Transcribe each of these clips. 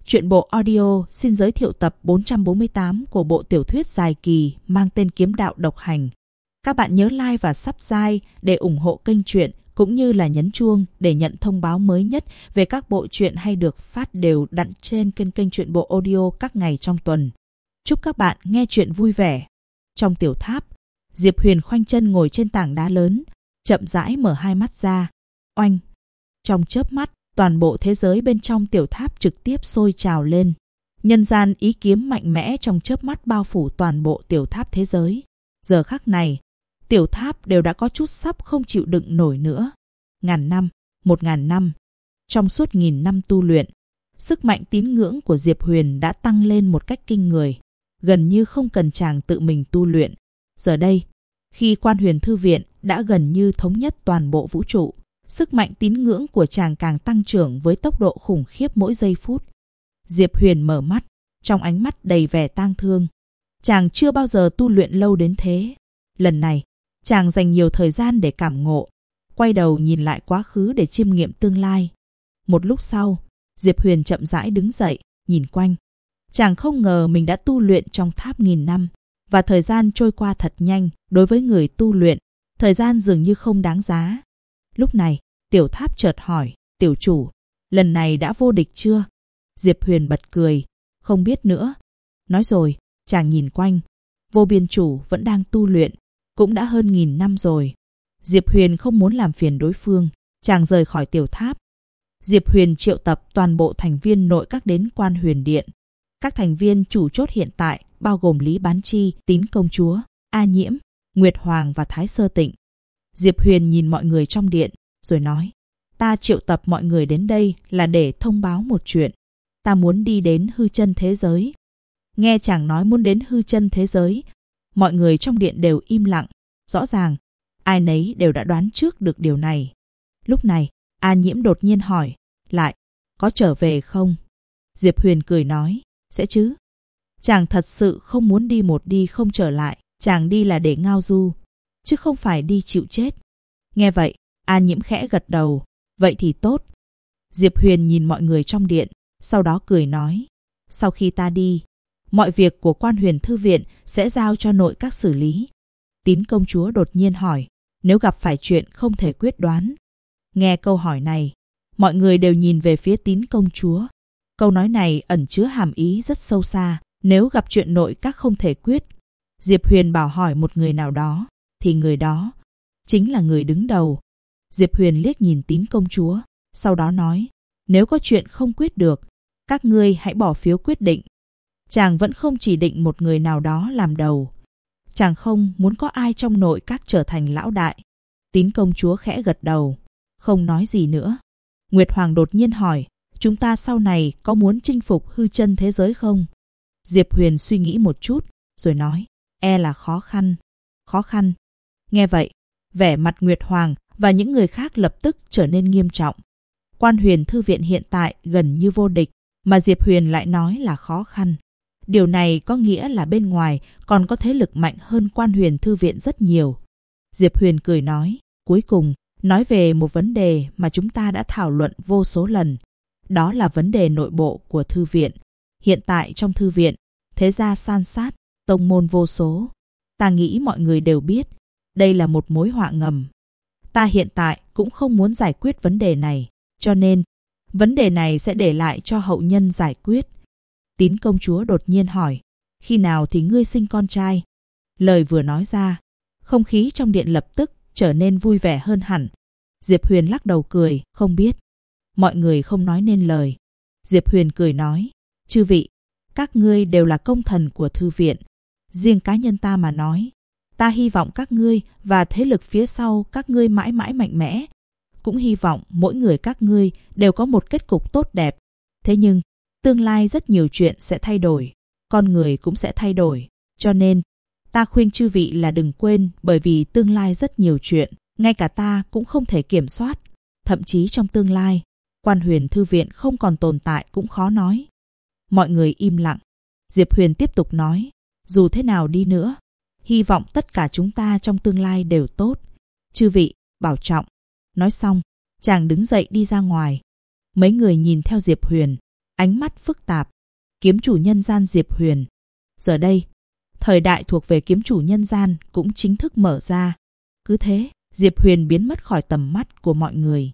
Truyện bộ audio xin giới thiệu tập 448 của bộ tiểu thuyết dài kỳ mang tên Kiếm đạo độc hành. Các bạn nhớ like và subscribe để ủng hộ kênh truyện, cũng như là nhấn chuông để nhận thông báo mới nhất về các bộ truyện hay được phát đều đặn trên kênh truyện bộ audio các ngày trong tuần. Chúc các bạn nghe truyện vui vẻ. Trong tiểu tháp, Diệp Huyền khoanh chân ngồi trên tảng đá lớn, chậm rãi mở hai mắt ra. Oanh! Trong chớp mắt, toàn bộ thế giới bên trong tiểu tháp trực tiếp sôi trào lên. Nhân gian ý kiếm mạnh mẽ trong chớp mắt bao phủ toàn bộ tiểu tháp thế giới. Giờ khắc này, tiểu tháp đều đã có chút sắp không chịu đựng nổi nữa. 1000 năm, 1000 năm. Trong suốt 1000 năm tu luyện, sức mạnh tín ngưỡng của Diệp Huyền đã tăng lên một cách kinh người. Gần như không cần chàng tự mình tu luyện. Giờ đây, khi Quan Huyền Thư Viện đã gần như thống nhất toàn bộ vũ trụ, sức mạnh tín ngưỡng của chàng càng tăng trưởng với tốc độ khủng khiếp mỗi giây phút. Diệp Huyền mở mắt, trong ánh mắt đầy vẻ tang thương. Chàng chưa bao giờ tu luyện lâu đến thế. Lần này, chàng dành nhiều thời gian để cảm ngộ, quay đầu nhìn lại quá khứ để chiêm nghiệm tương lai. Một lúc sau, Diệp Huyền chậm rãi đứng dậy, nhìn quanh. Chàng không ngờ mình đã tu luyện trong tháp 1000 năm, và thời gian trôi qua thật nhanh. Đối với người tu luyện, thời gian dường như không đáng giá. Lúc này, tiểu tháp chợt hỏi, tiểu chủ, lần này đã vô địch chưa? Diệp Huyền bật cười, không biết nữa. Nói rồi, chàng nhìn quanh. Vô biên chủ vẫn đang tu luyện, cũng đã hơn 1000 năm rồi. Diệp Huyền không muốn làm phiền đối phương, chàng rời khỏi tiểu tháp. Diệp Huyền triệu tập toàn bộ thành viên nội các đến Quan Huyền Điện. Các thành viên chủ chốt hiện tại bao gồm Lý Bán Chi, Tín Công Chúa, A Nhiễm, Nguyệt Hoàng và Thái Sơ Tịnh. Diệp Huyền nhìn mọi người trong điện, rồi nói, ta triệu tập mọi người đến đây là để thông báo một chuyện. Ta muốn đi đến hư chân thế giới. Nghe chàng nói muốn đến hư chân thế giới, mọi người trong điện đều im lặng. Rõ ràng, ai nấy đều đã đoán trước được điều này. Lúc này, A Nhiễm đột nhiên hỏi, lại, có trở về không? Diệp Huyền cười nói, sẽ chứ. Chàng thật sự không muốn đi một đi không trở lại. Chàng đi là để ngao du, chứ không phải đi chịu chết. Nghe vậy, A Nhiễm khẽ gật đầu. Vậy thì tốt. Diệp Huyền nhìn mọi người trong điện, sau đó cười nói, sau khi ta đi, mọi việc của Quan Huyền Thư Viện sẽ giao cho nội các xử lý. Tín Công Chúa đột nhiên hỏi, nếu gặp phải chuyện không thể quyết đoán. Nghe câu hỏi này, mọi người đều nhìn về phía Tín Công Chúa. Câu nói này ẩn chứa hàm ý rất sâu xa. Nếu gặp chuyện nội các không thể quyết, Diệp Huyền bảo hỏi một người nào đó, thì người đó chính là người đứng đầu. Diệp Huyền liếc nhìn Tín Công Chúa, sau đó nói, nếu có chuyện không quyết được, các ngươi hãy bỏ phiếu quyết định. Chàng vẫn không chỉ định một người nào đó làm đầu. Chàng không muốn có ai trong nội các trở thành lão đại. Tín Công Chúa khẽ gật đầu, không nói gì nữa. Nguyệt Hoàng đột nhiên hỏi, chúng ta sau này có muốn chinh phục hư chân thế giới không? Diệp Huyền suy nghĩ một chút, rồi nói, e là khó khăn. Khó khăn. Nghe vậy, vẻ mặt Nguyệt Hoàng và những người khác lập tức trở nên nghiêm trọng. Quan Huyền Thư Viện hiện tại gần như vô địch, mà Diệp Huyền lại nói là khó khăn. Điều này có nghĩa là bên ngoài còn có thế lực mạnh hơn Quan Huyền Thư Viện rất nhiều. Diệp Huyền cười nói, cuối cùng, nói về một vấn đề mà chúng ta đã thảo luận vô số lần. Đó là vấn đề nội bộ của thư viện. Hiện tại trong thư viện, thế gia san sát, tông môn vô số. Ta nghĩ mọi người đều biết, đây là một mối họa ngầm. Ta hiện tại cũng không muốn giải quyết vấn đề này, cho nên vấn đề này sẽ để lại cho hậu nhân giải quyết. Tín Công Chúa đột nhiên hỏi, khi nào thì ngươi sinh con trai? Lời vừa nói ra, không khí trong điện lập tức trở nên vui vẻ hơn hẳn. Diệp Huyền lắc đầu cười, không biết. Mọi người không nói nên lời. Diệp Huyền cười nói, chư vị, các ngươi đều là công thần của thư viện. Riêng cá nhân ta mà nói, ta hy vọng các ngươi và thế lực phía sau các ngươi mãi mãi mạnh mẽ. Cũng hy vọng mỗi người các ngươi đều có một kết cục tốt đẹp. Thế nhưng, tương lai rất nhiều chuyện sẽ thay đổi, con người cũng sẽ thay đổi. Cho nên, ta khuyên chư vị là đừng quên, bởi vì tương lai rất nhiều chuyện, ngay cả ta cũng không thể kiểm soát. Thậm chí trong tương lai, Quan Huyền Thư Viện không còn tồn tại cũng khó nói. Mọi người im lặng. Diệp Huyền tiếp tục nói, dù thế nào đi nữa, hy vọng tất cả chúng ta trong tương lai đều tốt. Chư vị, bảo trọng. Nói xong, chàng đứng dậy đi ra ngoài. Mấy người nhìn theo Diệp Huyền. ánh mắt phức tạp. Kiếm chủ nhân gian Diệp Huyền. Giờ đây, thời đại thuộc về kiếm chủ nhân gian cũng chính thức mở ra. Cứ thế, Diệp Huyền biến mất khỏi tầm mắt của mọi người.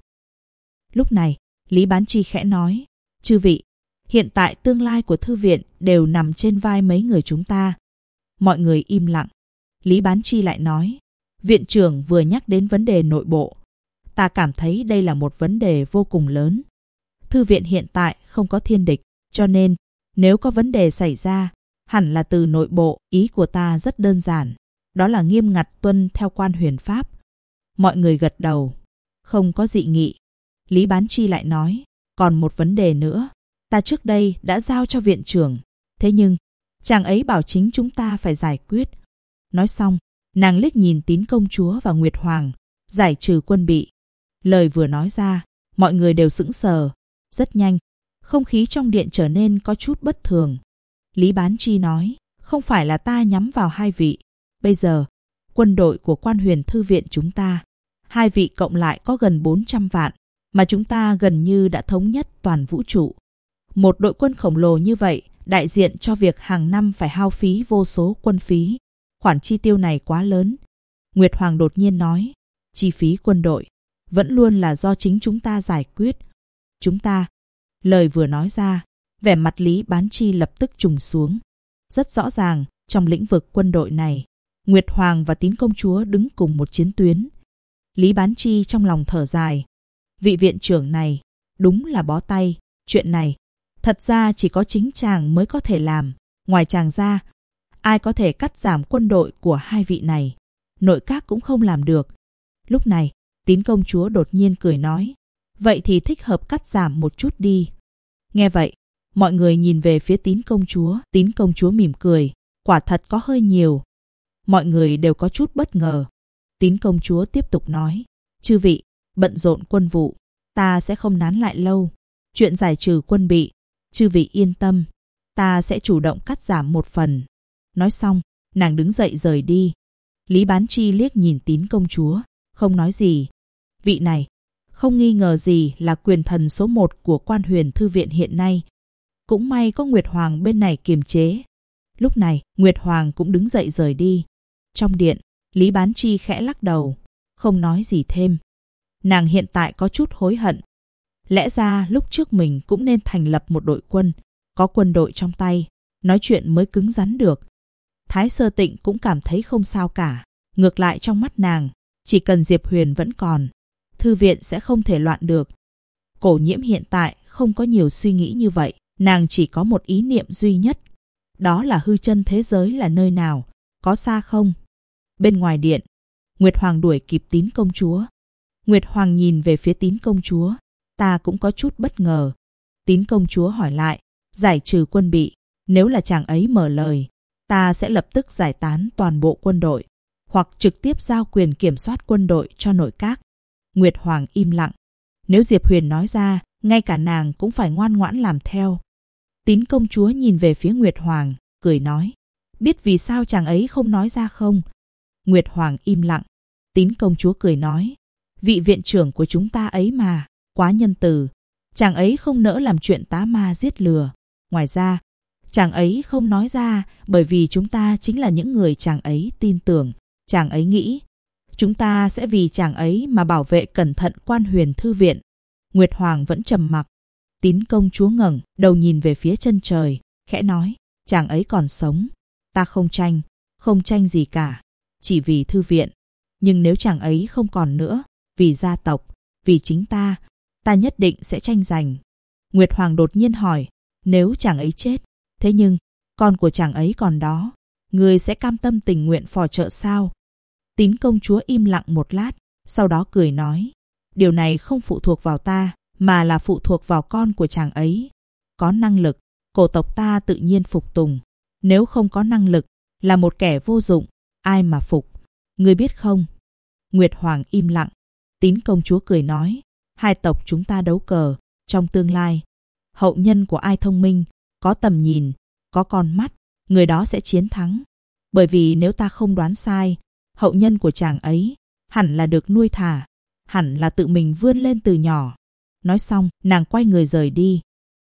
Lúc này, Lý Bán Chi khẽ nói, chư vị, hiện tại tương lai của thư viện đều nằm trên vai mấy người chúng ta. Mọi người im lặng. Lý Bán Chi lại nói, viện trưởng vừa nhắc đến vấn đề nội bộ. Ta cảm thấy đây là một vấn đề vô cùng lớn. Thư viện hiện tại không có thiên địch, cho nên nếu có vấn đề xảy ra, hẳn là từ nội bộ. Ý của ta rất đơn giản, đó là nghiêm ngặt tuân theo Quan Huyền Pháp. Mọi người gật đầu, không có dị nghị. Lý Bán Chi lại nói, còn một vấn đề nữa, ta trước đây đã giao cho viện trưởng, thế nhưng chàng ấy bảo chính chúng ta phải giải quyết. Nói xong, nàng liếc nhìn Tín công chúa và Nguyệt Hoàng, giải trừ quân bị. Lời vừa nói ra, mọi người đều sững sờ. Rất nhanh, không khí trong điện trở nên có chút bất thường. Lý Bán Chi nói, không phải là ta nhắm vào hai vị. Bây giờ, quân đội của Quan Huyền Thư viện chúng ta, hai vị cộng lại có gần 400 vạn, mà chúng ta gần như đã thống nhất toàn vũ trụ. Một đội quân khổng lồ như vậy, đại diện cho việc hàng năm phải hao phí vô số quân phí. Khoản chi tiêu này quá lớn. Nguyệt Hoàng đột nhiên nói, chi phí quân đội vẫn luôn là do chính chúng ta giải quyết. Chúng ta. Lời vừa nói ra, vẻ mặt Lý Bán Chi lập tức trùng xuống. Rất rõ ràng, trong lĩnh vực quân đội này, Nguyệt Hoàng và Tín công chúa đứng cùng một chiến tuyến. Lý Bán Chi trong lòng thở dài. Vị viện trưởng này, đúng là bó tay. Chuyện này, thật ra chỉ có chính chàng mới có thể làm. Ngoài chàng ra, ai có thể cắt giảm quân đội của hai vị này? Nội các cũng không làm được. Lúc này, Tín công chúa đột nhiên cười nói, vậy thì thích hợp cắt giảm một chút đi. Nghe vậy, mọi người nhìn về phía Tín công chúa. Tín công chúa mỉm cười, quả thật có hơi nhiều. Mọi người đều có chút bất ngờ. Tín công chúa tiếp tục nói, chư vị, bận rộn quân vụ, ta sẽ không nán lại lâu. Chuyện giải trừ quân bị, chư vị yên tâm, ta sẽ chủ động cắt giảm một phần. Nói xong, nàng đứng dậy rời đi. Lý Bán Chi liếc nhìn Tín công chúa, không nói gì. Vị này, không nghi ngờ gì là quyền thần số 1 của Quan Huyền Thư viện hiện nay. Cũng may có Nguyệt Hoàng bên này kiềm chế. Lúc này, Nguyệt Hoàng cũng đứng dậy rời đi. Trong điện, Lý Bán Chi khẽ lắc đầu, không nói gì thêm. Nàng hiện tại có chút hối hận. Lẽ ra lúc trước mình cũng nên thành lập một đội quân, có quân đội trong tay, nói chuyện mới cứng rắn được. Thái Sơ Tịnh cũng cảm thấy không sao cả. Ngược lại trong mắt nàng, chỉ cần Diệp Huyền vẫn còn, thư viện sẽ không thể loạn được. Cổ Nhiễm hiện tại không có nhiều suy nghĩ như vậy, nàng chỉ có một ý niệm duy nhất. Đó là hư chân thế giới là nơi nào, có xa không? Bên ngoài điện, Nguyệt Hoàng đuổi kịp Tín công chúa. Nguyệt Hoàng nhìn về phía Tín công chúa, ta cũng có chút bất ngờ. Tín công chúa hỏi lại, giải trừ quân bị, nếu là chàng ấy mở lời, ta sẽ lập tức giải tán toàn bộ quân đội, hoặc trực tiếp giao quyền kiểm soát quân đội cho nội các. Nguyệt Hoàng im lặng. Nếu Diệp Huyền nói ra, ngay cả nàng cũng phải ngoan ngoãn làm theo. Tín công chúa nhìn về phía Nguyệt Hoàng, cười nói, biết vì sao chàng ấy không nói ra không? Nguyệt Hoàng im lặng. Tín công chúa cười nói, vị viện trưởng của chúng ta ấy mà, quá nhân từ. Chàng ấy không nỡ làm chuyện tá ma giết lừa. Ngoài ra, chàng ấy không nói ra bởi vì chúng ta chính là những người chàng ấy tin tưởng. Chàng ấy nghĩ, chúng ta sẽ vì chàng ấy mà bảo vệ cẩn thận Quan Huyền Thư viện. Nguyệt Hoàng vẫn trầm mặc. Tín công chúa ngẩng đầu nhìn về phía chân trời, khẽ nói, chàng ấy còn sống. Ta không tranh gì cả, chỉ vì thư viện. Nhưng nếu chàng ấy không còn nữa, vì gia tộc, vì chính ta nhất định sẽ tranh giành. Nguyệt Hoàng đột nhiên hỏi, nếu chàng ấy chết, thế nhưng con của chàng ấy còn đó, người sẽ cam tâm tình nguyện phò trợ sao? Tín công chúa im lặng một lát, sau đó cười nói, điều này không phụ thuộc vào ta, mà là phụ thuộc vào con của chàng ấy. Có năng lực, cổ tộc ta tự nhiên phục tùng. Nếu không có năng lực, là một kẻ vô dụng, ai mà phục? Ngươi biết không? Nguyệt Hoàng im lặng. Tín công chúa cười nói, hai tộc chúng ta đấu cờ, trong tương lai, hậu nhân của ai thông minh, có tầm nhìn, có con mắt, người đó sẽ chiến thắng. Bởi vì nếu ta không đoán sai, hậu nhân của chàng ấy hẳn là được nuôi thả, hẳn là tự mình vươn lên từ nhỏ. Nói xong, nàng quay người rời đi.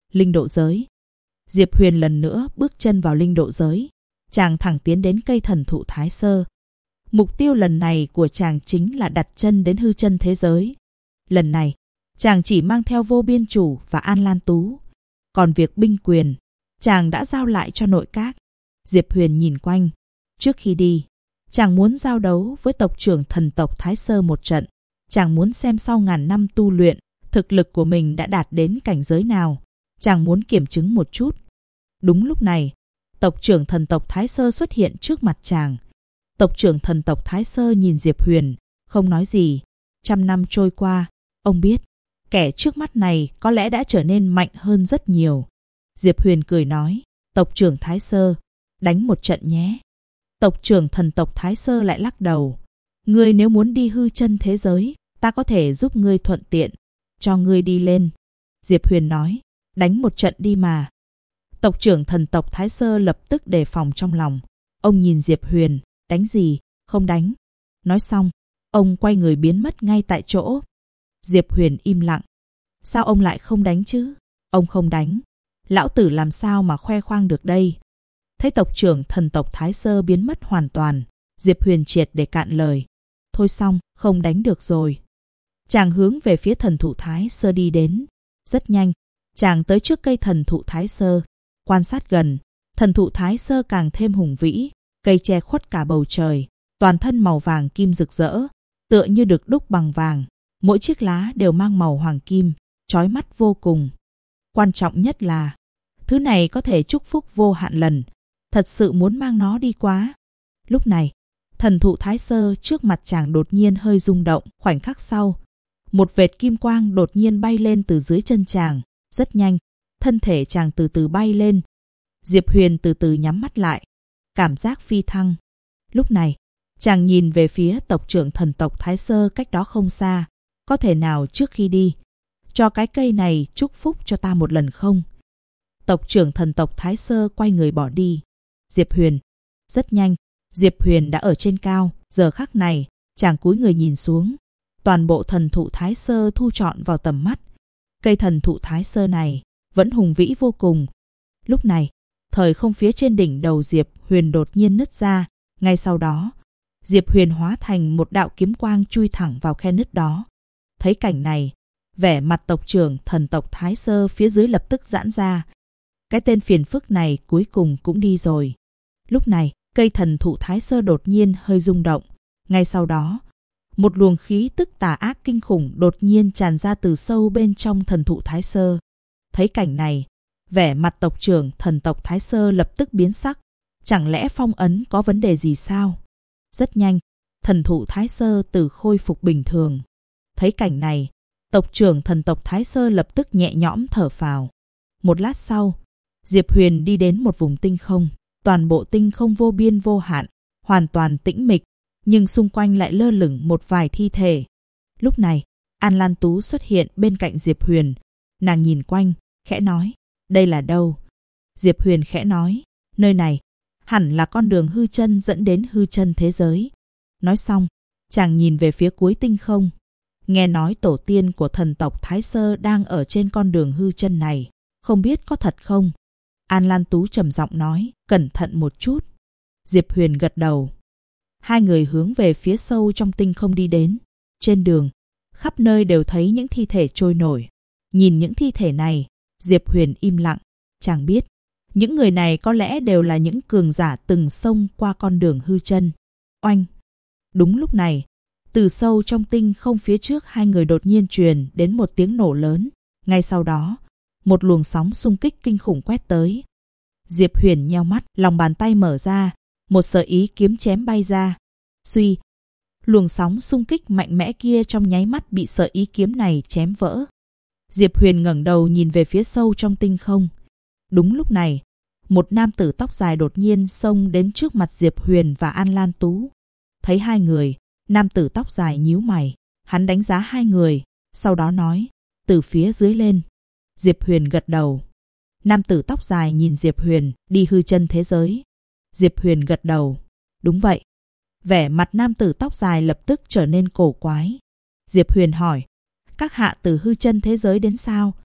Linh độ giới. Diệp Huyền lần nữa bước chân vào linh độ giới. Chàng thẳng tiến đến cây thần thụ Thái Sơ. Mục tiêu lần này của chàng chính là đặt chân đến hư chân thế giới. Lần này, chàng chỉ mang theo Vô Biên Chủ và An Lan Tú. Còn việc binh quyền, chàng đã giao lại cho nội các. Diệp Huyền nhìn quanh. Trước khi đi, chàng muốn giao đấu với tộc trưởng thần tộc Thái Sơ một trận. Chàng muốn xem sau ngàn năm tu luyện, thực lực của mình đã đạt đến cảnh giới nào. Chàng muốn kiểm chứng một chút. Đúng lúc này, tộc trưởng thần tộc Thái Sơ xuất hiện trước mặt chàng. Tộc trưởng thần tộc Thái Sơ nhìn Diệp Huyền, không nói gì. 100 năm trôi qua, ông biết, kẻ trước mắt này có lẽ đã trở nên mạnh hơn rất nhiều. Diệp Huyền cười nói, tộc trưởng Thái Sơ, đánh một trận nhé. Tộc trưởng thần tộc Thái Sơ lại lắc đầu. Ngươi nếu muốn đi hư chân thế giới, ta có thể giúp ngươi thuận tiện, cho ngươi đi lên. Diệp Huyền nói, đánh một trận đi mà. Tộc trưởng thần tộc Thái Sơ lập tức đề phòng trong lòng. Ông nhìn Diệp Huyền, đánh gì, không đánh. Nói xong, ông quay người biến mất ngay tại chỗ. Diệp Huyền im lặng. Sao ông lại không đánh chứ? Ông không đánh, lão tử làm sao mà khoe khoang được đây? Thấy tộc trưởng thần tộc Thái Sơ biến mất hoàn toàn, Diệp Huyền triệt để cạn lời. Thôi xong, không đánh được rồi. Chàng hướng về phía thần thụ Thái Sơ đi đến. Rất nhanh, chàng tới trước cây thần thụ Thái Sơ. Quan sát gần, thần thụ Thái Sơ càng thêm hùng vĩ, cây che khuất cả bầu trời, toàn thân màu vàng kim rực rỡ, tựa như được đúc bằng vàng, mỗi chiếc lá đều mang màu hoàng kim, chói mắt vô cùng. Quan trọng nhất là, thứ này có thể chúc phúc vô hạn lần, thật sự muốn mang nó đi quá. Lúc này, thần thụ Thái Sơ trước mặt chàng đột nhiên hơi rung động, khoảnh khắc sau, một vệt kim quang đột nhiên bay lên từ dưới chân chàng, rất nhanh, thân thể chàng từ từ bay lên. Diệp Huyền từ từ nhắm mắt lại, cảm giác phi thăng. Lúc này, chàng nhìn về phía tộc trưởng thần tộc Thái Sơ cách đó không xa. Có thể nào trước khi đi, cho cái cây này chúc phúc cho ta một lần không? Tộc trưởng thần tộc Thái Sơ quay người bỏ đi. Diệp Huyền. Rất nhanh, Diệp Huyền đã ở trên cao. Giờ khắc này, chàng cúi người nhìn xuống. Toàn bộ thần thụ Thái Sơ thu trọn vào tầm mắt. Cây thần thụ Thái Sơ này vẫn hùng vĩ vô cùng. Lúc này, thời không phía trên đỉnh đầu Diệp Huyền đột nhiên nứt ra. Ngay sau đó, Diệp Huyền hóa thành một đạo kiếm quang chui thẳng vào khe nứt đó. Thấy cảnh này, vẻ mặt tộc trưởng thần tộc Thái Sơ phía dưới lập tức giãn ra. Cái tên phiền phức này cuối cùng cũng đi rồi. Lúc này, cây thần thụ Thái Sơ đột nhiên hơi rung động. Ngay sau đó, một luồng khí tức tà ác kinh khủng đột nhiên tràn ra từ sâu bên trong thần thụ Thái Sơ. Thấy cảnh này, vẻ mặt tộc trưởng thần tộc Thái Sơ lập tức biến sắc. Chẳng lẽ phong ấn có vấn đề gì sao? Rất nhanh, thần thụ Thái Sơ từ khôi phục bình thường. Thấy cảnh này, tộc trưởng thần tộc Thái Sơ lập tức nhẹ nhõm thở phào. Một lát sau, Diệp Huyền đi đến một vùng tinh không. Toàn bộ tinh không vô biên vô hạn, hoàn toàn tĩnh mịch, nhưng xung quanh lại lơ lửng một vài thi thể. Lúc này, An Lan Tú xuất hiện bên cạnh Diệp Huyền. Nàng nhìn quanh, khẽ nói, đây là đâu? Diệp Huyền khẽ nói, nơi này hẳn là con đường hư chân dẫn đến hư chân thế giới. Nói xong, chàng nhìn về phía cuối tinh không. Nghe nói tổ tiên của thần tộc Thái Sơ đang ở trên con đường hư chân này, không biết có thật không? An Lan Tú trầm giọng nói, cẩn thận một chút. Diệp Huyền gật đầu. Hai người hướng về phía sâu trong tinh không đi đến. Trên đường, khắp nơi đều thấy những thi thể trôi nổi. Nhìn những thi thể này, Diệp Huyền im lặng. Chàng biết, những người này có lẽ đều là những cường giả từng xông qua con đường hư chân. Oanh! Đúng lúc này, từ sâu trong tinh không phía trước hai người đột nhiên truyền đến một tiếng nổ lớn. Ngay sau đó, một luồng sóng xung kích kinh khủng quét tới. Diệp Huyền nheo mắt, lòng bàn tay mở ra, một sợi ý kiếm chém bay ra. Suy! Luồng sóng xung kích mạnh mẽ kia trong nháy mắt bị sợi ý kiếm này chém vỡ. Diệp Huyền ngẩng đầu nhìn về phía sâu trong tinh không. Đúng lúc này, một nam tử tóc dài đột nhiên xông đến trước mặt Diệp Huyền và An Lan Tú. Thấy hai người, nam tử tóc dài nhíu mày. Hắn đánh giá hai người, sau đó nói, từ phía dưới lên. Diệp Huyền gật đầu. Nam tử tóc dài nhìn Diệp Huyền đi hư chân thế giới. Diệp Huyền gật đầu. Đúng vậy. Vẻ mặt nam tử tóc dài lập tức trở nên cổ quái. Diệp Huyền hỏi, các hạ từ hư chân thế giới đến sao?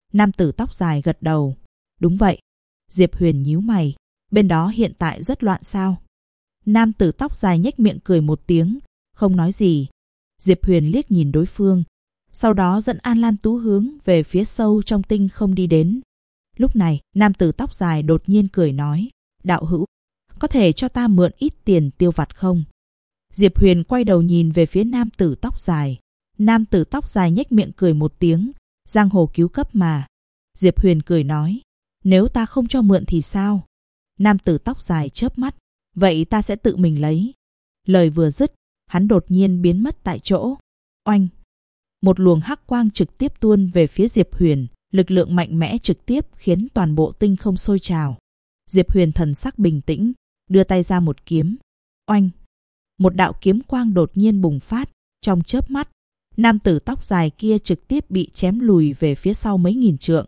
Nam tử tóc dài gật đầu. Đúng vậy. Diệp Huyền nhíu mày. Bên đó hiện tại rất loạn sao? Nam tử tóc dài nhếch miệng cười một tiếng, không nói gì. Diệp Huyền liếc nhìn đối phương, sau đó dẫn An Lan Tú hướng về phía sâu trong tinh không đi đến. Lúc này, nam tử tóc dài đột nhiên cười nói, đạo hữu, có thể cho ta mượn ít tiền tiêu vặt không? Diệp Huyền quay đầu nhìn về phía nam tử tóc dài. Nam tử tóc dài nhếch miệng cười một tiếng, giang hồ cứu cấp mà. Diệp Huyền cười nói, nếu ta không cho mượn thì sao? Nam tử tóc dài chớp mắt, vậy ta sẽ tự mình lấy. Lời vừa dứt, hắn đột nhiên biến mất tại chỗ. Oanh! Một luồng hắc quang trực tiếp tuôn về phía Diệp Huyền, lực lượng mạnh mẽ trực tiếp khiến toàn bộ tinh không sôi trào. Diệp Huyền thần sắc bình tĩnh, đưa tay ra một kiếm. Oanh! Một đạo kiếm quang đột nhiên bùng phát, trong chớp mắt, nam tử tóc dài kia trực tiếp bị chém lùi về phía sau mấy nghìn trượng.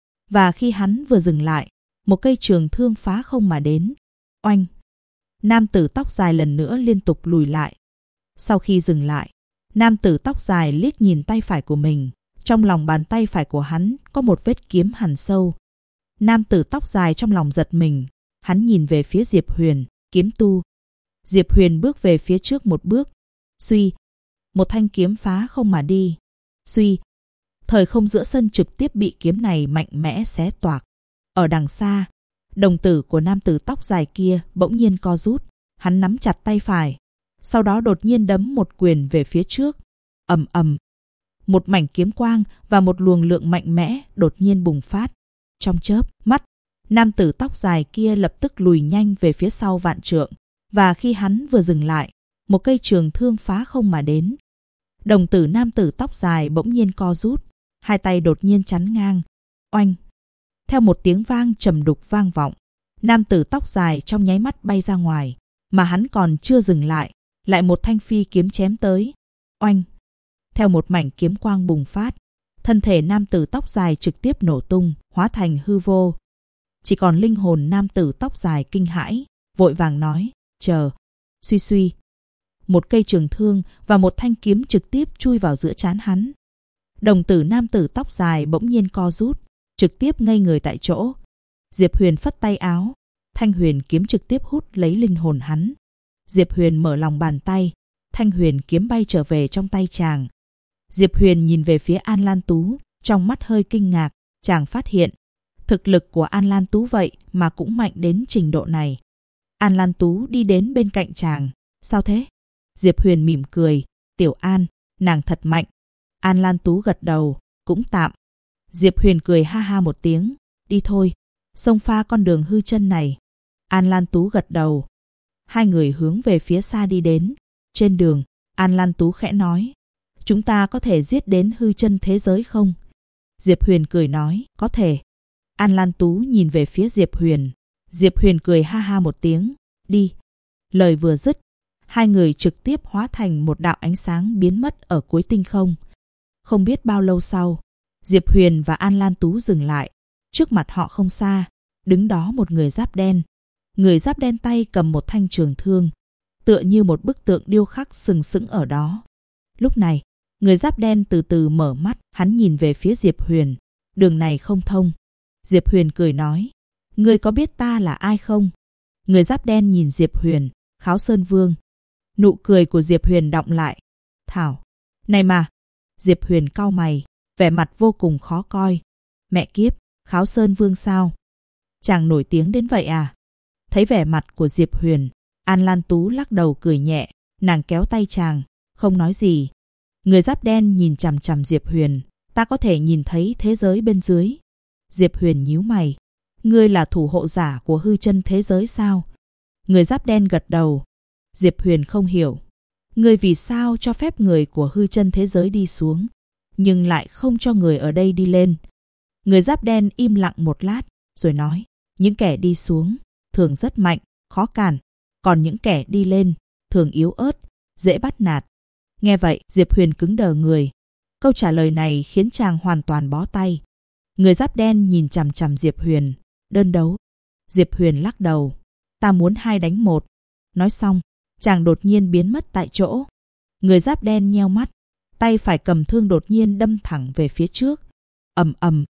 Và khi hắn vừa dừng lại, một cây trường thương phá không mà đến. Oanh! Nam tử tóc dài lần nữa liên tục lùi lại. Sau khi dừng lại, nam tử tóc dài liếc nhìn tay phải của mình. Trong lòng bàn tay phải của hắn có một vết kiếm hằn sâu. Nam tử tóc dài trong lòng giật mình. Hắn nhìn về phía Diệp Huyền, kiếm tu. Diệp Huyền bước về phía trước một bước. Suy! Một thanh kiếm phá không mà đi. Suy! Thời không giữa sân trực tiếp bị kiếm này mạnh mẽ xé toạc. Ở đằng xa, đồng tử của nam tử tóc dài kia bỗng nhiên co rút. Hắn nắm chặt tay phải, sau đó đột nhiên đấm một quyền về phía trước. Ầm ầm, một mảnh kiếm quang và một luồng lượng mạnh mẽ đột nhiên bùng phát. Trong chớp mắt, nam tử tóc dài kia lập tức lùi nhanh về phía sau vạn trượng. Và khi hắn vừa dừng lại, một cây trường thương phá không mà đến. Đồng tử nam tử tóc dài bỗng nhiên co rút, hai tay đột nhiên chắn ngang. Oanh! Theo một tiếng vang trầm đục vang vọng, nam tử tóc dài trong nháy mắt bay ra ngoài, mà hắn còn chưa dừng lại, lại một thanh phi kiếm chém tới. Oanh! Theo một mảnh kiếm quang bùng phát, thân thể nam tử tóc dài trực tiếp nổ tung, hóa thành hư vô. Chỉ còn linh hồn nam tử tóc dài kinh hãi, vội vàng nói, chờ. Suy suy. Một cây trường thương và một thanh kiếm trực tiếp chui vào giữa trán hắn. Đồng tử nam tử tóc dài bỗng nhiên co rút, trực tiếp ngây người tại chỗ. Diệp Huyền phất tay áo, thanh huyền kiếm trực tiếp hút lấy linh hồn hắn. Diệp Huyền mở lòng bàn tay, thanh huyền kiếm bay trở về trong tay chàng. Diệp Huyền nhìn về phía An Lan Tú, trong mắt hơi kinh ngạc. Chàng phát hiện, thực lực của An Lan Tú vậy mà cũng mạnh đến trình độ này. An Lan Tú đi đến bên cạnh chàng. Sao thế? Diệp Huyền mỉm cười. Tiểu An, nàng thật mạnh. An Lan Tú gật đầu, cũng tạm. Diệp Huyền cười ha ha một tiếng. Đi thôi, xông pha con đường hư chân này. An Lan Tú gật đầu. Hai người hướng về phía xa đi đến. Trên đường, An Lan Tú khẽ nói, chúng ta có thể giết đến hư chân thế giới không? Diệp Huyền cười nói, có thể. An Lan Tú nhìn về phía Diệp Huyền. Diệp Huyền cười ha ha một tiếng, đi. Lời vừa dứt, hai người trực tiếp hóa thành một đạo ánh sáng biến mất ở cuối tinh không. Không biết bao lâu sau, Diệp Huyền và An Lan Tú dừng lại. Trước mặt họ không xa, đứng đó một người giáp đen. Người giáp đen tay cầm một thanh trường thương, tựa như một bức tượng điêu khắc sừng sững ở đó. Lúc này, người giáp đen từ từ mở mắt, hắn nhìn về phía Diệp Huyền. Đường này không thông. Diệp Huyền cười nói, ngươi có biết ta là ai không? Người giáp đen nhìn Diệp Huyền, Kháo Sơn Vương. Nụ cười của Diệp Huyền đọng lại. Thảo, này mà. Diệp Huyền cau mày, vẻ mặt vô cùng khó coi. Mẹ kiếp, Kháo Sơn Vương sao? Chàng nổi tiếng đến vậy à? Thấy vẻ mặt của Diệp Huyền, An Lan Tú lắc đầu cười nhẹ, nàng kéo tay chàng, không nói gì. Người giáp đen nhìn chằm chằm Diệp Huyền, ta có thể nhìn thấy thế giới bên dưới. Diệp Huyền nhíu mày, ngươi là thủ hộ giả của hư chân thế giới sao? Người giáp đen gật đầu. Diệp Huyền không hiểu, ngươi vì sao cho phép người của hư chân thế giới đi xuống, nhưng lại không cho người ở đây đi lên? Người giáp đen im lặng một lát, rồi nói, những kẻ đi xuống thường rất mạnh, khó cản, còn những kẻ đi lên thường yếu ớt, dễ bắt nạt. Nghe vậy, Diệp Huyền cứng đờ người. Câu trả lời này khiến chàng hoàn toàn bó tay. Người giáp đen nhìn chằm chằm Diệp Huyền. Đơn đấu. Diệp Huyền lắc đầu. Ta muốn 2 đánh 1. Nói xong, chàng đột nhiên biến mất tại chỗ. Người giáp đen nheo mắt, tay phải cầm thương đột nhiên đâm thẳng về phía trước. Ầm ầm.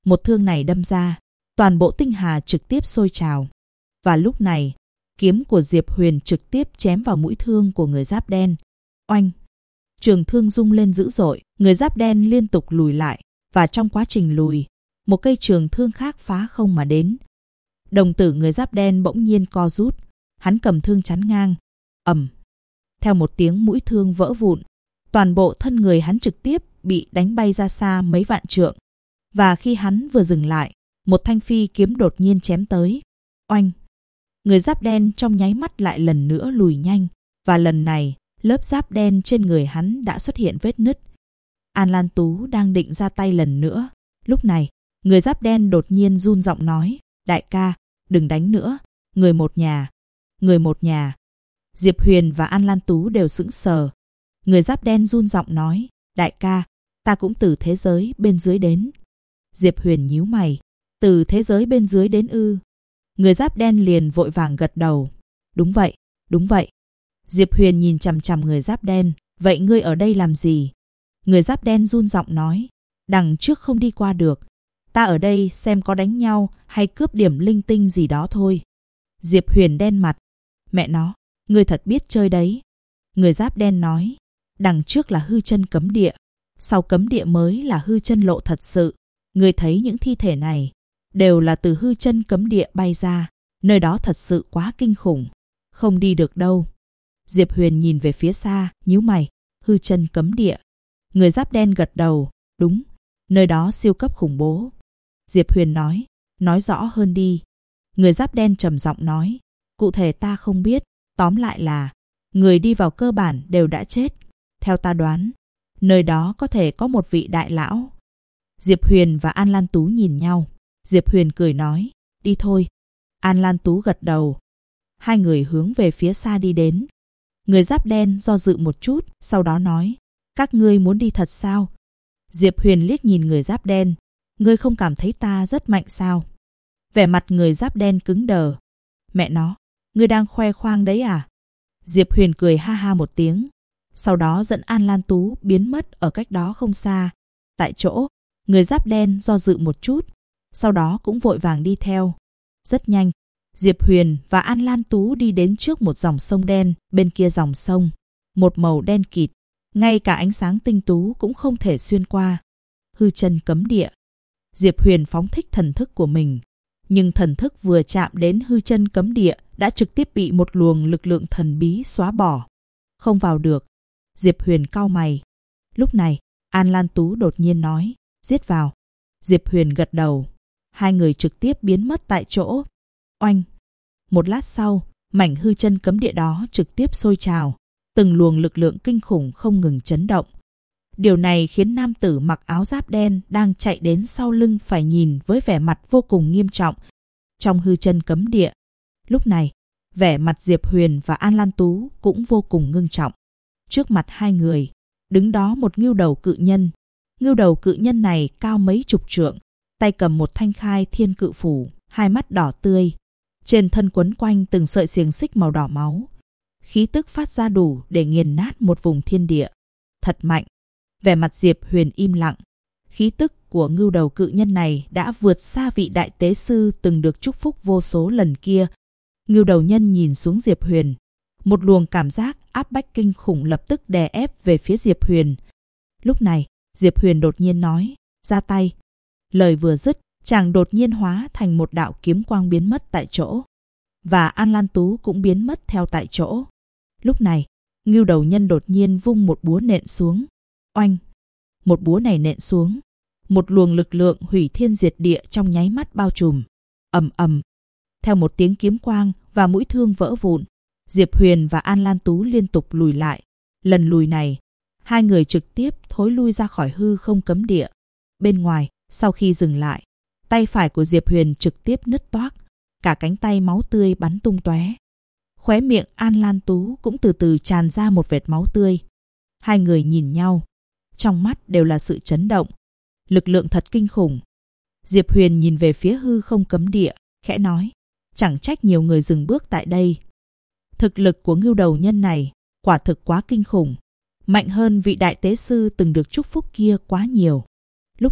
Một thương này đâm ra, toàn bộ tinh hà trực tiếp sôi trào. Và lúc này, kiếm của Diệp Huyền trực tiếp chém vào mũi thương của người giáp đen. Oanh! Trường thương rung lên dữ dội, người giáp đen liên tục lùi lại, và trong quá trình lùi, một cây trường thương khác phá không mà đến. Đồng tử người giáp đen bỗng nhiên co rút, hắn cầm thương chắn ngang. Ầm! Theo một tiếng mũi thương vỡ vụn, toàn bộ thân người hắn trực tiếp bị đánh bay ra xa mấy vạn trượng. Và khi hắn vừa dừng lại, một thanh phi kiếm đột nhiên chém tới. Oanh! Người giáp đen trong nháy mắt lại lần nữa lùi nhanh, và lần này, lớp giáp đen trên người hắn đã xuất hiện vết nứt. An Lan Tú đang định ra tay lần nữa. Lúc này, người giáp đen đột nhiên run giọng nói, đại ca, đừng đánh nữa, người một nhà, người một nhà. Diệp Huyền và An Lan Tú đều sững sờ. Người giáp đen run giọng nói, đại ca, ta cũng từ thế giới bên dưới đến. Diệp Huyền nhíu mày, từ thế giới bên dưới đến ư? Người giáp đen liền vội vàng gật đầu. Đúng vậy, đúng vậy. Diệp Huyền nhìn chằm chằm người giáp đen, vậy ngươi ở đây làm gì? Người giáp đen run giọng nói, đằng trước không đi qua được. Ta ở đây xem có đánh nhau hay cướp điểm linh tinh gì đó thôi. Diệp Huyền đen mặt, mẹ nó, ngươi thật biết chơi đấy. Người giáp đen nói, đằng trước là hư chân cấm địa, sau cấm địa mới là hư chân lộ thật sự. Ngươi thấy những thi thể này, đều là từ hư chân cấm địa bay ra, nơi đó thật sự quá kinh khủng, không đi được đâu. Diệp Huyền nhìn về phía xa, nhíu mày, hư chân cấm địa. Người giáp đen gật đầu, đúng, nơi đó siêu cấp khủng bố. Diệp Huyền nói rõ hơn đi. Người giáp đen trầm giọng nói, cụ thể ta không biết, tóm lại là, người đi vào cơ bản đều đã chết. Theo ta đoán, nơi đó có thể có một vị đại lão. Diệp Huyền và An Lan Tú nhìn nhau. Diệp Huyền cười nói, đi thôi. An Lan Tú gật đầu. Hai người hướng về phía xa đi đến. Người giáp đen do dự một chút, sau đó nói, các ngươi muốn đi thật sao? Diệp Huyền liếc nhìn người giáp đen, ngươi không cảm thấy ta rất mạnh sao? Vẻ mặt người giáp đen cứng đờ. Mẹ nó, ngươi đang khoe khoang đấy à? Diệp Huyền cười ha ha một tiếng, sau đó dẫn An Lan Tú biến mất ở cách đó không xa. Tại chỗ, người giáp đen do dự một chút, sau đó cũng vội vàng đi theo. Rất nhanh, Diệp Huyền và An Lan Tú đi đến trước một dòng sông đen, bên kia dòng sông, một màu đen kịt, ngay cả ánh sáng tinh tú cũng không thể xuyên qua. Hư chân cấm địa. Diệp Huyền phóng thích thần thức của mình, nhưng thần thức vừa chạm đến hư chân cấm địa đã trực tiếp bị một luồng lực lượng thần bí xóa bỏ. Không vào được. Diệp Huyền cau mày. Lúc này, An Lan Tú đột nhiên nói, giết vào. Diệp Huyền gật đầu. Hai người trực tiếp biến mất tại chỗ. Oanh! Một lát sau, mảnh hư chân cấm địa đó trực tiếp sôi trào. Từng luồng lực lượng kinh khủng không ngừng chấn động. Điều này khiến nam tử mặc áo giáp đen đang chạy đến sau lưng phải nhìn với vẻ mặt vô cùng nghiêm trọng. Trong hư chân cấm địa, lúc này, vẻ mặt Diệp Huyền và An Lan Tú cũng vô cùng ngưng trọng. Trước mặt hai người, đứng đó một ngưu đầu cự nhân. Ngưu đầu cự nhân này cao mấy chục trượng, tay cầm một thanh khai thiên cự phủ, hai mắt đỏ tươi. Trên thân quấn quanh từng sợi xiềng xích màu đỏ máu. Khí tức phát ra đủ để nghiền nát một vùng thiên địa. Thật mạnh. Vẻ mặt Diệp Huyền im lặng. Khí tức của ngưu đầu cự nhân này đã vượt xa vị đại tế sư từng được chúc phúc vô số lần kia. Ngưu đầu nhân nhìn xuống Diệp Huyền. Một luồng cảm giác áp bách kinh khủng lập tức đè ép về phía Diệp Huyền. Lúc này, Diệp Huyền đột nhiên nói, ra tay. Lời vừa dứt, chàng đột nhiên hóa thành một đạo kiếm quang biến mất tại chỗ. Và An Lan Tú cũng biến mất theo tại chỗ. Lúc này, ngưu đầu nhân đột nhiên vung một búa nện xuống. Oanh! Một búa này nện xuống. Một luồng lực lượng hủy thiên diệt địa trong nháy mắt bao trùm. Ầm ầm. Theo một tiếng kiếm quang và mũi thương vỡ vụn, Diệp Huyền và An Lan Tú liên tục lùi lại. Lần lùi này, hai người trực tiếp thối lui ra khỏi hư không cấm địa. Bên ngoài, sau khi dừng lại, tay phải của Diệp Huyền trực tiếp nứt toác, cả cánh tay máu tươi bắn tung tóe. Khóe miệng An Lan Tú cũng từ từ tràn ra một vệt máu tươi. Hai người nhìn nhau, trong mắt đều là sự chấn động. Lực lượng thật kinh khủng. Diệp Huyền nhìn về phía hư không cấm địa, khẽ nói, chẳng trách nhiều người dừng bước tại đây. Thực lực của ngưu đầu nhân này quả thực quá kinh khủng, mạnh hơn vị đại tế sư từng được chúc phúc kia quá nhiều. Lúc này,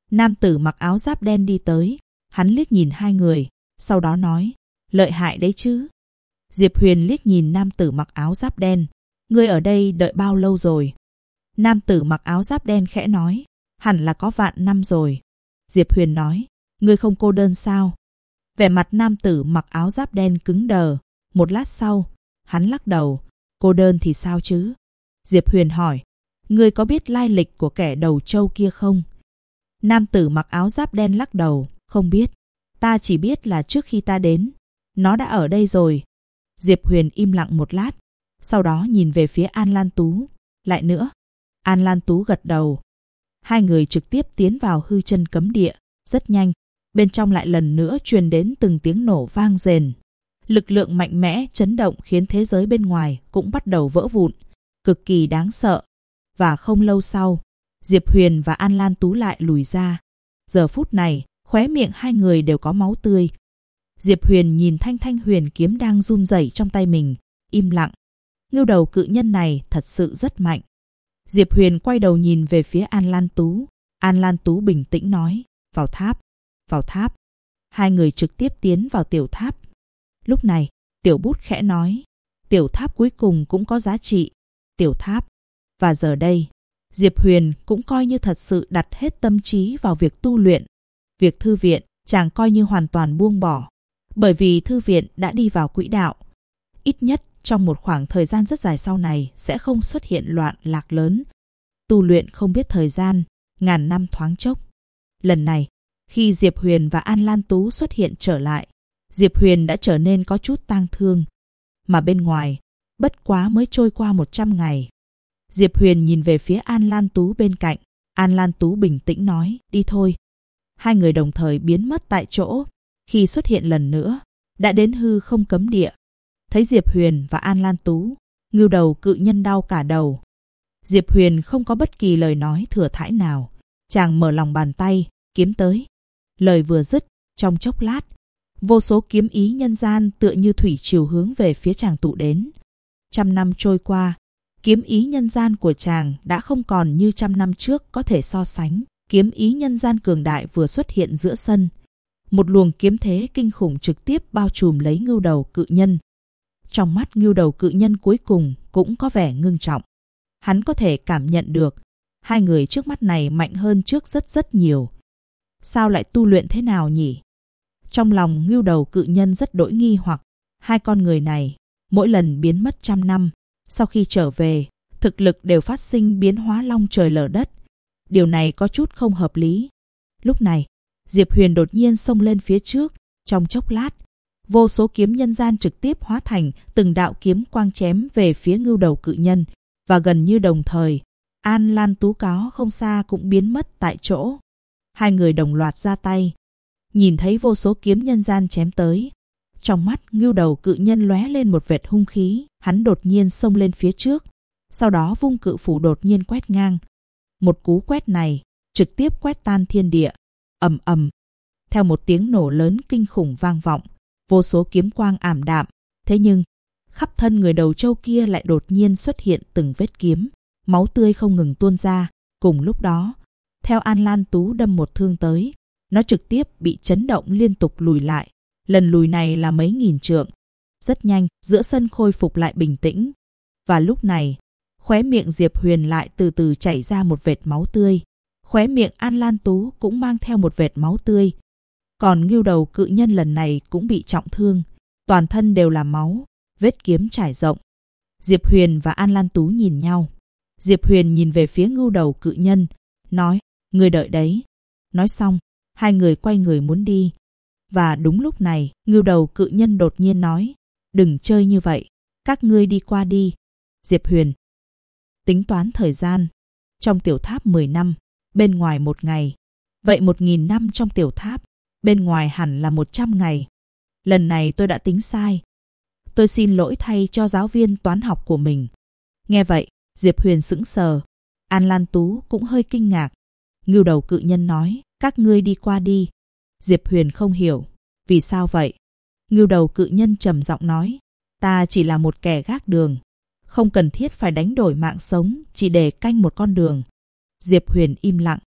Nam tử mặc áo giáp đen đi tới, hắn liếc nhìn hai người, sau đó nói, lợi hại đấy chứ. Diệp Huyền liếc nhìn nam tử mặc áo giáp đen, ngươi ở đây đợi bao lâu rồi? Nam tử mặc áo giáp đen khẽ nói, hẳn là có vạn năm rồi. Diệp Huyền nói, ngươi không cô đơn sao? Vẻ mặt nam tử mặc áo giáp đen cứng đờ, một lát sau, hắn lắc đầu, cô đơn thì sao chứ? Diệp Huyền hỏi, ngươi có biết lai lịch của kẻ đầu trâu kia không? Nam tử mặc áo giáp đen lắc đầu, không biết. Ta chỉ biết là trước khi ta đến, nó đã ở đây rồi. Diệp Huyền im lặng một lát, sau đó nhìn về phía An Lan Tú. Lại nữa. An Lan Tú gật đầu. Hai người trực tiếp tiến vào hư chân cấm địa. Rất nhanh, bên trong lại lần nữa truyền đến từng tiếng nổ vang rền. Lực lượng mạnh mẽ chấn động khiến thế giới bên ngoài cũng bắt đầu vỡ vụn. Cực kỳ đáng sợ. Và không lâu sau, Diệp Huyền và An Lan Tú lại lùi ra. Giờ phút này, khóe miệng hai người đều có máu tươi. Diệp Huyền nhìn thanh thanh huyền kiếm đang run rẩy trong tay mình, im lặng. Ngưu đầu cự nhân này thật sự rất mạnh. Diệp Huyền quay đầu nhìn về phía An Lan Tú. An Lan Tú bình tĩnh nói, vào tháp, vào tháp. Hai người trực tiếp tiến vào tiểu tháp. Lúc này, tiểu bút khẽ nói, tiểu tháp cuối cùng cũng có giá trị. Tiểu tháp. Và giờ đây, Diệp Huyền cũng coi như thật sự đặt hết tâm trí vào việc tu luyện. Việc thư viện, chàng coi như hoàn toàn buông bỏ. Bởi vì thư viện đã đi vào quỹ đạo. Ít nhất trong một khoảng thời gian rất dài sau này sẽ không xuất hiện loạn lạc lớn. Tu luyện không biết thời gian, ngàn năm thoáng chốc. Lần này, khi Diệp Huyền và An Lan Tú xuất hiện trở lại, Diệp Huyền đã trở nên có chút tang thương. Mà bên ngoài, bất quá mới trôi qua 100 ngày. Diệp Huyền nhìn về phía An Lan Tú bên cạnh. An Lan Tú bình tĩnh nói, đi thôi. Hai người đồng thời biến mất tại chỗ. Khi xuất hiện lần nữa, đã đến hư không cấm địa. Thấy Diệp Huyền và An Lan Tú, ngưu đầu cự nhân đau cả đầu. Diệp Huyền không có bất kỳ lời nói thừa thãi nào. Chàng mở lòng bàn tay, kiếm tới. Lời vừa dứt, trong chốc lát, vô số kiếm ý nhân gian tựa như thủy triều hướng về phía chàng tụ đến. 100 năm trôi qua, kiếm ý nhân gian của chàng đã không còn như 100 năm trước có thể so sánh. Kiếm ý nhân gian cường đại vừa xuất hiện giữa sân. Một luồng kiếm thế kinh khủng trực tiếp bao trùm lấy ngưu đầu cự nhân. Trong mắt ngưu đầu cự nhân cuối cùng cũng có vẻ ngưng trọng. Hắn có thể cảm nhận được hai người trước mắt này mạnh hơn trước rất nhiều. Sao lại tu luyện thế nào nhỉ? Trong lòng ngưu đầu cự nhân rất đỗi nghi hoặc. Hai con người này mỗi lần biến mất 100 năm, sau khi trở về, thực lực đều phát sinh biến hóa long trời lở đất. Điều này có chút không hợp lý. Lúc này, Diệp Huyền đột nhiên xông lên phía trước. Trong chốc lát, vô số kiếm nhân gian trực tiếp hóa thành từng đạo kiếm quang chém về phía ngưu đầu cự nhân. Và gần như đồng thời, An Lan Tú cáo không xa cũng biến mất tại chỗ. Hai người đồng loạt ra tay. Nhìn thấy vô số kiếm nhân gian chém tới. Trong mắt ngưu đầu cự nhân lóe lên một vệt hung khí. Hắn đột nhiên xông lên phía trước. Sau đó vung cự phủ đột nhiên quét ngang. Một cú quét này trực tiếp quét tan thiên địa. Ầm ầm. Theo một tiếng nổ lớn kinh khủng vang vọng, vô số kiếm quang ảm đạm. Thế nhưng, khắp thân người đầu trâu kia lại đột nhiên xuất hiện từng vết kiếm. Máu tươi không ngừng tuôn ra. Cùng lúc đó, theo An Lan Tú đâm một thương tới, nó trực tiếp bị chấn động liên tục lùi lại. Lần lùi này là mấy nghìn trượng. Rất nhanh, giữa sân khôi phục lại bình tĩnh. Và lúc này, khóe miệng Diệp Huyền lại từ từ chảy ra một vệt máu tươi. Khóe miệng An Lan Tú cũng mang theo một vệt máu tươi. Còn ngưu đầu cự nhân lần này cũng bị trọng thương. Toàn thân đều là máu, vết kiếm trải rộng. Diệp Huyền và An Lan Tú nhìn nhau. Diệp Huyền nhìn về phía ngưu đầu cự nhân, nói, ngươi đợi đấy. Nói xong, hai người quay người muốn đi. Và đúng lúc này, ngưu đầu cự nhân đột nhiên nói, đừng chơi như vậy, các ngươi đi qua đi. Diệp Huyền tính toán thời gian. Trong tiểu tháp 10 năm, bên ngoài 1 ngày. Vậy 1000 năm trong tiểu tháp, bên ngoài hẳn là 100 ngày. Lần này tôi đã tính sai. Tôi xin lỗi thay cho giáo viên toán học của mình. Nghe vậy, Diệp Huyền sững sờ. An Lan Tú cũng hơi kinh ngạc. Ngưu đầu cự nhân nói, các ngươi đi qua đi. Diệp Huyền không hiểu. Vì sao vậy? Ngưu đầu cự nhân trầm giọng nói, ta chỉ là một kẻ gác đường. Không cần thiết phải đánh đổi mạng sống chỉ để canh một con đường. Diệp Huyền im lặng.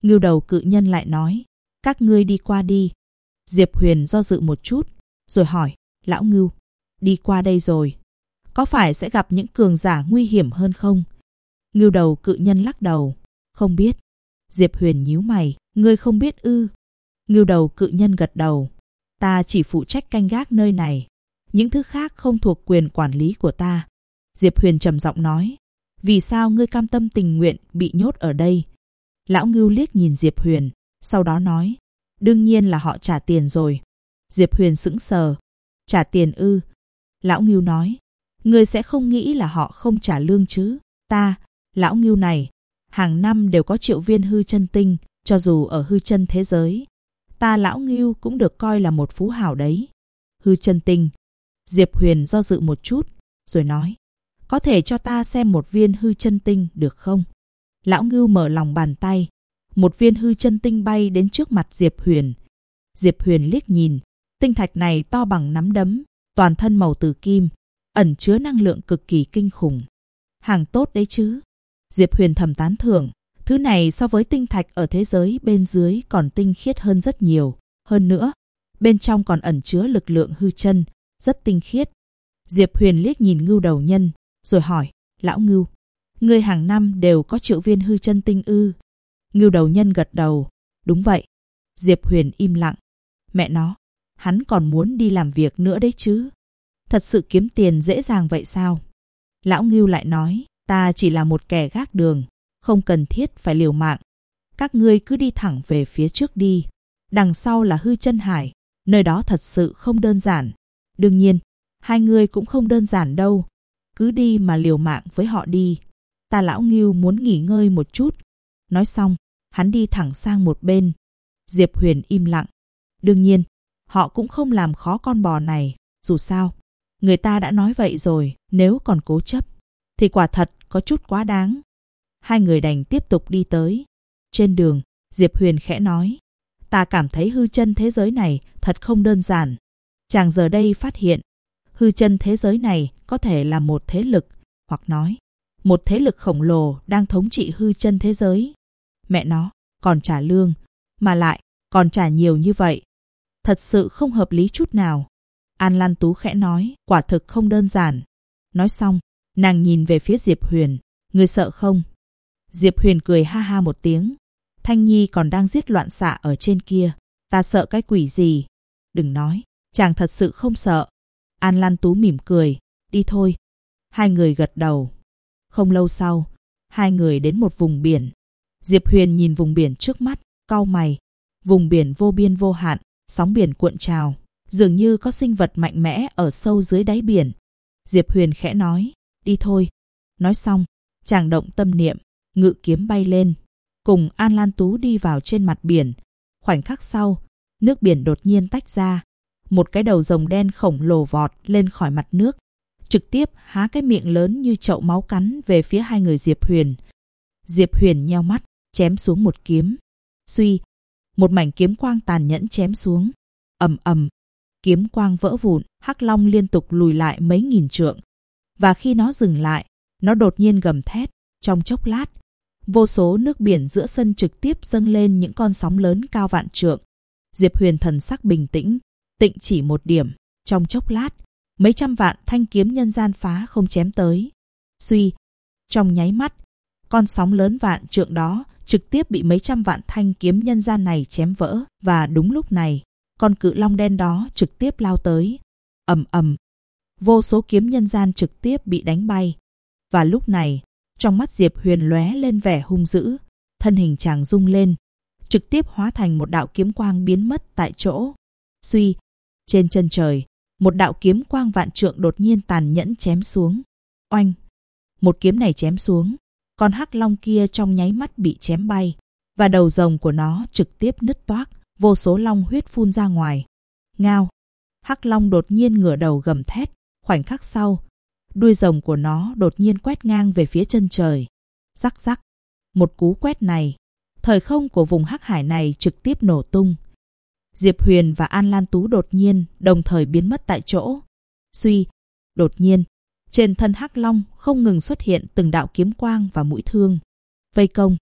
Ngưu đầu cự nhân lại nói, các ngươi đi qua đi. Diệp Huyền do dự một chút, rồi hỏi, lão Ngưu, đi qua đây rồi, có phải sẽ gặp những cường giả nguy hiểm hơn không? Ngưu đầu cự nhân lắc đầu, không biết. Diệp Huyền nhíu mày, ngươi không biết ư? Ngưu đầu cự nhân gật đầu, ta chỉ phụ trách canh gác nơi này, những thứ khác không thuộc quyền quản lý của ta. Diệp Huyền trầm giọng nói, vì sao ngươi cam tâm tình nguyện bị nhốt ở đây? Lão Ngưu liếc nhìn Diệp Huyền, sau đó nói, đương nhiên là họ trả tiền rồi. Diệp Huyền sững sờ, trả tiền ư? Lão Ngưu nói, ngươi sẽ không nghĩ là họ không trả lương chứ? Ta, lão Ngưu này, hàng năm đều có triệu viên hư chân tinh, cho dù ở hư chân thế giới. Ta lão Ngưu cũng được coi là một phú hào đấy. Hư chân tinh. Diệp Huyền do dự một chút, rồi nói, có thể cho ta xem một viên hư chân tinh được không? Lão Ngưu mở lòng bàn tay, một viên hư chân tinh bay đến trước mặt Diệp Huyền. Diệp Huyền liếc nhìn, tinh thạch này to bằng nắm đấm, toàn thân màu tử kim, ẩn chứa năng lượng cực kỳ kinh khủng. Hàng tốt đấy chứ. Diệp Huyền thầm tán thưởng, thứ này so với tinh thạch ở thế giới bên dưới còn tinh khiết hơn rất nhiều. Hơn nữa, bên trong còn ẩn chứa lực lượng hư chân, rất tinh khiết. Diệp Huyền liếc nhìn Ngưu đầu nhân, rồi hỏi, lão Ngưu, ngươi hàng năm đều có triệu viên hư chân tinh ư? Ngưu đầu nhân gật đầu, đúng vậy. Diệp Huyền im lặng, mẹ nó, hắn còn muốn đi làm việc nữa đấy chứ. Thật sự kiếm tiền dễ dàng vậy sao? Lão Ngưu lại nói, ta chỉ là một kẻ gác đường, không cần thiết phải liều mạng. Các ngươi cứ đi thẳng về phía trước đi. Đằng sau là hư chân hải, nơi đó thật sự không đơn giản. Đương nhiên, hai ngươi cũng không đơn giản đâu. Cứ đi mà liều mạng với họ đi. Ta lão Ngưu muốn nghỉ ngơi một chút. Nói xong, hắn đi thẳng sang một bên. Diệp Huyền im lặng. Đương nhiên, họ cũng không làm khó con bò này. Dù sao, người ta đã nói vậy rồi, nếu còn cố chấp, thì quả thật có chút quá đáng. Hai người đành tiếp tục đi tới. Trên đường, Diệp Huyền khẽ nói, ta cảm thấy hư chân thế giới này thật không đơn giản. Chàng giờ đây phát hiện, hư chân thế giới này có thể là một thế lực, hoặc nói, một thế lực khổng lồ đang thống trị hư chân thế giới. Mẹ nó, còn trả lương, mà lại còn trả nhiều như vậy. Thật sự không hợp lý chút nào. An Lan Tú khẽ nói, quả thực không đơn giản. Nói xong, nàng nhìn về phía Diệp Huyền, ngươi sợ không? Diệp Huyền cười ha ha một tiếng, Thanh Nhi còn đang giết loạn xạ ở trên kia, ta sợ cái quỷ gì? Đừng nói, chàng thật sự không sợ. An Lan Tú mỉm cười, đi thôi. Hai người gật đầu. Không lâu sau, hai người đến một vùng biển. Diệp Huyền nhìn vùng biển trước mắt, cau mày. Vùng biển vô biên vô hạn, sóng biển cuộn trào, dường như có sinh vật mạnh mẽ ở sâu dưới đáy biển. Diệp Huyền khẽ nói, đi thôi. Nói xong, chàng động tâm niệm, ngự kiếm bay lên, cùng An Lan Tú đi vào trên mặt biển. Khoảnh khắc sau, nước biển đột nhiên tách ra. Một cái đầu rồng đen khổng lồ vọt lên khỏi mặt nước, trực tiếp há cái miệng lớn như chậu máu cắn về phía hai người Diệp Huyền. Diệp Huyền nheo mắt, chém xuống một kiếm. Suy, một mảnh kiếm quang tàn nhẫn chém xuống. Ầm ầm, kiếm quang vỡ vụn, hắc long liên tục lùi lại mấy nghìn trượng. Và khi nó dừng lại, nó đột nhiên gầm thét. Trong chốc lát, vô số nước biển giữa sân trực tiếp dâng lên những con sóng lớn cao vạn trượng. Diệp Huyền thần sắc bình tĩnh, tịnh chỉ một điểm. Trong chốc lát, mấy trăm vạn thanh kiếm nhân gian phá không chém tới. Suy, trong nháy mắt, con sóng lớn vạn trượng đó trực tiếp bị mấy trăm vạn thanh kiếm nhân gian này chém vỡ. Và đúng lúc này, con cự long đen đó trực tiếp lao tới. Ầm ầm, vô số kiếm nhân gian trực tiếp bị đánh bay. Và lúc này, trong mắt Diệp Huyền lóe lên vẻ hung dữ, thân hình chàng rung lên, trực tiếp hóa thành một đạo kiếm quang biến mất tại chỗ. Suy, trên chân trời, một đạo kiếm quang vạn trượng đột nhiên tàn nhẫn chém xuống. Oanh! Một kiếm này chém xuống, con hắc long kia trong nháy mắt bị chém bay, và đầu rồng của nó trực tiếp nứt toác, vô số long huyết phun ra ngoài. Ngao! Hắc long đột nhiên ngửa đầu gầm thét, khoảnh khắc sau, đuôi rồng của nó đột nhiên quét ngang về phía chân trời. Rắc rắc! Một cú quét này, thời không của vùng hắc hải này trực tiếp nổ tung. Diệp Huyền và An Lan Tú đột nhiên đồng thời biến mất tại chỗ. Suy, đột nhiên, trên thân hắc long không ngừng xuất hiện từng đạo kiếm quang và mũi thương. Vây công!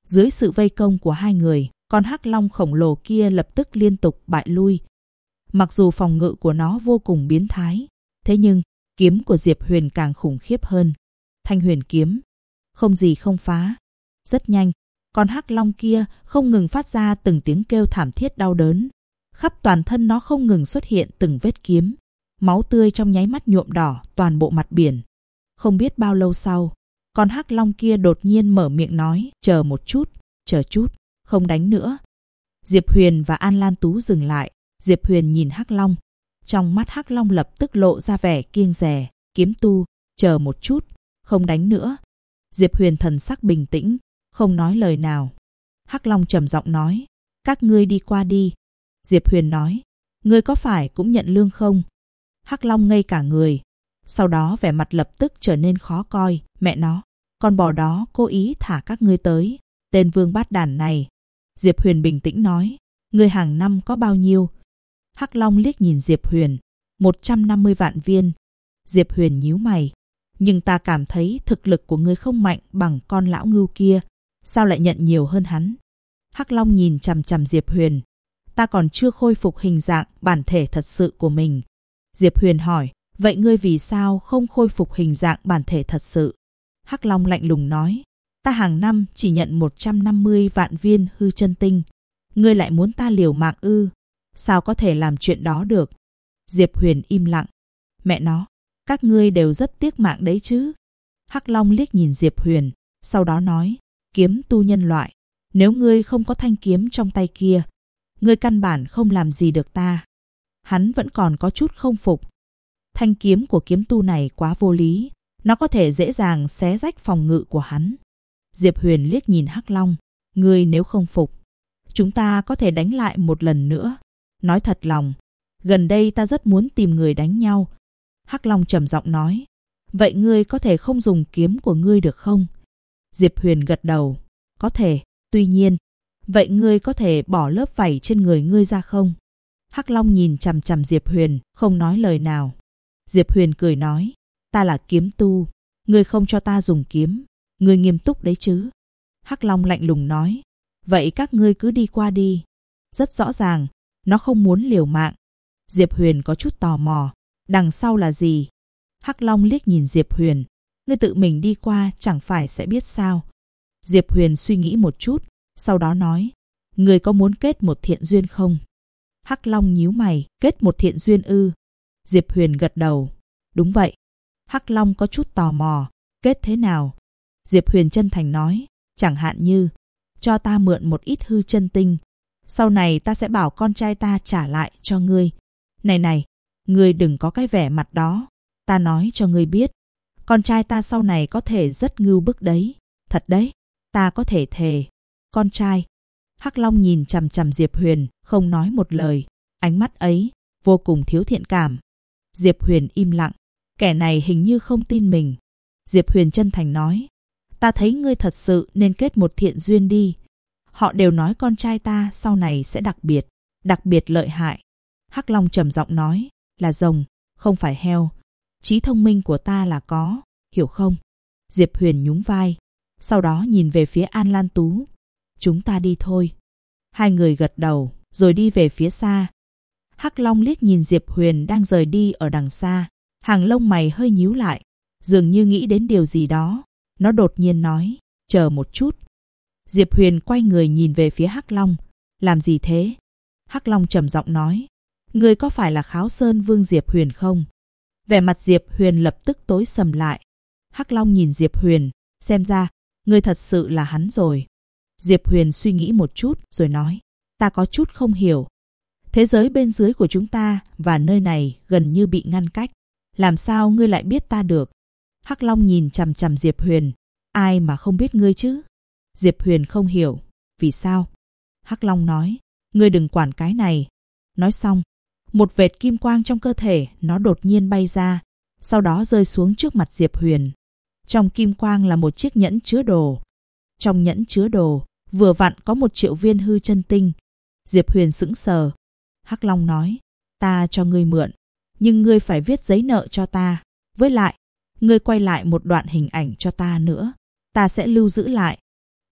Dưới sự vây công của hai người, con hắc long khổng lồ kia lập tức liên tục bại lui. Mặc dù phòng ngự của nó vô cùng biến thái, thế nhưng kiếm của Diệp Huyền càng khủng khiếp hơn. Thanh huyền kiếm, không gì không phá. Rất nhanh, con hắc long kia không ngừng phát ra từng tiếng kêu thảm thiết đau đớn. Khắp toàn thân nó không ngừng xuất hiện từng vết kiếm. Máu tươi trong nháy mắt nhuộm đỏ toàn bộ mặt biển. Không biết bao lâu sau, con hắc long kia đột nhiên mở miệng nói, chờ một chút, không đánh nữa. Diệp Huyền và An Lan Tú dừng lại. Diệp Huyền nhìn hắc long. Trong mắt hắc long lập tức lộ ra vẻ kiêng dè. Kiếm tu, chờ một chút, không đánh nữa. Diệp Huyền thần sắc bình tĩnh, không nói lời nào. Hắc long trầm giọng nói, các ngươi đi qua đi. Diệp Huyền nói, ngươi có phải cũng nhận lương không? Hắc long ngây cả người. Sau đó vẻ mặt lập tức trở nên khó coi. Mẹ nó, con bò đó cố ý thả các ngươi tới. Tên vương bát đản này. Diệp Huyền bình tĩnh nói, ngươi hàng năm có bao nhiêu? Hắc long liếc nhìn Diệp Huyền, 150 vạn viên. Diệp Huyền nhíu mày, nhưng ta cảm thấy thực lực của ngươi không mạnh bằng con lão ngưu kia, sao lại nhận nhiều hơn hắn? Hắc long nhìn chằm chằm Diệp Huyền, ta còn chưa khôi phục hình dạng bản thể thật sự của mình. Diệp Huyền hỏi, vậy ngươi vì sao không khôi phục hình dạng bản thể thật sự? Hắc long lạnh lùng nói, ta hàng năm chỉ nhận 150 vạn viên hư chân tinh. Ngươi lại muốn ta liều mạng ư? Sao có thể làm chuyện đó được? Diệp Huyền im lặng. Mẹ nó, các ngươi đều rất tiếc mạng đấy chứ. Hắc long liếc nhìn Diệp Huyền, sau đó nói, kiếm tu nhân loại, nếu ngươi không có thanh kiếm trong tay kia, ngươi căn bản không làm gì được ta. Hắn vẫn còn có chút không phục. Thanh kiếm của kiếm tu này quá vô lý, nó có thể dễ dàng xé rách phòng ngự của hắn. Diệp Huyền liếc nhìn Hắc long, ngươi nếu không phục, chúng ta có thể đánh lại một lần nữa. Nói thật lòng, gần đây ta rất muốn tìm người đánh nhau. Hắc long trầm giọng nói, vậy ngươi có thể không dùng kiếm của ngươi được không? Diệp Huyền gật đầu, có thể, tuy nhiên, vậy ngươi có thể bỏ lớp vảy trên người ngươi ra không? Hắc long nhìn chằm chằm Diệp Huyền, không nói lời nào. Diệp Huyền cười nói, ta là kiếm tu, ngươi không cho ta dùng kiếm, ngươi nghiêm túc đấy chứ? Hắc long lạnh lùng nói, vậy các ngươi cứ đi qua đi. Rất rõ ràng, nó không muốn liều mạng. Diệp Huyền có chút tò mò, đằng sau là gì? Hắc long liếc nhìn Diệp Huyền, ngươi tự mình đi qua chẳng phải sẽ biết sao? Diệp Huyền suy nghĩ một chút, sau đó nói, ngươi có muốn kết một thiện duyên không? Hắc long nhíu mày, kết một thiện duyên ư? Diệp Huyền gật đầu, đúng vậy. Hắc long có chút tò mò, kết thế nào? Diệp Huyền chân thành nói, chẳng hạn như, cho ta mượn một ít hư chân tinh, sau này ta sẽ bảo con trai ta trả lại cho ngươi. Này, ngươi đừng có cái vẻ mặt đó, ta nói cho ngươi biết, con trai ta sau này có thể rất ngưu bức đấy, thật đấy, ta có thể thề. Con trai? Hắc long nhìn chằm chằm Diệp Huyền, không nói một lời, ánh mắt ấy vô cùng thiếu thiện cảm. Diệp Huyền im lặng, kẻ này hình như không tin mình. Diệp Huyền chân thành nói, ta thấy ngươi thật sự nên kết một thiện duyên đi. Họ đều nói con trai ta sau này sẽ đặc biệt lợi hại. Hắc long trầm giọng nói, là rồng, không phải heo. Trí thông minh của ta là có, hiểu không? Diệp Huyền nhún vai, sau đó nhìn về phía An Lan Tú. Chúng ta đi thôi. Hai người gật đầu, rồi đi về phía xa. Hắc long liếc nhìn Diệp Huyền đang rời đi ở đằng xa, hàng lông mày hơi nhíu lại, dường như nghĩ đến điều gì đó. Nó đột nhiên nói, chờ một chút. Diệp Huyền quay người nhìn về phía Hắc long, làm gì thế? Hắc long trầm giọng nói, ngươi có phải là Kháo Sơn Vương Diệp Huyền không? Vẻ mặt Diệp Huyền lập tức tối sầm lại. Hắc long nhìn Diệp Huyền, xem ra, ngươi thật sự là hắn rồi. Diệp Huyền suy nghĩ một chút rồi nói, ta có chút không hiểu. Thế giới bên dưới của chúng ta và nơi này gần như bị ngăn cách. Làm sao ngươi lại biết ta được? Hắc long nhìn chằm chằm Diệp Huyền, ai mà không biết ngươi chứ? Diệp Huyền không hiểu, vì sao? Hắc long nói, ngươi đừng quản cái này. Nói xong, một vệt kim quang trong cơ thể nó đột nhiên bay ra, sau đó rơi xuống trước mặt Diệp Huyền. Trong kim quang là một chiếc nhẫn chứa đồ. Trong nhẫn chứa đồ, vừa vặn có 1 triệu viên hư chân tinh. Diệp Huyền sững sờ. Hắc long nói, ta cho ngươi mượn, nhưng ngươi phải viết giấy nợ cho ta. Với lại, ngươi quay lại một đoạn hình ảnh cho ta nữa, ta sẽ lưu giữ lại.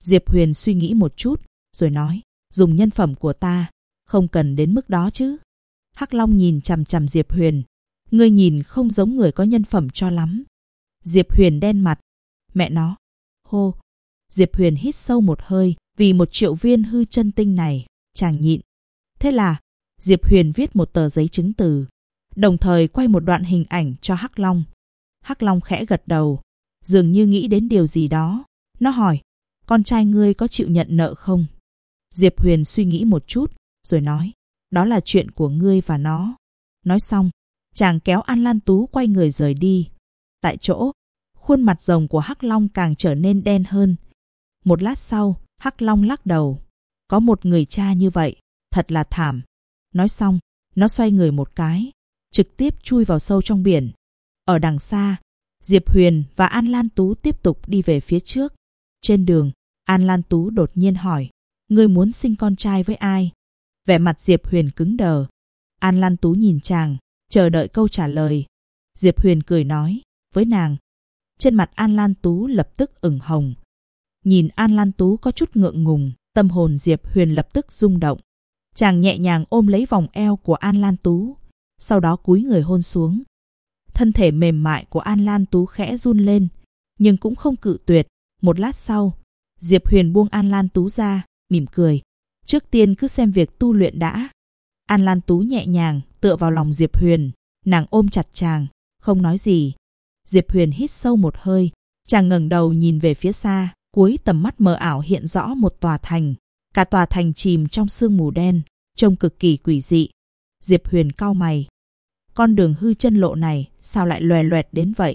Diệp Huyền suy nghĩ một chút, rồi nói, dùng nhân phẩm của ta, không cần đến mức đó chứ. Hắc Long nhìn chằm chằm Diệp Huyền. Ngươi nhìn không giống người có nhân phẩm cho lắm. Diệp Huyền đen mặt. Mẹ nó. Hô. Diệp Huyền hít sâu một hơi, vì 1 triệu viên hư chân tinh này, chàng nhịn. Thế là, Diệp Huyền viết một tờ giấy chứng từ, đồng thời quay một đoạn hình ảnh cho Hắc Long. Hắc Long khẽ gật đầu, dường như nghĩ đến điều gì đó. Nó hỏi, con trai ngươi có chịu nhận nợ không? Diệp Huyền suy nghĩ một chút, rồi nói, đó là chuyện của ngươi và nó. Nói xong, chàng kéo An Lan Tú quay người rời đi. Tại chỗ, khuôn mặt rồng của Hắc Long càng trở nên đen hơn. Một lát sau, Hắc Long lắc đầu. Có một người cha như vậy, thật là thảm. Nói xong, nó xoay người một cái, trực tiếp chui vào sâu trong biển. Ở đằng xa, Diệp Huyền và An Lan Tú tiếp tục đi về phía trước. Trên đường, An Lan Tú đột nhiên hỏi, ngươi muốn sinh con trai với ai? Vẻ mặt Diệp Huyền cứng đờ. An Lan Tú nhìn chàng, chờ đợi câu trả lời. Diệp Huyền cười nói, với nàng. Trên mặt An Lan Tú lập tức ửng hồng. Nhìn An Lan Tú có chút ngượng ngùng, tâm hồn Diệp Huyền lập tức rung động. Chàng nhẹ nhàng ôm lấy vòng eo của An Lan Tú, sau đó cúi người hôn xuống. Thân thể mềm mại của An Lan Tú khẽ run lên, nhưng cũng không cự tuyệt. Một lát sau, Diệp Huyền buông An Lan Tú ra, mỉm cười. Trước tiên cứ xem việc tu luyện đã. An Lan Tú nhẹ nhàng tựa vào lòng Diệp Huyền, nàng ôm chặt chàng, không nói gì. Diệp Huyền hít sâu một hơi, chàng ngẩng đầu nhìn về phía xa, cuối tầm mắt mờ ảo hiện rõ một tòa thành. Cả tòa thành chìm trong sương mù đen, trông cực kỳ quỷ dị. Diệp Huyền cau mày. Con đường hư chân lộ này sao lại loè loẹt đến vậy?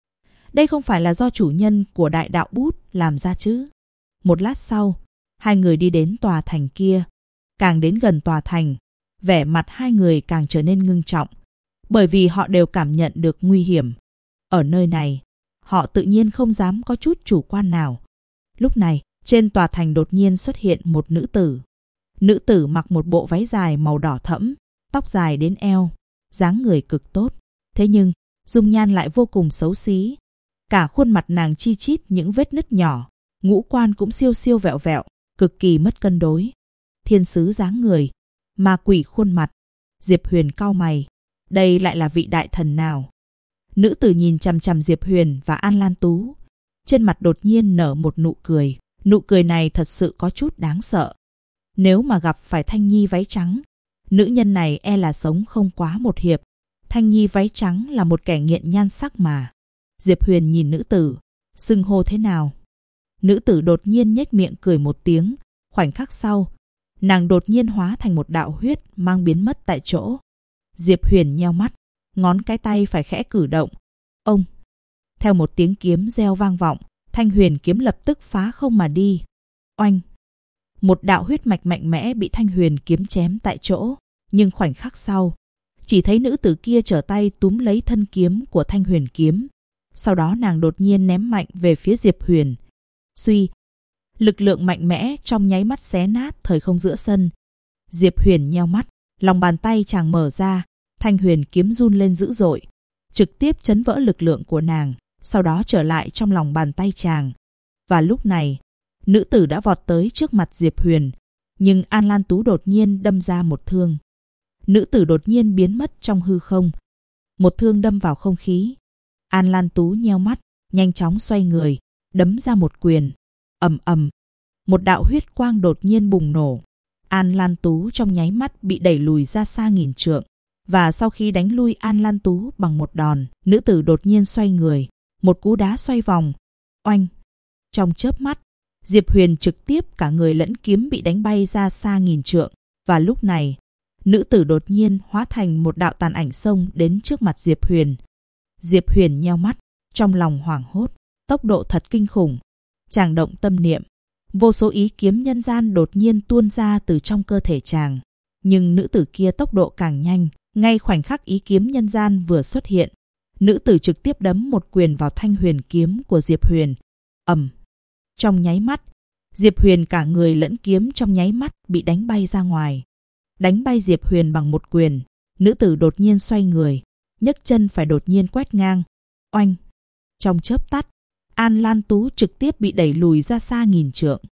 Đây không phải là do chủ nhân của đại đạo bút làm ra chứ? Một lát sau, hai người đi đến tòa thành kia. Càng đến gần tòa thành, vẻ mặt hai người càng trở nên ngưng trọng, bởi vì họ đều cảm nhận được nguy hiểm. Ở nơi này, họ tự nhiên không dám có chút chủ quan nào. Lúc này, trên tòa thành đột nhiên xuất hiện một nữ tử. Nữ tử mặc một bộ váy dài màu đỏ thẫm, tóc dài đến eo, dáng người cực tốt. Thế nhưng, dung nhan lại vô cùng xấu xí. Cả khuôn mặt nàng chi chít những vết nứt nhỏ, ngũ quan cũng siêu siêu vẹo vẹo, cực kỳ mất cân đối. Thiên sứ dáng người, ma quỷ khuôn mặt. Diệp Huyền cau mày. Đây lại là vị đại thần nào? Nữ tử nhìn chằm chằm Diệp Huyền và An Lan Tú. Trên mặt đột nhiên nở một nụ cười. Nụ cười này thật sự có chút đáng sợ. Nếu mà gặp phải Thanh Nhi váy trắng, nữ nhân này e là sống không quá một hiệp. Thanh Nhi váy trắng là một kẻ nghiện nhan sắc mà. Diệp Huyền nhìn nữ tử, xưng hô thế nào? Nữ tử đột nhiên nhếch miệng cười một tiếng. Khoảnh khắc sau, nàng đột nhiên hóa thành một đạo huyết mang biến mất tại chỗ. Diệp Huyền nheo mắt, ngón cái tay phải khẽ cử động. Ông! Theo một tiếng kiếm reo vang vọng, thanh huyền kiếm lập tức phá không mà đi. Oanh! Một đạo huyết mạch mạnh mẽ bị thanh huyền kiếm chém tại chỗ. Nhưng khoảnh khắc sau, chỉ thấy nữ tử kia trở tay túm lấy thân kiếm của thanh huyền kiếm. Sau đó nàng đột nhiên ném mạnh về phía Diệp Huyền. Suy! Lực lượng mạnh mẽ trong nháy mắt xé nát thời không giữa sân. Diệp Huyền nheo mắt, lòng bàn tay chàng mở ra, thanh huyền kiếm run lên dữ dội, trực tiếp chấn vỡ lực lượng của nàng, sau đó trở lại trong lòng bàn tay chàng. Và lúc này, nữ tử đã vọt tới trước mặt Diệp Huyền, nhưng An Lan Tú đột nhiên đâm ra một thương. Nữ tử đột nhiên biến mất trong hư không, một thương đâm vào không khí. An Lan Tú nheo mắt, nhanh chóng xoay người, đấm ra một quyền. Ầm ầm, một đạo huyết quang đột nhiên bùng nổ. An Lan Tú trong nháy mắt bị đẩy lùi ra xa nghìn trượng. Và sau khi đánh lui An Lan Tú bằng một đòn, nữ tử đột nhiên xoay người, một cú đá xoay vòng. Oanh! Trong chớp mắt, Diệp Huyền trực tiếp cả người lẫn kiếm bị đánh bay ra xa nghìn trượng. Và lúc này, nữ tử đột nhiên hóa thành một đạo tàn ảnh xông đến trước mặt Diệp Huyền. Diệp Huyền nheo mắt, trong lòng hoảng hốt, tốc độ thật kinh khủng. Chàng động tâm niệm, vô số ý kiếm nhân gian đột nhiên tuôn ra từ trong cơ thể chàng. Nhưng nữ tử kia tốc độ càng nhanh, ngay khoảnh khắc ý kiếm nhân gian vừa xuất hiện, nữ tử trực tiếp đấm một quyền vào thanh huyền kiếm của Diệp Huyền. Ầm! Trong nháy mắt, Diệp Huyền cả người lẫn kiếm trong nháy mắt bị đánh bay ra ngoài. Đánh bay Diệp Huyền bằng một quyền, nữ tử đột nhiên xoay người, nhấc chân phải đột nhiên quét ngang. Oanh! Trong chớp tắt, An Lan Tú trực tiếp bị đẩy lùi ra xa nghìn trượng.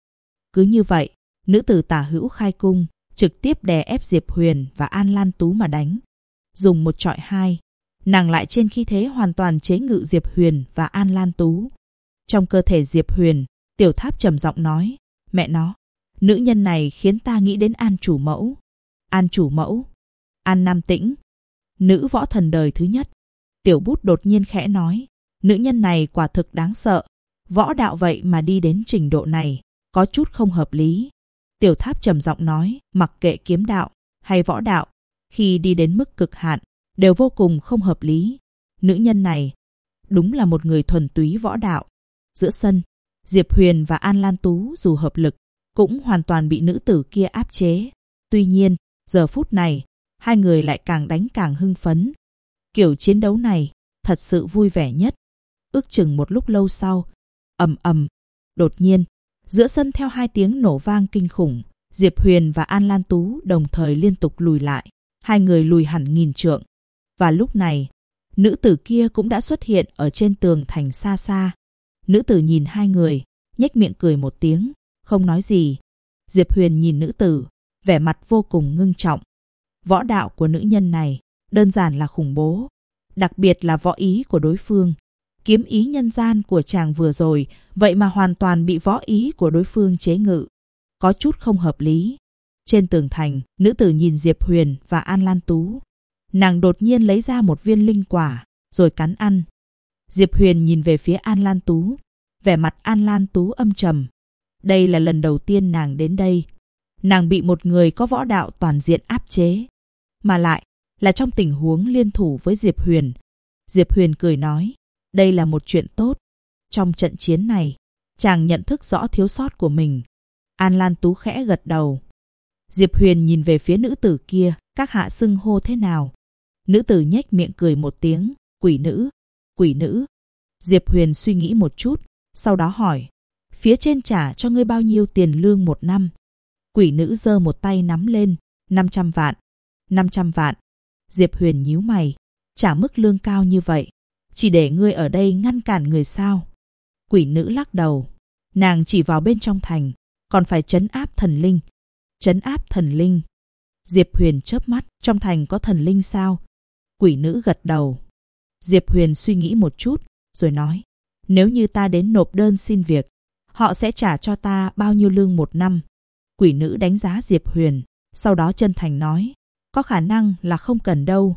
Cứ như vậy, nữ tử tả hữu khai cung, trực tiếp đè ép Diệp Huyền và An Lan Tú mà đánh. Dùng 1 chọi 2, nàng lại trên khí thế hoàn toàn chế ngự Diệp Huyền và An Lan Tú. Trong cơ thể Diệp Huyền, Tiểu Tháp trầm giọng nói, mẹ nó, nữ nhân này khiến ta nghĩ đến An chủ mẫu. An chủ mẫu, An Nam Tĩnh, nữ võ thần đời thứ nhất. Tiểu Bút đột nhiên khẽ nói, nữ nhân này quả thực đáng sợ. Võ đạo vậy mà đi đến trình độ này, có chút không hợp lý. Tiểu Tháp trầm giọng nói, mặc kệ kiếm đạo hay võ đạo, khi đi đến mức cực hạn, đều vô cùng không hợp lý. Nữ nhân này đúng là một người thuần túy võ đạo. Giữa sân, Diệp Huyền và An Lan Tú dù hợp lực, cũng hoàn toàn bị nữ tử kia áp chế. Tuy nhiên, giờ phút này, hai người lại càng đánh càng hưng phấn. Kiểu chiến đấu này thật sự vui vẻ nhất. Ước chừng một lúc lâu sau, ầm ầm, đột nhiên, giữa sân theo 2 tiếng nổ vang kinh khủng, Diệp Huyền và An Lan Tú đồng thời liên tục lùi lại. Hai người lùi hẳn nghìn trượng. Và lúc này, nữ tử kia cũng đã xuất hiện ở trên tường thành xa xa. Nữ tử nhìn hai người, nhếch miệng cười một tiếng, không nói gì. Diệp Huyền nhìn nữ tử, vẻ mặt vô cùng ngưng trọng. Võ đạo của nữ nhân này đơn giản là khủng bố, đặc biệt là võ ý của đối phương. Kiếm ý nhân gian của chàng vừa rồi, vậy mà hoàn toàn bị võ ý của đối phương chế ngự. Có chút không hợp lý. Trên tường thành, nữ tử nhìn Diệp Huyền và An Lan Tú. Nàng đột nhiên lấy ra một viên linh quả, rồi cắn ăn. Diệp Huyền nhìn về phía An Lan Tú. Vẻ mặt An Lan Tú âm trầm. Đây là lần đầu tiên nàng đến đây. Nàng bị một người có võ đạo toàn diện áp chế. Mà lại là trong tình huống liên thủ với Diệp Huyền. Diệp Huyền cười nói, đây là một chuyện tốt. Trong trận chiến này, chàng nhận thức rõ thiếu sót của mình. An Lan Tú khẽ gật đầu. Diệp Huyền nhìn về phía nữ tử kia, các hạ xưng hô thế nào? Nữ tử nhếch miệng cười một tiếng, quỷ nữ, quỷ nữ. Diệp Huyền suy nghĩ một chút, sau đó hỏi, phía trên trả cho ngươi bao nhiêu tiền lương 1 năm? Quỷ nữ giơ một tay nắm lên, 500 vạn. 500 vạn. Diệp Huyền nhíu mày, trả mức lương cao như vậy, chỉ để ngươi ở đây ngăn cản người sao? Quỷ nữ lắc đầu, nàng chỉ vào bên trong thành, còn phải trấn áp thần linh. Trấn áp thần linh. Diệp Huyền chớp mắt, trong thành có thần linh sao? Quỷ nữ gật đầu. Diệp Huyền suy nghĩ một chút, rồi nói, nếu như ta đến nộp đơn xin việc, họ sẽ trả cho ta bao nhiêu lương 1 năm? Quỷ nữ đánh giá Diệp Huyền, sau đó chân thành nói, có khả năng là không cần đâu.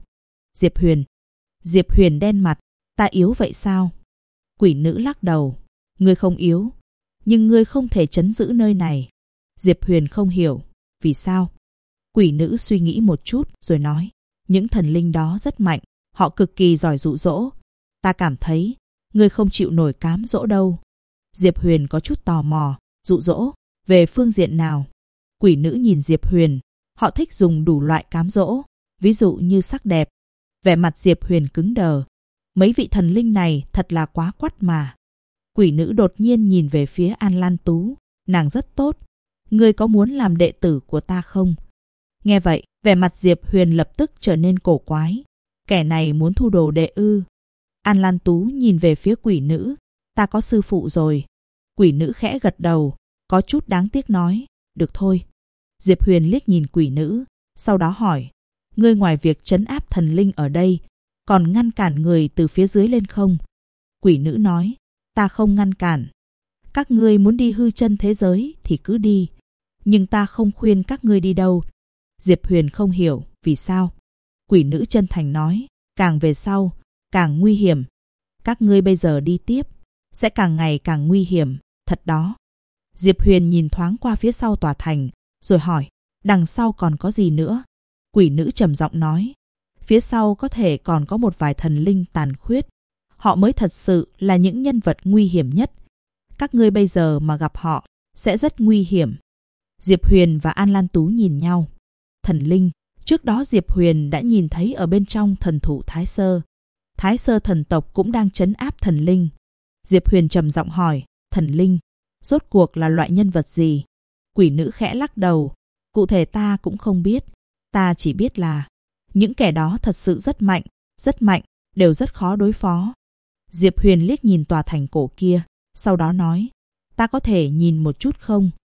Diệp Huyền đen mặt, ta yếu vậy sao? Quỷ nữ lắc đầu, ngươi không yếu, nhưng ngươi không thể trấn giữ nơi này. Diệp Huyền không hiểu, vì sao? Quỷ nữ suy nghĩ một chút rồi nói, những thần linh đó rất mạnh, họ cực kỳ giỏi dụ dỗ. Ta cảm thấy, ngươi không chịu nổi cám dỗ đâu. Diệp Huyền có chút tò mò, dụ dỗ, về phương diện nào? Quỷ nữ nhìn Diệp Huyền, họ thích dùng đủ loại cám dỗ, ví dụ như sắc đẹp. Vẻ mặt Diệp Huyền cứng đờ, mấy vị thần linh này thật là quá quắt mà. Quỷ nữ đột nhiên nhìn về phía An Lan Tú, nàng rất tốt. Ngươi có muốn làm đệ tử của ta không? Nghe vậy, vẻ mặt Diệp Huyền lập tức trở nên cổ quái. Kẻ này muốn thu đồ đệ ư? An Lan Tú nhìn về phía quỷ nữ, ta có sư phụ rồi. Quỷ nữ khẽ gật đầu, có chút đáng tiếc nói, được thôi. Diệp Huyền liếc nhìn quỷ nữ, sau đó hỏi, ngươi ngoài việc trấn áp thần linh ở đây, còn ngăn cản người từ phía dưới lên không? Quỷ nữ nói, ta không ngăn cản. Các ngươi muốn đi hư chân thế giới thì cứ đi, nhưng ta không khuyên các ngươi đi đâu. Diệp Huyền không hiểu, vì sao? Quỷ nữ chân thành nói, càng về sau, càng nguy hiểm. Các ngươi bây giờ đi tiếp, sẽ càng ngày càng nguy hiểm, thật đó. Diệp Huyền nhìn thoáng qua phía sau tòa thành, rồi hỏi, đằng sau còn có gì nữa? Quỷ nữ trầm giọng nói, phía sau có thể còn có một vài thần linh tàn khuyết. Họ mới thật sự là những nhân vật nguy hiểm nhất. Các ngươi bây giờ mà gặp họ, sẽ rất nguy hiểm. Diệp Huyền và An Lan Tú nhìn nhau. Thần linh, trước đó Diệp Huyền đã nhìn thấy ở bên trong thần thụ Thái Sơ. Thái Sơ thần tộc cũng đang trấn áp thần linh. Diệp Huyền trầm giọng hỏi, thần linh, rốt cuộc là loại nhân vật gì? Quỷ nữ khẽ lắc đầu, cụ thể ta cũng không biết. Ta chỉ biết là những kẻ đó thật sự rất mạnh, đều rất khó đối phó. Diệp Huyền liếc nhìn tòa thành cổ kia, sau đó nói, ta có thể nhìn một chút không?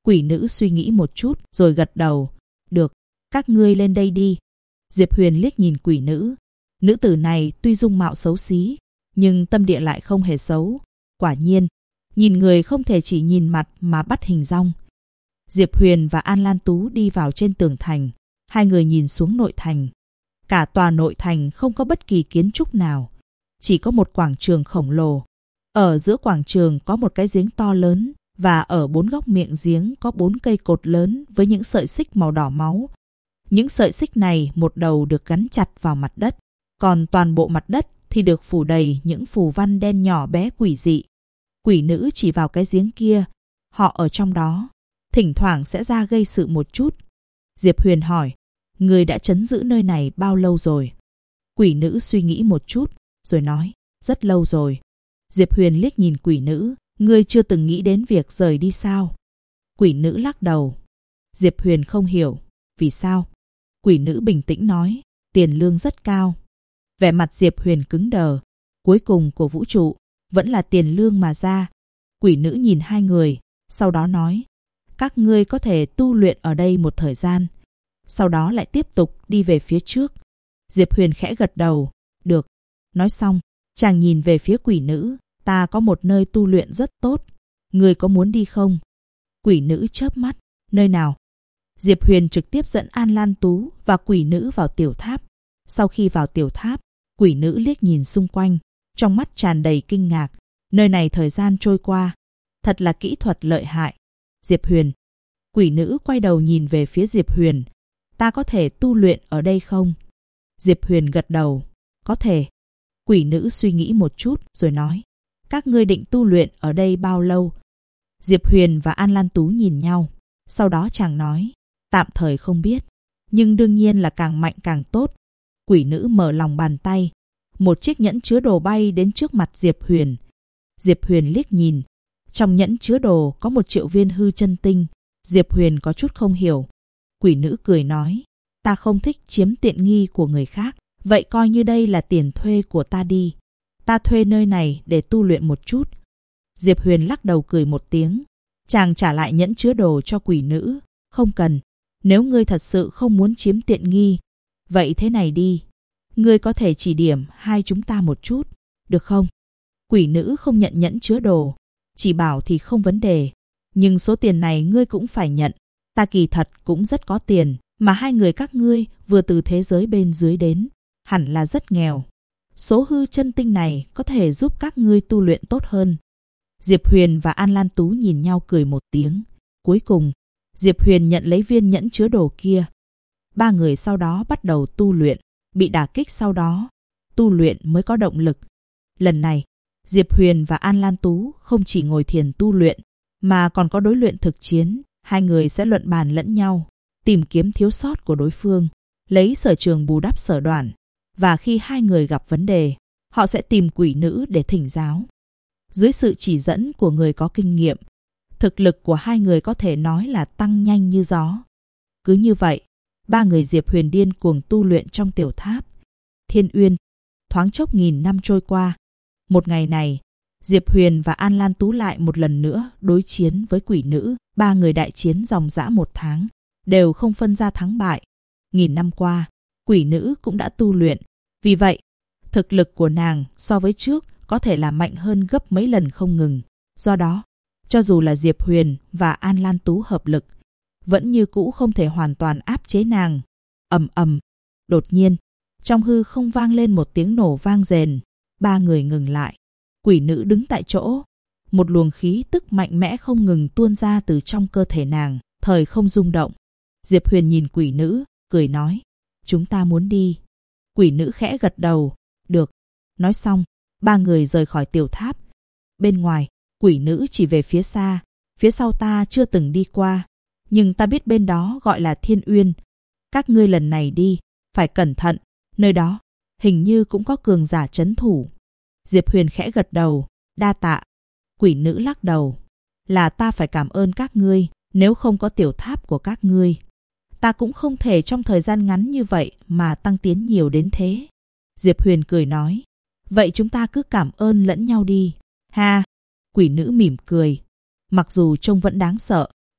Quỷ nữ suy nghĩ một chút rồi gật đầu. Được, các ngươi lên đây đi. Diệp Huyền liếc nhìn quỷ nữ. Nữ tử này tuy dung mạo xấu xí, nhưng tâm địa lại không hề xấu. Quả nhiên, nhìn người không thể chỉ nhìn mặt mà bắt hình dong. Diệp Huyền và An Lan Tú đi vào trên tường thành. Hai người nhìn xuống nội thành. Cả tòa nội thành không có bất kỳ kiến trúc nào. Chỉ có một quảng trường khổng lồ. Ở giữa quảng trường có một cái giếng to lớn, và ở 4 góc miệng giếng có 4 cây cột lớn với những sợi xích màu đỏ máu. Những sợi xích này một đầu được gắn chặt vào mặt đất, còn toàn bộ mặt đất thì được phủ đầy những phù văn đen nhỏ bé quỷ dị. Quỷ nữ chỉ vào cái giếng kia. Họ ở trong đó, thỉnh thoảng sẽ ra gây sự một chút. Diệp Huyền hỏi, người đã trấn giữ nơi này bao lâu rồi? Quỷ nữ suy nghĩ một chút, rồi nói, rất lâu rồi. Diệp Huyền liếc nhìn quỷ nữ, ngươi chưa từng nghĩ đến việc rời đi sao? Quỷ nữ lắc đầu. Diệp Huyền không hiểu, vì sao? Quỷ nữ bình tĩnh nói, tiền lương rất cao. Vẻ mặt Diệp Huyền cứng đờ. Cuối cùng của vũ trụ vẫn là tiền lương mà ra. Quỷ nữ nhìn hai người, sau đó nói, các ngươi có thể tu luyện ở đây một thời gian, sau đó lại tiếp tục đi về phía trước. Diệp Huyền khẽ gật đầu, được. Nói xong, chàng nhìn về phía quỷ nữ, ta có một nơi tu luyện rất tốt, ngươi có muốn đi không? Quỷ nữ chớp mắt, nơi nào? Diệp Huyền trực tiếp dẫn An Lan Tú và quỷ nữ vào tiểu tháp. Sau khi vào tiểu tháp, quỷ nữ liếc nhìn xung quanh, trong mắt tràn đầy kinh ngạc. Nơi này thời gian trôi qua, thật là kỹ thuật lợi hại. Diệp Huyền. Quỷ nữ quay đầu nhìn về phía Diệp Huyền. Ta có thể tu luyện ở đây không? Diệp Huyền gật đầu. Có thể. Quỷ nữ suy nghĩ một chút rồi nói, các ngươi định tu luyện ở đây bao lâu? Diệp Huyền và An Lan Tú nhìn nhau. Sau đó chàng nói, tạm thời không biết, nhưng đương nhiên là càng mạnh càng tốt. Quỷ nữ mở lòng bàn tay. Một chiếc nhẫn chứa đồ bay đến trước mặt Diệp Huyền. Diệp Huyền liếc nhìn. Trong nhẫn chứa đồ có 1 triệu viên hư chân tinh. Diệp Huyền có chút không hiểu. Quỷ nữ cười nói, ta không thích chiếm tiện nghi của người khác, vậy coi như đây là tiền thuê của ta đi. Ta thuê nơi này để tu luyện một chút. Diệp Huyền lắc đầu cười một tiếng. Chàng trả lại nhẫn chứa đồ cho quỷ nữ. Không cần, nếu ngươi thật sự không muốn chiếm tiện nghi, vậy thế này đi, ngươi có thể chỉ điểm hai chúng ta một chút, được không? Quỷ nữ không nhận nhẫn chứa đồ, chỉ bảo thì không vấn đề, nhưng số tiền này ngươi cũng phải nhận. Ta kỳ thật cũng rất có tiền, mà hai người các ngươi vừa từ thế giới bên dưới đến, hẳn là rất nghèo. Số hư chân tinh này có thể giúp các ngươi tu luyện tốt hơn. Diệp Huyền và An Lan Tú nhìn nhau cười một tiếng. Cuối cùng, Diệp Huyền nhận lấy viên nhẫn chứa đồ kia. Ba người sau đó bắt đầu tu luyện. Bị đả kích sau đó, tu luyện mới có động lực. Lần này, Diệp Huyền và An Lan Tú không chỉ ngồi thiền tu luyện, mà còn có đối luyện thực chiến. Hai người sẽ luận bàn lẫn nhau, tìm kiếm thiếu sót của đối phương, lấy sở trường bù đắp sở đoản. Và khi hai người gặp vấn đề, họ sẽ tìm quỷ nữ để thỉnh giáo. Dưới sự chỉ dẫn của người có kinh nghiệm, thực lực của hai người có thể nói là tăng nhanh như gió. Cứ như vậy, ba người Diệp Huyền điên cuồng tu luyện trong tiểu tháp. Thiên Uyên, thoáng chốc 1000 năm trôi qua. Một ngày này, Diệp Huyền và An Lan Tú lại một lần nữa đối chiến với quỷ nữ. Ba người đại chiến ròng rã 1 tháng, đều không phân ra thắng bại. 1000 năm qua, quỷ nữ cũng đã tu luyện. Vì vậy, thực lực của nàng so với trước có thể là mạnh hơn gấp mấy lần không ngừng. Do đó, cho dù là Diệp Huyền và An Lan Tú hợp lực, vẫn như cũ không thể hoàn toàn áp chế nàng. Ầm ầm. Đột nhiên, trong hư không vang lên một tiếng nổ vang rền. Ba người ngừng lại. Quỷ nữ đứng tại chỗ. Một luồng khí tức mạnh mẽ không ngừng tuôn ra từ trong cơ thể nàng, thời không rung động. Diệp Huyền nhìn quỷ nữ, cười nói, chúng ta muốn đi. Quỷ nữ khẽ gật đầu, được. Nói xong, ba người rời khỏi tiểu tháp. Bên ngoài, quỷ nữ chỉ về phía xa. Phía sau ta chưa từng đi qua, nhưng ta biết bên đó gọi là Thiên Uyên. Các ngươi lần này đi, phải cẩn thận, nơi đó hình như cũng có cường giả trấn thủ. Diệp Huyền khẽ gật đầu, đa tạ. Quỷ nữ lắc đầu, là ta phải cảm ơn các ngươi, nếu không có tiểu tháp của các ngươi, ta cũng không thể trong thời gian ngắn như vậy mà tăng tiến nhiều đến thế. Diệp Huyền cười nói, vậy chúng ta cứ cảm ơn lẫn nhau đi. Ha! Quỷ nữ mỉm cười. Mặc dù trông vẫn đáng sợ,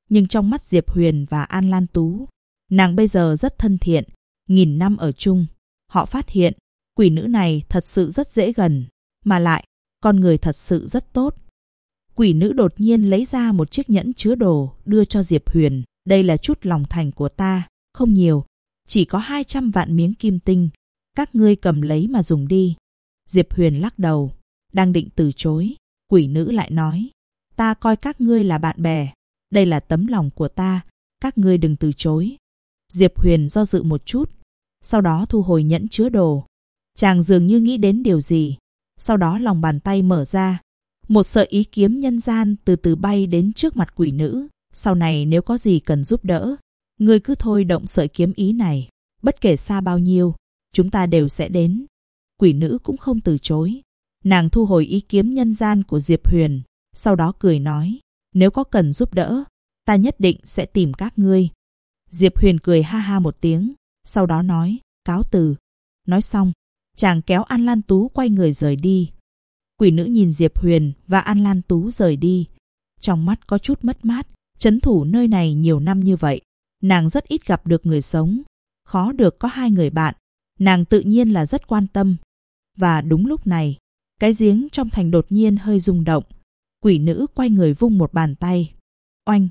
Nhưng trong mắt Diệp Huyền và An Lan Tú, nàng bây giờ rất thân thiện. Nghìn năm ở chung, họ phát hiện quỷ nữ này thật sự rất dễ gần, mà lại con người thật sự rất tốt. Quỷ nữ đột nhiên lấy ra một chiếc nhẫn chứa đồ đưa cho Diệp Huyền. Đây là chút lòng thành của ta, không nhiều, chỉ có 200 vạn miếng kim tinh. Các ngươi cầm lấy mà dùng đi. Diệp Huyền lắc đầu, đang định từ chối. Quỷ nữ lại nói, ta coi các ngươi là bạn bè. Đây là tấm lòng của ta, các ngươi đừng từ chối. Diệp Huyền do dự một chút, sau đó thu hồi nhẫn chứa đồ. Chàng dường như nghĩ đến điều gì, sau đó lòng bàn tay mở ra. Một sợi ý kiếm nhân gian từ từ bay đến trước mặt quỷ nữ. Sau này nếu có gì cần giúp đỡ, ngươi cứ thôi động sợi kiếm ý này. Bất kể xa bao nhiêu, chúng ta đều sẽ đến. Quỷ nữ cũng không từ chối. Nàng thu hồi ý kiếm nhân gian của Diệp Huyền, sau đó cười nói, nếu có cần giúp đỡ, ta nhất định sẽ tìm các ngươi. Diệp Huyền cười ha ha một tiếng, sau đó nói, cáo từ. Nói xong, chàng kéo An Lan Tú quay người rời đi. Quỷ nữ nhìn Diệp Huyền và An Lan Tú rời đi, trong mắt có chút mất mát. Trấn thủ nơi này nhiều năm như vậy, nàng rất ít gặp được người sống, khó được có 2 người bạn, nàng tự nhiên là rất quan tâm. Và đúng lúc này, cái giếng trong thành đột nhiên hơi rung động. Quỷ nữ quay người vung một bàn tay. Oanh!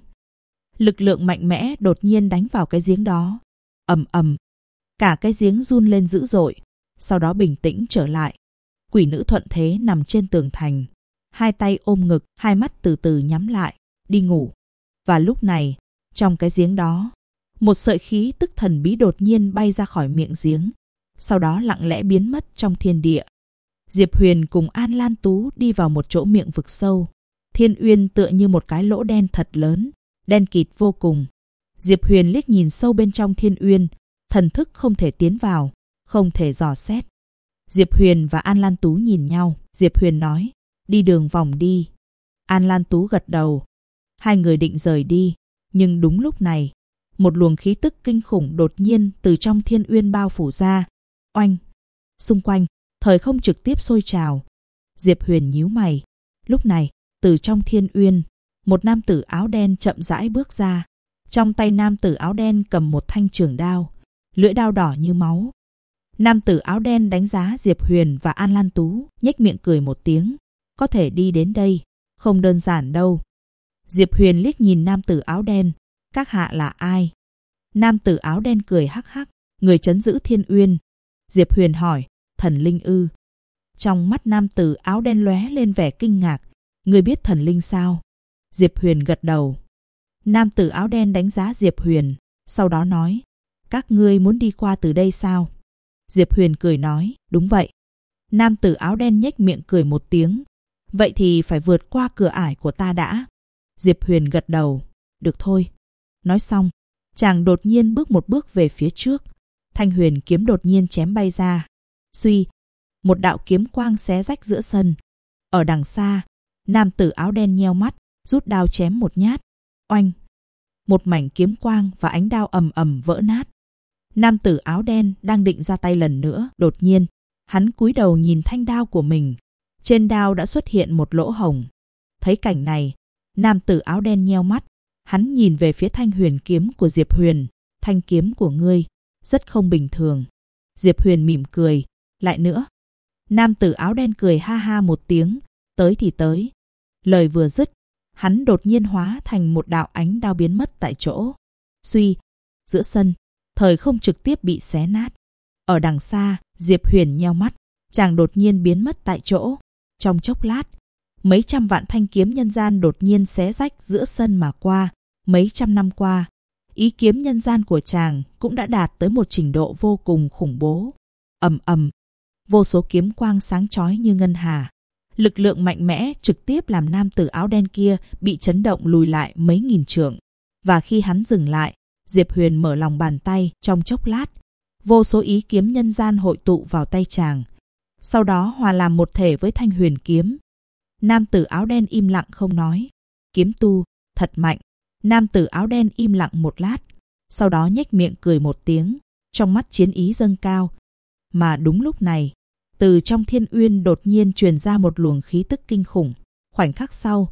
Lực lượng mạnh mẽ đột nhiên đánh vào cái giếng đó. Ầm ầm! Cả cái giếng run lên dữ dội, sau đó bình tĩnh trở lại. Quỷ nữ thuận thế nằm trên tường thành, 2 tay ôm ngực, 2 mắt từ từ nhắm lại, đi ngủ. Và lúc này, trong cái giếng đó, một sợi khí tức thần bí đột nhiên bay ra khỏi miệng giếng, sau đó lặng lẽ biến mất trong thiên địa. Diệp Huyền cùng An Lan Tú đi vào một chỗ miệng vực sâu. Thiên uyên tựa như một cái lỗ đen thật lớn, đen kịt vô cùng. Diệp Huyền liếc nhìn sâu bên trong thiên uyên, thần thức không thể tiến vào, không thể dò xét. Diệp Huyền và An Lan Tú nhìn nhau. Diệp Huyền nói, đi đường vòng đi. An Lan Tú gật đầu. 2 người định rời đi, nhưng đúng lúc này, một luồng khí tức kinh khủng đột nhiên từ trong thiên uyên bao phủ ra. Oanh! Xung quanh, thời không trực tiếp sôi trào. Diệp Huyền nhíu mày. Lúc này, từ trong thiên uyên, một nam tử áo đen chậm rãi bước ra. Trong tay nam tử áo đen cầm một thanh trường đao, lưỡi đao đỏ như máu. Nam tử áo đen đánh giá Diệp Huyền và An Lan Tú, nhếch miệng cười một tiếng. Có thể đi đến đây, không đơn giản đâu. Diệp Huyền liếc nhìn nam tử áo đen. Các hạ là ai? Nam tử áo đen cười hắc hắc. Người trấn giữ thiên uyên. Diệp Huyền hỏi, thần linh ư? Trong mắt nam tử áo đen lóe lên vẻ kinh ngạc. Ngươi biết thần linh sao? Diệp Huyền gật đầu. Nam tử áo đen đánh giá Diệp Huyền, sau đó nói, các ngươi muốn đi qua từ đây sao? Diệp Huyền cười nói, đúng vậy. Nam tử áo đen nhếch miệng cười một tiếng. Vậy thì phải vượt qua cửa ải của ta đã. Diệp Huyền gật đầu. Được thôi. Nói xong, chàng đột nhiên bước một bước về phía trước. Thanh huyền kiếm đột nhiên chém bay ra. Suy, một đạo kiếm quang xé rách giữa sân. Ở đằng xa, nam tử áo đen nheo mắt, rút đao chém một nhát. Oanh! Một mảnh kiếm quang và ánh đao ầm ầm vỡ nát. Nam tử áo đen đang định ra tay lần nữa, đột nhiên, hắn cúi đầu nhìn thanh đao của mình. Trên đao đã xuất hiện một lỗ hổng. Thấy cảnh này, nam tử áo đen nheo mắt, hắn nhìn về phía thanh huyền kiếm của Diệp Huyền. Thanh kiếm của ngươi rất không bình thường. Diệp Huyền mỉm cười. Lại nữa. Nam tử áo đen cười ha ha một tiếng. Tới thì tới. Lời vừa dứt, hắn đột nhiên hóa thành một đạo ánh đao biến mất tại chỗ. Suy, giữa sân, thời không trực tiếp bị xé nát. Ở đằng xa, Diệp Huyền nheo mắt, chàng đột nhiên biến mất tại chỗ. Trong chốc lát, mấy trăm vạn thanh kiếm nhân gian đột nhiên xé rách giữa sân mà qua. Mấy trăm năm qua, ý kiếm nhân gian của chàng cũng đã đạt tới một trình độ vô cùng khủng bố. Ầm ầm, vô số kiếm quang sáng chói như ngân hà. Lực lượng mạnh mẽ trực tiếp làm nam tử áo đen kia bị chấn động lùi lại mấy nghìn trượng. Và khi hắn dừng lại, Diệp Huyền mở lòng bàn tay. Trong chốc lát, vô số ý kiếm nhân gian hội tụ vào tay chàng, sau đó hòa làm một thể với thanh huyền kiếm. Nam tử áo đen im lặng không nói. Kiếm tu, thật mạnh. Nam tử áo đen im lặng một lát, sau đó nhếch miệng cười một tiếng, trong mắt chiến ý dâng cao. Mà đúng lúc này, từ trong thiên uyên đột nhiên truyền ra một luồng khí tức kinh khủng. Khoảnh khắc sau,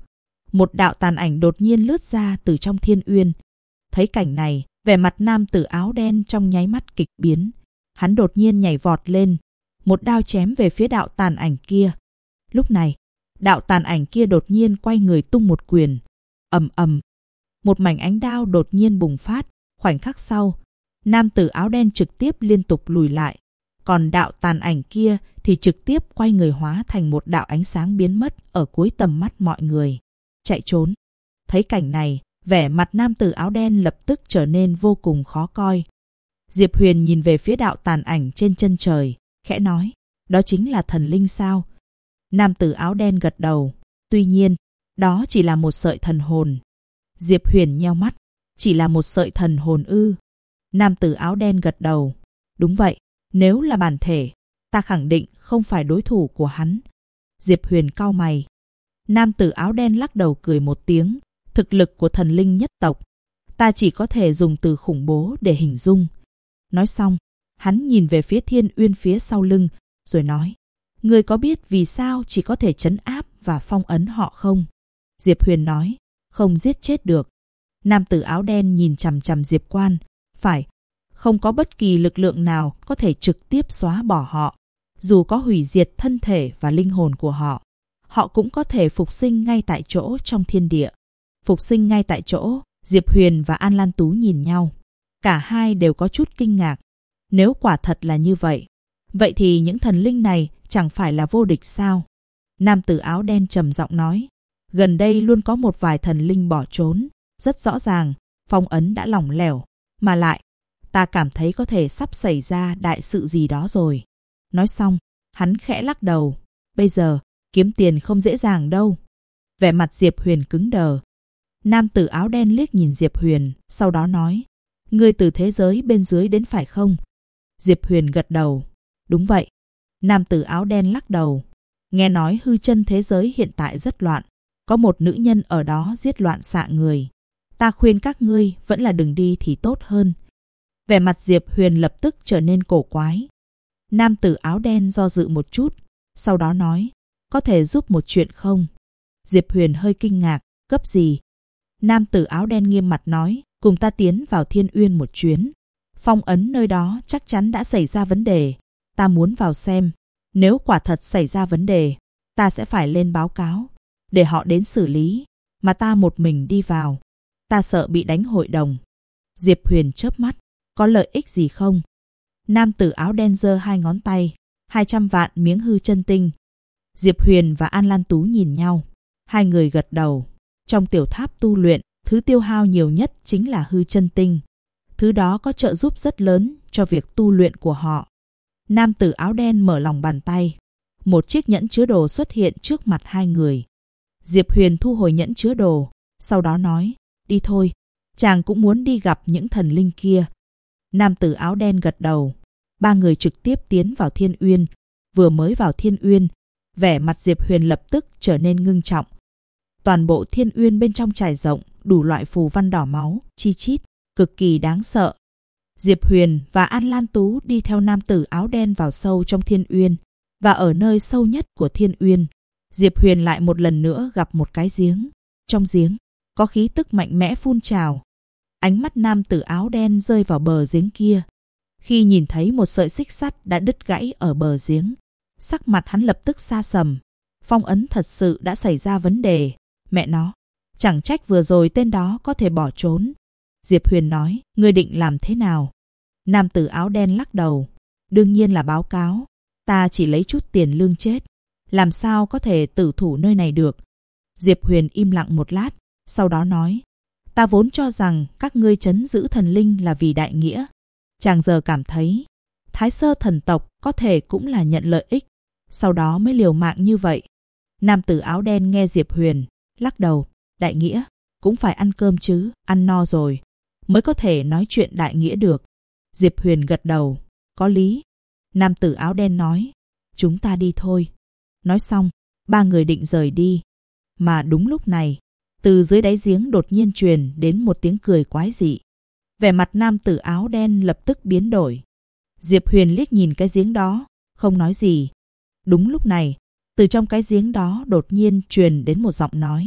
một đạo tàn ảnh đột nhiên lướt ra từ trong thiên uyên. Thấy cảnh này, vẻ mặt nam tử áo đen trong nháy mắt kịch biến. Hắn đột nhiên nhảy vọt lên, một đao chém về phía đạo tàn ảnh kia. Lúc này, đạo tàn ảnh kia đột nhiên quay người tung một quyền. Ầm ầm, một mảnh ánh đao đột nhiên bùng phát. Khoảnh khắc sau, nam tử áo đen trực tiếp liên tục lùi lại. Còn đạo tàn ảnh kia thì trực tiếp quay người hóa thành một đạo ánh sáng biến mất ở cuối tầm mắt mọi người. Chạy trốn. Thấy cảnh này, vẻ mặt nam tử áo đen lập tức trở nên vô cùng khó coi. Diệp Huyền nhìn về phía đạo tàn ảnh trên chân trời, khẽ nói, đó chính là thần linh sao? Nam tử áo đen gật đầu, tuy nhiên, đó chỉ là một sợi thần hồn. Diệp Huyền nheo mắt, chỉ là một sợi thần hồn ư? Nam tử áo đen gật đầu, đúng vậy, nếu là bản thể, ta khẳng định không phải đối thủ của hắn. Diệp Huyền cau mày. Nam tử áo đen lắc đầu cười một tiếng, thực lực của thần linh nhất tộc, ta chỉ có thể dùng từ khủng bố để hình dung. Nói xong, hắn nhìn về phía thiên uyên phía sau lưng, rồi nói, ngươi có biết vì sao chỉ có thể trấn áp và phong ấn họ không? Diệp Huyền nói, không giết chết được. Nam tử áo đen nhìn chằm chằm Diệp Quan, phải, không có bất kỳ lực lượng nào có thể trực tiếp xóa bỏ họ. Dù có hủy diệt thân thể và linh hồn của họ, họ cũng có thể phục sinh ngay tại chỗ trong thiên địa. Phục sinh ngay tại chỗ, Diệp Huyền và An Lan Tú nhìn nhau. Cả hai đều có chút kinh ngạc. Nếu quả thật là như vậy, vậy thì những thần linh này chẳng phải là vô địch sao? Nam tử áo đen trầm giọng nói, gần đây luôn có một vài thần linh bỏ trốn. Rất rõ ràng, phong ấn đã lỏng lẻo, mà lại, ta cảm thấy có thể sắp xảy ra đại sự gì đó rồi. Nói xong, hắn khẽ lắc đầu, bây giờ, kiếm tiền không dễ dàng đâu. Vẻ mặt Diệp Huyền cứng đờ. Nam tử áo đen liếc nhìn Diệp Huyền, sau đó nói, ngươi từ thế giới bên dưới đến phải không? Diệp Huyền gật đầu, đúng vậy. Nam tử áo đen lắc đầu, nghe nói hư chân thế giới hiện tại rất loạn, có một nữ nhân ở đó giết loạn xạ người. Ta khuyên các ngươi vẫn là đừng đi thì tốt hơn. Vẻ mặt Diệp Huyền lập tức trở nên cổ quái. Nam tử áo đen do dự một chút, sau đó nói, có thể giúp một chuyện không? Diệp Huyền hơi kinh ngạc, gấp gì? Nam tử áo đen nghiêm mặt nói, cùng ta tiến vào Thiên Uyên một chuyến. Phong ấn nơi đó chắc chắn đã xảy ra vấn đề. Ta muốn vào xem. Nếu quả thật xảy ra vấn đề, ta sẽ phải lên báo cáo, để họ đến xử lý, mà ta một mình đi vào. Ta sợ bị đánh hội đồng. Diệp Huyền chớp mắt, có lợi ích gì không? Nam tử áo đen giơ hai ngón tay, 200 vạn miếng hư chân tinh. Diệp Huyền và An Lan Tú nhìn nhau. Hai người gật đầu. Trong tiểu tháp tu luyện, thứ tiêu hao nhiều nhất chính là hư chân tinh. Thứ đó có trợ giúp rất lớn cho việc tu luyện của họ. Nam tử áo đen mở lòng bàn tay. Một chiếc nhẫn chứa đồ xuất hiện trước mặt hai người. Diệp Huyền thu hồi nhẫn chứa đồ, sau đó nói, đi thôi, chàng cũng muốn đi gặp những thần linh kia. Nam tử áo đen gật đầu. Ba người trực tiếp tiến vào Thiên Uyên. Vừa mới vào Thiên Uyên, vẻ mặt Diệp Huyền lập tức trở nên ngưng trọng. Toàn bộ Thiên Uyên bên trong trải rộng đủ loại phù văn đỏ máu, chi chít, cực kỳ đáng sợ. Diệp Huyền và An Lan Tú đi theo nam tử áo đen vào sâu trong Thiên Uyên. Và ở nơi sâu nhất của Thiên Uyên, Diệp Huyền lại một lần nữa gặp một cái giếng. Trong giếng, có khí tức mạnh mẽ phun trào. Ánh mắt nam tử áo đen rơi vào bờ giếng kia. Khi nhìn thấy một sợi xích sắt đã đứt gãy ở bờ giếng, sắc mặt hắn lập tức xa sầm. Phong ấn thật sự đã xảy ra vấn đề. Mẹ nó, chẳng trách vừa rồi tên đó có thể bỏ trốn. Diệp Huyền nói, ngươi định làm thế nào? Nam tử áo đen lắc đầu. Đương nhiên là báo cáo. Ta chỉ lấy chút tiền lương chết. Làm sao có thể tử thủ nơi này được? Diệp Huyền im lặng một lát, sau đó nói, ta vốn cho rằng các ngươi trấn giữ thần linh là vì đại nghĩa. Chàng giờ cảm thấy, Thái Sơ thần tộc có thể cũng là nhận lợi ích, sau đó mới liều mạng như vậy. Nam tử áo đen nghe Diệp Huyền, lắc đầu, đại nghĩa, cũng phải ăn cơm chứ, ăn no rồi, mới có thể nói chuyện đại nghĩa được. Diệp Huyền gật đầu, có lý. Nam tử áo đen nói, chúng ta đi thôi. Nói xong, ba người định rời đi. Mà đúng lúc này, từ dưới đáy giếng đột nhiên truyền đến một tiếng cười quái dị. Vẻ mặt nam tử áo đen lập tức biến đổi. Diệp Huyền liếc nhìn cái giếng đó, không nói gì. Đúng lúc này, từ trong cái giếng đó đột nhiên truyền đến một giọng nói.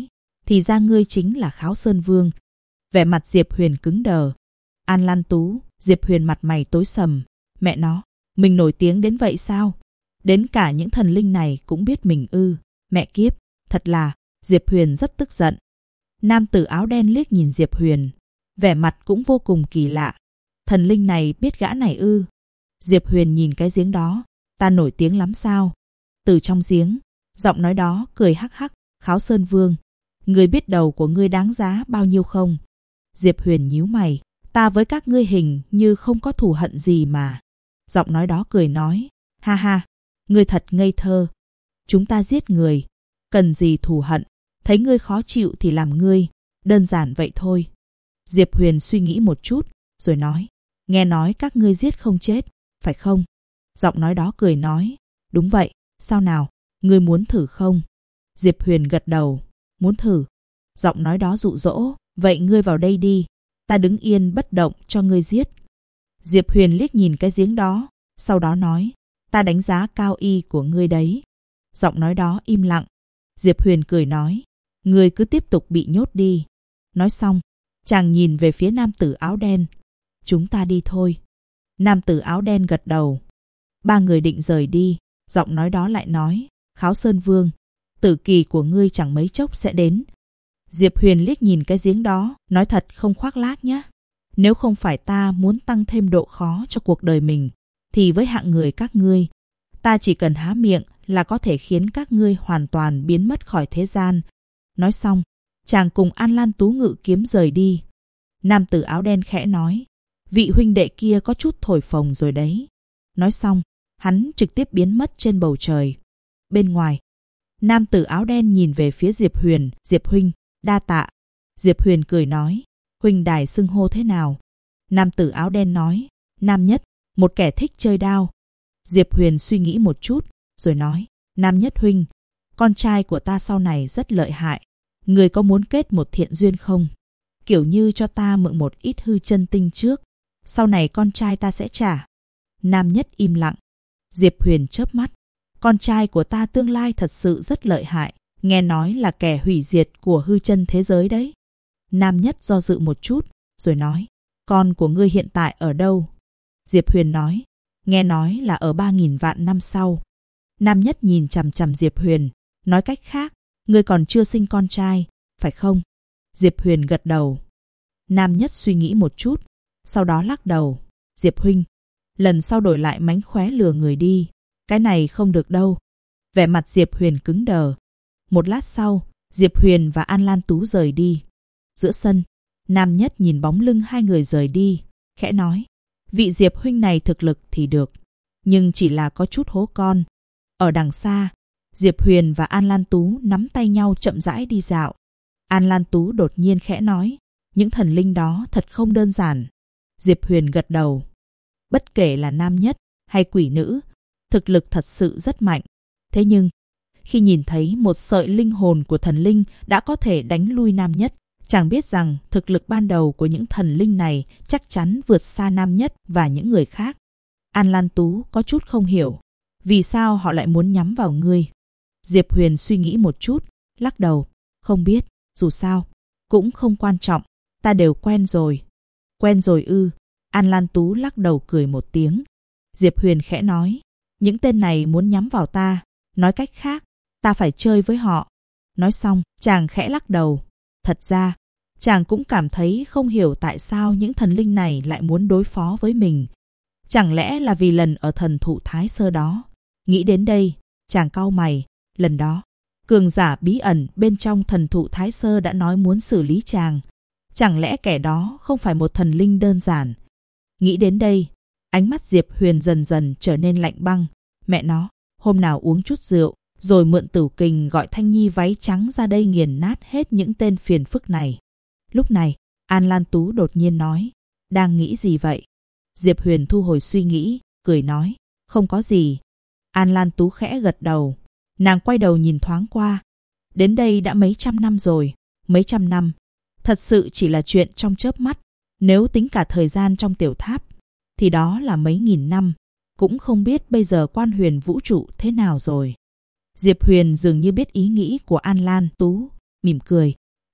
Thì ra ngươi chính là Kháo Sơn Vương. Vẻ mặt Diệp Huyền cứng đờ. An Lan Tú, Diệp Huyền mặt mày tối sầm. Mẹ nó, mình nổi tiếng đến vậy sao? Đến cả những thần linh này cũng biết mình ư? Mẹ kiếp, thật là... Diệp Huyền rất tức giận. Nam tử áo đen liếc nhìn Diệp Huyền, vẻ mặt cũng vô cùng kỳ lạ. Thần linh này biết gã này ư? Diệp Huyền nhìn cái giếng đó. Ta nổi tiếng lắm sao? Từ trong giếng, giọng nói đó cười hắc hắc. Kháo Sơn Vương, ngươi biết đầu của ngươi đáng giá bao nhiêu không? Diệp Huyền nhíu mày. Ta với các ngươi hình như không có thù hận gì mà. Giọng nói đó cười nói. Ha ha, ngươi thật ngây thơ. Chúng ta giết người, cần gì thù hận? Thấy ngươi khó chịu thì làm ngươi, đơn giản vậy thôi. Diệp Huyền suy nghĩ một chút, rồi nói. Nghe nói các ngươi giết không chết, phải không? Giọng nói đó cười nói. Đúng vậy, sao nào, ngươi muốn thử không? Diệp Huyền gật đầu. Muốn thử. Giọng nói đó dụ dỗ. Vậy ngươi vào đây đi, ta đứng yên bất động cho ngươi giết. Diệp Huyền liếc nhìn cái giếng đó, sau đó nói. Ta đánh giá cao y của ngươi đấy. Giọng nói đó im lặng. Diệp Huyền cười nói. Ngươi cứ tiếp tục bị nhốt đi. Nói xong, chàng nhìn về phía nam tử áo đen. Chúng ta đi thôi. Nam tử áo đen gật đầu. Ba người định rời đi. Giọng nói đó lại nói. Kháo Sơn Vương, tử kỳ của ngươi chẳng mấy chốc sẽ đến. Diệp Huyền liếc nhìn cái giếng đó, nói thật không khoác lác nhé. Nếu không phải ta muốn tăng thêm độ khó cho cuộc đời mình, thì với hạng người các ngươi, ta chỉ cần há miệng là có thể khiến các ngươi hoàn toàn biến mất khỏi thế gian. Nói xong, chàng cùng An Lan Tú ngự kiếm rời đi. Nam tử áo đen khẽ nói. Vị huynh đệ kia có chút thổi phồng rồi đấy. Nói xong, hắn trực tiếp biến mất trên bầu trời. Bên ngoài, nam tử áo đen nhìn về phía Diệp Huyền. Diệp huynh, đa tạ. Diệp Huyền cười nói. Huynh đài xưng hô thế nào? Nam tử áo đen nói. Nam Nhất, một kẻ thích chơi đao. Diệp Huyền suy nghĩ một chút, rồi nói. Nam Nhất huynh, con trai của ta sau này rất lợi hại. Người có muốn kết một thiện duyên không? Kiểu như cho ta mượn một ít hư chân tinh trước, sau này con trai ta sẽ trả. Nam Nhất im lặng. Diệp Huyền chớp mắt. Con trai của ta tương lai thật sự rất lợi hại. Nghe nói là kẻ hủy diệt của hư chân thế giới đấy. Nam Nhất do dự một chút, rồi nói. Con của ngươi hiện tại ở đâu? Diệp Huyền nói. Nghe nói là ở 3.000 vạn năm sau. Nam Nhất nhìn chằm chằm Diệp Huyền. Nói cách khác, ngươi còn chưa sinh con trai, phải không? Diệp Huyền gật đầu. Nam Nhất suy nghĩ một chút, sau đó lắc đầu. Diệp huynh, lần sau đổi lại mánh khóe lừa người đi. Cái này không được đâu. Vẻ mặt Diệp Huyền cứng đờ. Một lát sau, Diệp Huyền và An Lan Tú rời đi. Giữa sân, Nam Nhất nhìn bóng lưng hai người rời đi, khẽ nói. Vị Diệp huynh này thực lực thì được, nhưng chỉ là có chút hố con. Ở đằng xa, Diệp Huyền và An Lan Tú nắm tay nhau chậm rãi đi dạo. An Lan Tú đột nhiên khẽ nói. Những thần linh đó thật không đơn giản. Diệp Huyền gật đầu. Bất kể là nam nhất hay quỷ nữ, thực lực thật sự rất mạnh. Thế nhưng, khi nhìn thấy một sợi linh hồn của thần linh đã có thể đánh lui nam nhất, chàng biết rằng thực lực ban đầu của những thần linh này chắc chắn vượt xa nam nhất và những người khác. An Lan Tú có chút không hiểu. Vì sao họ lại muốn nhắm vào ngươi? Diệp Huyền suy nghĩ một chút, lắc đầu. Không biết, dù sao, cũng không quan trọng. Ta đều quen rồi. Quen rồi ư? An Lan Tú lắc đầu cười một tiếng. Diệp Huyền khẽ nói. Những tên này muốn nhắm vào ta. Nói cách khác, ta phải chơi với họ. Nói xong, chàng khẽ lắc đầu. Thật ra, chàng cũng cảm thấy không hiểu tại sao những thần linh này lại muốn đối phó với mình. Chẳng lẽ là vì lần ở thần thụ Thái Sơ đó? Nghĩ đến đây, chàng cau mày. Lần đó, cường giả bí ẩn bên trong thần thụ Thái Sơ đã nói muốn xử lý chàng. Chẳng lẽ kẻ đó không phải một thần linh đơn giản? Nghĩ đến đây, ánh mắt Diệp Huyền dần dần trở nên lạnh băng. Mẹ nó, hôm nào uống chút rượu, rồi mượn Tửu Kình gọi Thanh Nhi váy trắng ra đây nghiền nát hết những tên phiền phức này. Lúc này, An Lan Tú đột nhiên nói. Đang nghĩ gì vậy? Diệp Huyền thu hồi suy nghĩ, cười nói. Không có gì. An Lan Tú khẽ gật đầu. Nàng quay đầu nhìn thoáng qua. Đến đây đã mấy trăm năm rồi. Mấy trăm năm. Thật sự chỉ là chuyện trong chớp mắt. Nếu tính cả thời gian trong tiểu tháp, thì đó là mấy nghìn năm. Cũng không biết bây giờ quan huyền vũ trụ thế nào rồi. Diệp Huyền dường như biết ý nghĩ của An Lan Tú, mỉm cười.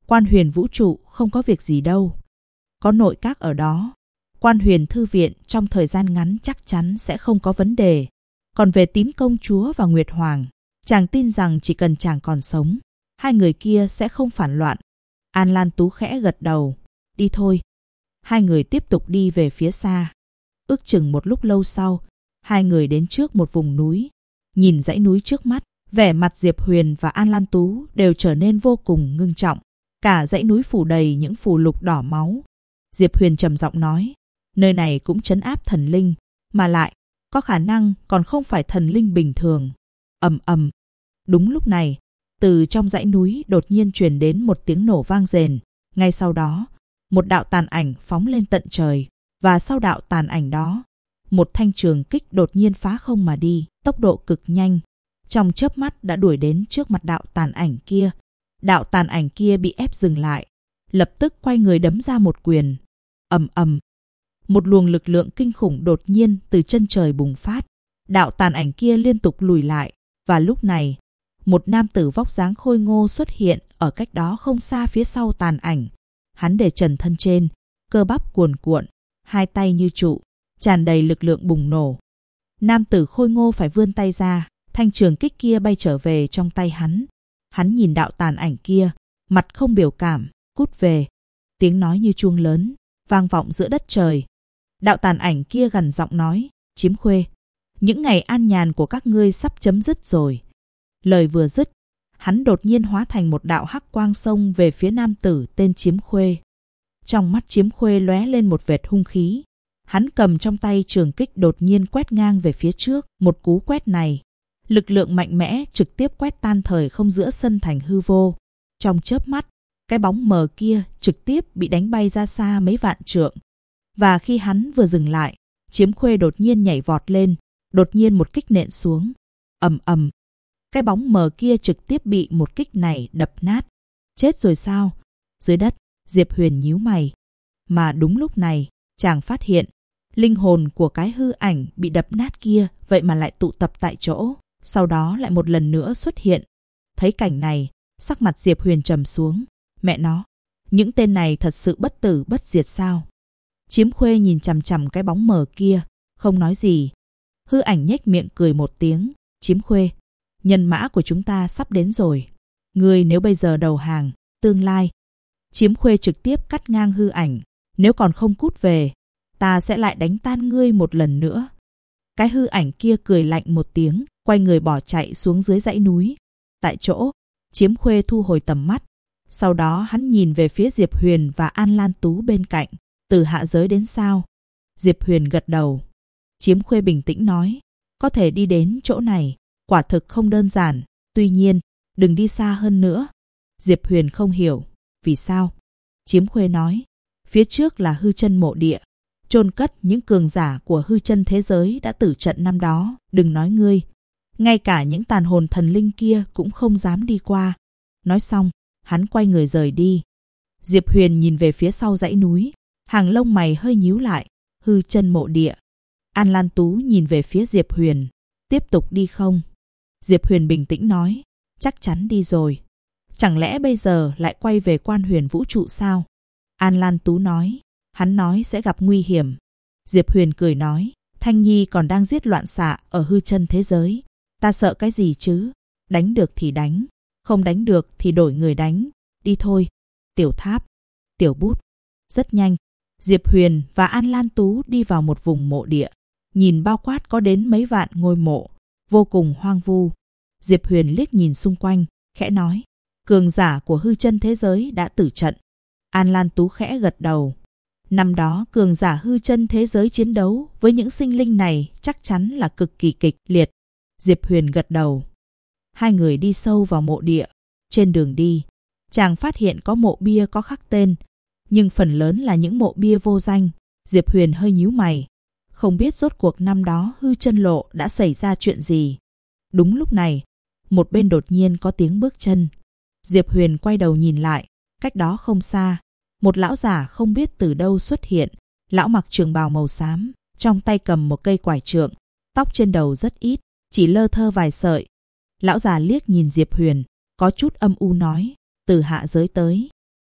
Quan Huyền vũ trụ không có việc gì đâu. Có nội các ở đó. Quan Huyền thư viện trong thời gian ngắn chắc chắn sẽ không có vấn đề. Còn về Tím công chúa và Nguyệt Hoàng, chàng tin rằng chỉ cần chàng còn sống, hai người kia sẽ không phản loạn. An Lan Tú khẽ gật đầu. Đi thôi. Hai người tiếp tục đi về phía xa. Ước chừng một lúc lâu sau, hai người đến trước một vùng núi. Nhìn dãy núi trước mắt, vẻ mặt Diệp Huyền và An Lan Tú đều trở nên vô cùng ngưng trọng. Cả dãy núi phủ đầy những phù lục đỏ máu. Diệp Huyền trầm giọng nói, nơi này cũng trấn áp thần linh, mà lại có khả năng còn không phải thần linh bình thường. Ầm ầm. Đúng lúc này, từ trong dãy núi đột nhiên truyền đến một tiếng nổ vang rền. Ngay sau đó, một đạo tàn ảnh phóng lên tận trời, và sau đạo tàn ảnh đó, một thanh trường kích đột nhiên phá không mà đi, tốc độ cực nhanh. Trong chớp mắt đã đuổi đến trước mặt đạo tàn ảnh kia. Đạo tàn ảnh kia bị ép dừng lại, lập tức quay người đấm ra một quyền. Ầm ầm. Một luồng lực lượng kinh khủng đột nhiên từ chân trời bùng phát. Đạo tàn ảnh kia liên tục lùi lại, và lúc này, một nam tử vóc dáng khôi ngô xuất hiện ở cách đó không xa phía sau tàn ảnh. Hắn để trần thân trên, cơ bắp cuồn cuộn, hai tay như trụ, tràn đầy lực lượng bùng nổ. Nam tử khôi ngô phải vươn tay ra, thanh trường kích kia bay trở về trong tay hắn. Hắn nhìn đạo tàn ảnh kia, mặt không biểu cảm, cút về. Tiếng nói như chuông lớn, vang vọng giữa đất trời. Đạo tàn ảnh kia gằn giọng nói, Chiếm Khuê, những ngày an nhàn của các ngươi sắp chấm dứt rồi. Lời vừa dứt, hắn đột nhiên hóa thành một đạo hắc quang xông về phía nam tử tên Chiếm Khuê. Trong mắt Chiếm Khuê lóe lên một vệt hung khí. Hắn cầm trong tay trường kích đột nhiên quét ngang về phía trước. Một cú quét này, lực lượng mạnh mẽ trực tiếp quét tan thời không giữa sân thành hư vô. Trong chớp mắt, cái bóng mờ kia trực tiếp bị đánh bay ra xa mấy vạn trượng. Và khi hắn vừa dừng lại, Chiếm Khuê đột nhiên nhảy vọt lên, đột nhiên một kích nện xuống. Ầm ầm. Cái bóng mờ kia trực tiếp bị một kích này đập nát. Chết rồi sao? Dưới đất, Diệp Huyền nhíu mày. Mà đúng lúc này, chàng phát hiện, linh hồn của cái hư ảnh bị đập nát kia vậy mà lại tụ tập tại chỗ, sau đó lại một lần nữa xuất hiện. Thấy cảnh này, sắc mặt Diệp Huyền trầm xuống. Mẹ nó, những tên này thật sự bất tử bất diệt sao? Chiếm Khuê nhìn chằm chằm cái bóng mờ kia, không nói gì. Hư ảnh nhếch miệng cười một tiếng. Chiếm Khuê, nhân mã của chúng ta sắp đến rồi. Ngươi nếu bây giờ đầu hàng, tương lai. Chiếm Khuê trực tiếp cắt ngang hư ảnh. Nếu còn không cút về, ta sẽ lại đánh tan ngươi một lần nữa. Cái hư ảnh kia cười lạnh một tiếng, quay người bỏ chạy xuống dưới dãy núi. Tại chỗ, Chiếm Khuê thu hồi tầm mắt. Sau đó hắn nhìn về phía Diệp Huyền và An Lan Tú bên cạnh. Từ hạ giới đến sao? Diệp Huyền gật đầu. Chiếm Khuê bình tĩnh nói, có thể đi đến chỗ này, quả thực không đơn giản. Tuy nhiên, đừng đi xa hơn nữa. Diệp Huyền không hiểu. Vì sao? Chiếm Khuê nói, phía trước là hư chân mộ địa, chôn cất những cường giả của hư chân thế giới đã tử trận năm đó. Đừng nói ngươi, ngay cả những tàn hồn thần linh kia cũng không dám đi qua. Nói xong, hắn quay người rời đi. Diệp Huyền nhìn về phía sau dãy núi, hàng lông mày hơi nhíu lại. Hư chân mộ địa. An Lan Tú nhìn về phía Diệp Huyền. Tiếp tục đi không? Diệp Huyền bình tĩnh nói, chắc chắn đi rồi. Chẳng lẽ bây giờ lại quay về Quan Huyền vũ trụ sao? An Lan Tú nói, hắn nói sẽ gặp nguy hiểm. Diệp Huyền cười nói, Thanh Nhi còn đang giết loạn xạ ở hư chân thế giới. Ta sợ cái gì chứ? Đánh được thì đánh, không đánh được thì đổi người đánh. Đi thôi. Tiểu Tháp, Tiểu Bút. Rất nhanh, Diệp Huyền và An Lan Tú đi vào một vùng mộ địa. Nhìn bao quát có đến mấy vạn ngôi mộ, vô cùng hoang vu. Diệp Huyền liếc nhìn xung quanh, khẽ nói, cường giả của hư chân thế giới đã tử trận. An Lan Tú khẽ gật đầu. Năm đó cường giả hư chân thế giới chiến đấu với những sinh linh này chắc chắn là cực kỳ kịch liệt. Diệp Huyền gật đầu. Hai người đi sâu vào mộ địa. Trên đường đi, chàng phát hiện có mộ bia có khắc tên, nhưng phần lớn là những mộ bia vô danh. Diệp Huyền hơi nhíu mày, không biết rốt cuộc năm đó hư chân lộ đã xảy ra chuyện gì. Đúng lúc này, một bên đột nhiên có tiếng bước chân. Diệp Huyền quay đầu nhìn lại, cách đó không xa, một lão giả không biết từ đâu xuất hiện. Lão mặc trường bào màu xám, trong tay cầm một cây quải trượng, tóc trên đầu rất ít, chỉ lơ thơ vài sợi. Lão già liếc nhìn Diệp Huyền, có chút âm u nói, từ hạ giới tới.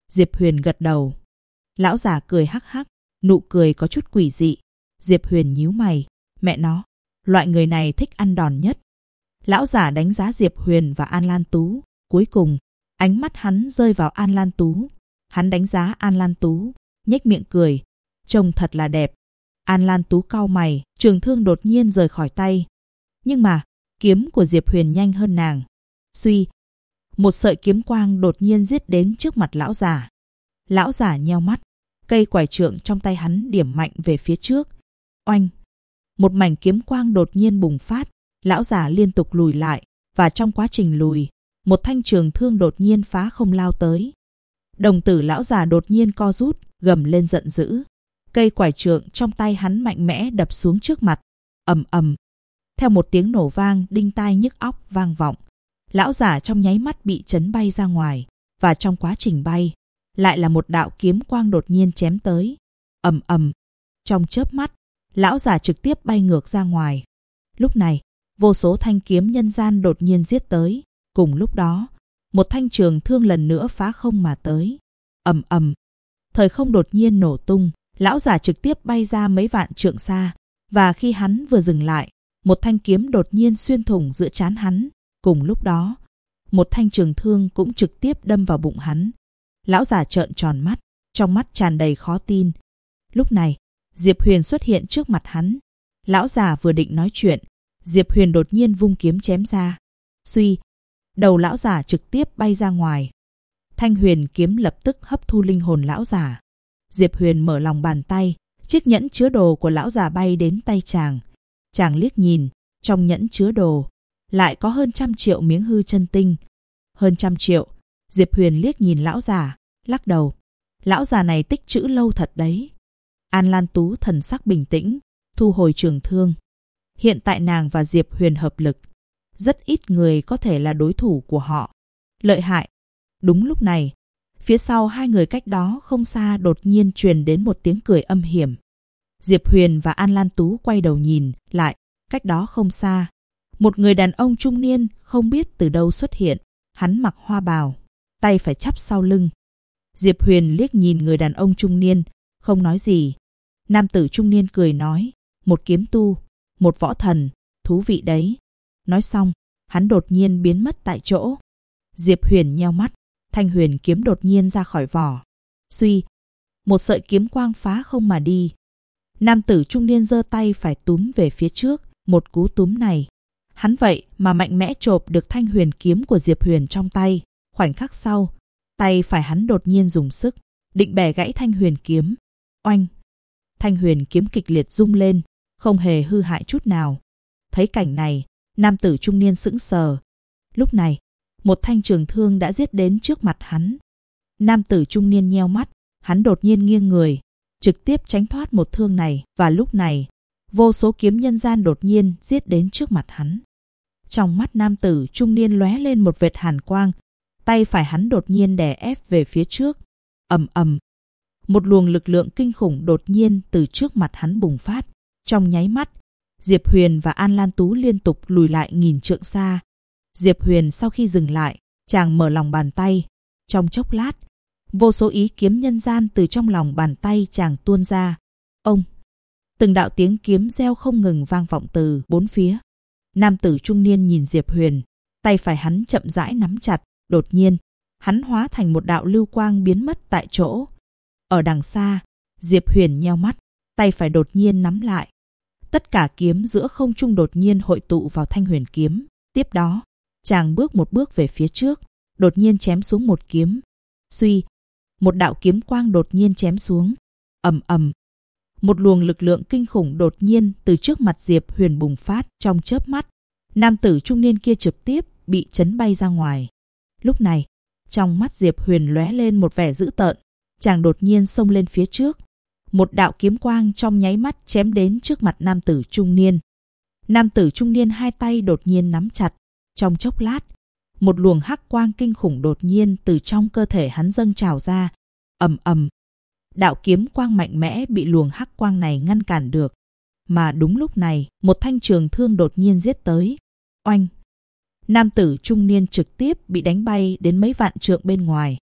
Diệp Huyền gật đầu. Lão giả cười hắc hắc, nụ cười có chút quỷ dị. Diệp Huyền nhíu mày, mẹ nó, loại người này thích ăn đòn nhất. Lão giả đánh giá Diệp Huyền và An Lan Tú, cuối cùng, ánh mắt hắn rơi vào An Lan Tú. Hắn đánh giá An Lan Tú, nhếch miệng cười, trông thật là đẹp. An Lan Tú cau mày, trường thương đột nhiên rời khỏi tay. Nhưng mà, kiếm của Diệp Huyền nhanh hơn nàng. Suy, một sợi kiếm quang đột nhiên giết đến trước mặt lão giả. Lão giả nheo mắt, cây quải trượng trong tay hắn điểm mạnh về phía trước. Oanh! Một mảnh kiếm quang đột nhiên bùng phát, lão giả liên tục lùi lại, và trong quá trình lùi, một thanh trường thương đột nhiên phá không lao tới. Đồng tử lão giả đột nhiên co rút, gầm lên giận dữ. Cây quải trượng trong tay hắn mạnh mẽ đập xuống trước mặt. Ầm ầm. Theo một tiếng nổ vang đinh tai nhức óc vang vọng, lão giả trong nháy mắt bị chấn bay ra ngoài, và trong quá trình bay, lại là một đạo kiếm quang đột nhiên chém tới. Ầm ầm. Trong chớp mắt, lão giả trực tiếp bay ngược ra ngoài. Lúc này, vô số thanh kiếm nhân gian đột nhiên giết tới. Cùng lúc đó, một thanh trường thương lần nữa phá không mà tới. Ầm ầm. Thời không đột nhiên nổ tung, lão giả trực tiếp bay ra mấy vạn trượng xa, và khi hắn vừa dừng lại, một thanh kiếm đột nhiên xuyên thủng giữa trán hắn. Cùng lúc đó, một thanh trường thương cũng trực tiếp đâm vào bụng hắn. Lão giả trợn tròn mắt, trong mắt tràn đầy khó tin. Lúc này, Diệp Huyền xuất hiện trước mặt hắn. Lão giả vừa định nói chuyện, Diệp Huyền đột nhiên vung kiếm chém ra. Suy, đầu lão giả trực tiếp bay ra ngoài. Thanh huyền kiếm lập tức hấp thu linh hồn lão giả. Diệp Huyền mở lòng bàn tay, chiếc nhẫn chứa đồ của lão giả bay đến tay chàng. Chàng liếc nhìn, trong nhẫn chứa đồ lại có hơn 100 triệu miếng hư chân tinh. Hơn 100 triệu. Diệp Huyền liếc nhìn lão giả, lắc đầu. Lão già này tích trữ lâu thật đấy. An Lan Tú thần sắc bình tĩnh, thu hồi trường thương. Hiện tại nàng và Diệp Huyền hợp lực, rất ít người có thể là đối thủ của họ. Lợi hại. Đúng lúc này, phía sau hai người cách đó không xa đột nhiên truyền đến một tiếng cười âm hiểm. Diệp Huyền và An Lan Tú quay đầu nhìn lại, cách đó không xa, một người đàn ông trung niên không biết từ đâu xuất hiện. Hắn mặc hoa bào, tay phải chắp sau lưng. Diệp Huyền liếc nhìn người đàn ông trung niên, không nói gì. Nam tử trung niên cười nói, một kiếm tu, một võ thần, thú vị đấy. Nói xong, hắn đột nhiên biến mất tại chỗ. Diệp Huyền nheo mắt, thanh huyền kiếm đột nhiên ra khỏi vỏ. Suy, một sợi kiếm quang phá không mà đi. Nam tử trung niên giơ tay phải túm về phía trước, một cú túm này. Hắn vậy mà mạnh mẽ chộp được thanh huyền kiếm của Diệp Huyền trong tay. Khoảnh khắc sau, tay phải hắn đột nhiên dùng sức, định bẻ gãy thanh huyền kiếm. Oanh! Thanh huyền kiếm kịch liệt rung lên, không hề hư hại chút nào. Thấy cảnh này, nam tử trung niên sững sờ. Lúc này, một thanh trường thương đã giết đến trước mặt hắn. Nam tử trung niên nheo mắt, hắn đột nhiên nghiêng người, trực tiếp tránh thoát một thương này, và lúc này, vô số kiếm nhân gian đột nhiên giết đến trước mặt hắn. Trong mắt nam tử trung niên lóe lên một vệt hàn quang, tay phải hắn đột nhiên đè ép về phía trước. Ầm ầm. Một luồng lực lượng kinh khủng đột nhiên từ trước mặt hắn bùng phát. Trong nháy mắt, Diệp Huyền và An Lan Tú liên tục lùi lại nghìn trượng xa. Diệp Huyền sau khi dừng lại, chàng mở lòng bàn tay. Trong chốc lát, vô số ý kiếm nhân gian từ trong lòng bàn tay chàng tuôn ra. Ông! Từng đạo tiếng kiếm reo không ngừng vang vọng từ bốn phía. Nam tử trung niên nhìn Diệp Huyền, tay phải hắn chậm rãi nắm chặt. Đột nhiên, hắn hóa thành một đạo lưu quang biến mất tại chỗ. Ở đằng xa, Diệp Huyền nheo mắt, tay phải đột nhiên nắm lại. Tất cả kiếm giữa không trung đột nhiên hội tụ vào thanh huyền kiếm. Tiếp đó, chàng bước một bước về phía trước, đột nhiên chém xuống một kiếm. Suy, một đạo kiếm quang đột nhiên chém xuống. Ầm ầm. Một luồng lực lượng kinh khủng đột nhiên từ trước mặt Diệp Huyền bùng phát. Trong chớp mắt, nam tử trung niên kia trực tiếp bị chấn bay ra ngoài. Lúc này, trong mắt Diệp Huyền lóe lên một vẻ dữ tợn. Chàng đột nhiên xông lên phía trước. Một đạo kiếm quang trong nháy mắt chém đến trước mặt nam tử trung niên. Nam tử trung niên hai tay đột nhiên nắm chặt. Trong chốc lát, một luồng hắc quang kinh khủng đột nhiên từ trong cơ thể hắn dâng trào ra. Ầm ầm. Đạo kiếm quang mạnh mẽ bị luồng hắc quang này ngăn cản được. Mà đúng lúc này, một thanh trường thương đột nhiên giết tới. Oanh! Nam tử trung niên trực tiếp bị đánh bay đến mấy vạn trượng bên ngoài.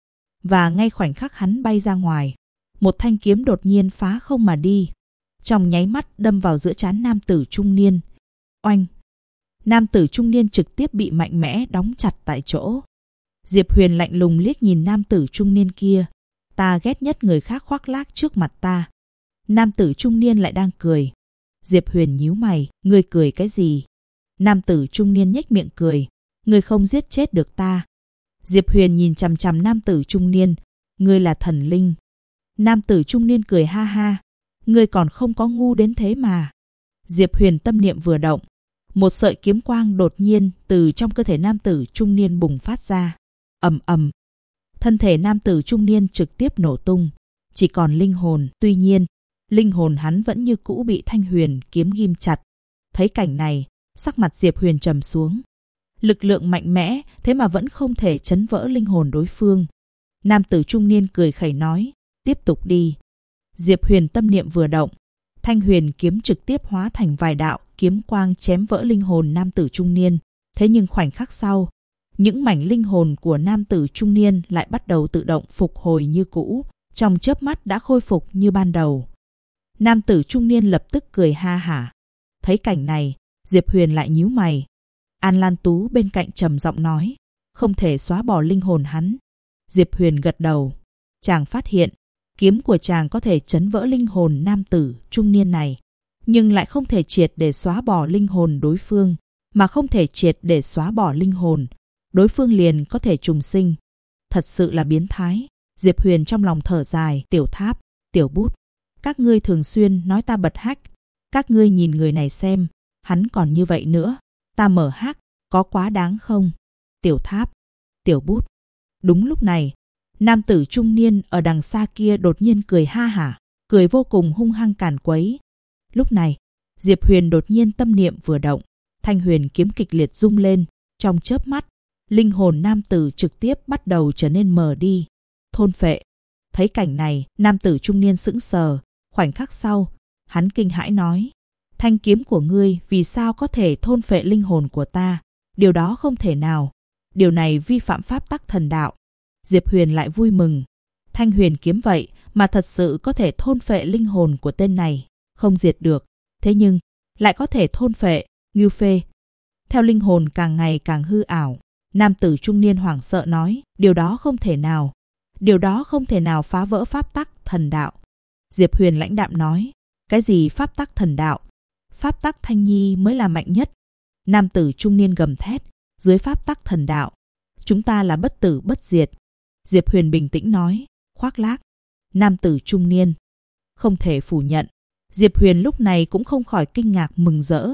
Và ngay khoảnh khắc hắn bay ra ngoài, một thanh kiếm đột nhiên phá không mà đi, trong nháy mắt đâm vào giữa trán nam tử trung niên. Oanh! Nam tử trung niên trực tiếp bị mạnh mẽ đóng chặt tại chỗ. Diệp Huyền lạnh lùng liếc nhìn nam tử trung niên kia. Ta ghét nhất người khác khoác lác trước mặt ta. Nam tử trung niên lại đang cười. Diệp Huyền nhíu mày, ngươi cười cái gì? Nam tử trung niên nhếch miệng cười. Ngươi không giết chết được ta. Diệp Huyền nhìn chằm chằm nam tử trung niên. Ngươi là thần linh. Nam tử trung niên cười ha ha. Ngươi còn không có ngu đến thế mà. Diệp Huyền tâm niệm vừa động. Một sợi kiếm quang đột nhiên từ trong cơ thể nam tử trung niên bùng phát ra. Ầm ầm. Thân thể nam tử trung niên trực tiếp nổ tung. Chỉ còn linh hồn. Tuy nhiên, linh hồn hắn vẫn như cũ bị thanh huyền kiếm ghim chặt. Thấy cảnh này, sắc mặt Diệp Huyền trầm xuống. Lực lượng mạnh mẽ, thế mà vẫn không thể chấn vỡ linh hồn đối phương. Nam tử trung niên cười khẩy nói, tiếp tục đi. Diệp Huyền tâm niệm vừa động, thanh huyền kiếm trực tiếp hóa thành vài đạo kiếm quang chém vỡ linh hồn nam tử trung niên. Thế nhưng khoảnh khắc sau, những mảnh linh hồn của nam tử trung niên lại bắt đầu tự động phục hồi như cũ, trong chớp mắt đã khôi phục như ban đầu. Nam tử trung niên lập tức cười ha hả. Thấy cảnh này, Diệp Huyền lại nhíu mày. An Lan Tú bên cạnh trầm giọng nói, không thể xóa bỏ linh hồn hắn. Diệp Huyền gật đầu. Chàng phát hiện, kiếm của chàng có thể chấn vỡ linh hồn nam tử trung niên này, nhưng lại không thể triệt để xóa bỏ linh hồn đối phương, mà không thể triệt để xóa bỏ linh hồn, đối phương liền có thể trùng sinh. Thật sự là biến thái. Diệp Huyền trong lòng thở dài. Tiểu Tháp, Tiểu Bút, các ngươi thường xuyên nói ta bật hắc. Các ngươi nhìn người này xem, hắn còn như vậy nữa. Ta mở hắc, có quá đáng không? Tiểu Tháp, Tiểu Bút. Đúng lúc này, nam tử trung niên ở đằng xa kia đột nhiên cười ha hả, cười vô cùng hung hăng càn quấy. Lúc này, Diệp Huyền đột nhiên tâm niệm vừa động, thanh huyền kiếm kịch liệt rung lên. Trong chớp mắt, linh hồn nam tử trực tiếp bắt đầu trở nên mờ đi. Thôn phệ. Thấy cảnh này, nam tử trung niên sững sờ. Khoảnh khắc sau, hắn kinh hãi nói, thanh kiếm của ngươi vì sao có thể thôn phệ linh hồn của ta? Điều đó không thể nào. Điều này vi phạm pháp tắc thần đạo. Diệp Huyền lại vui mừng. Thanh huyền kiếm vậy mà thật sự có thể thôn phệ linh hồn của tên này. Không diệt được. Thế nhưng, lại có thể thôn phệ, ngưu phê. Theo linh hồn càng ngày càng hư ảo, nam tử trung niên hoảng sợ nói, điều đó không thể nào. Điều đó không thể nào phá vỡ pháp tắc thần đạo. Diệp Huyền lãnh đạm nói, cái gì pháp tắc thần đạo? Pháp tắc Thanh Nhi mới là mạnh nhất. Nam tử trung niên gầm thét, dưới pháp tắc thần đạo, chúng ta là bất tử bất diệt. Diệp Huyền bình tĩnh nói, khoác lác. Nam tử trung niên không thể phủ nhận. Diệp Huyền lúc này cũng không khỏi kinh ngạc mừng rỡ.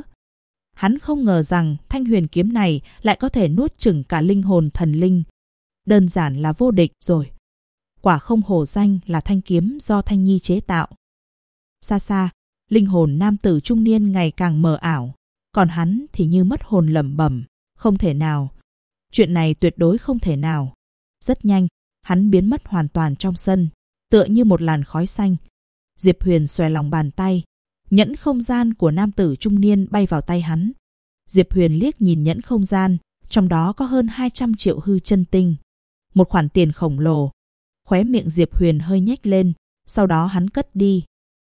Hắn không ngờ rằng thanh huyền kiếm này lại có thể nuốt chửng cả linh hồn thần linh. Đơn giản là vô địch rồi. Quả không hổ danh là thanh kiếm do Thanh Nhi chế tạo. Xa xa, linh hồn nam tử trung niên ngày càng mờ ảo, còn hắn thì như mất hồn lẩm bẩm, không thể nào. Chuyện này tuyệt đối không thể nào. Rất nhanh, hắn biến mất hoàn toàn trong sân, tựa như một làn khói xanh. Diệp Huyền xòe lòng bàn tay, nhẫn không gian của nam tử trung niên bay vào tay hắn. Diệp Huyền liếc nhìn nhẫn không gian, trong đó có hơn 200 triệu hư chân tinh. Một khoản tiền khổng lồ. Khóe miệng Diệp Huyền hơi nhếch lên, sau đó hắn cất đi.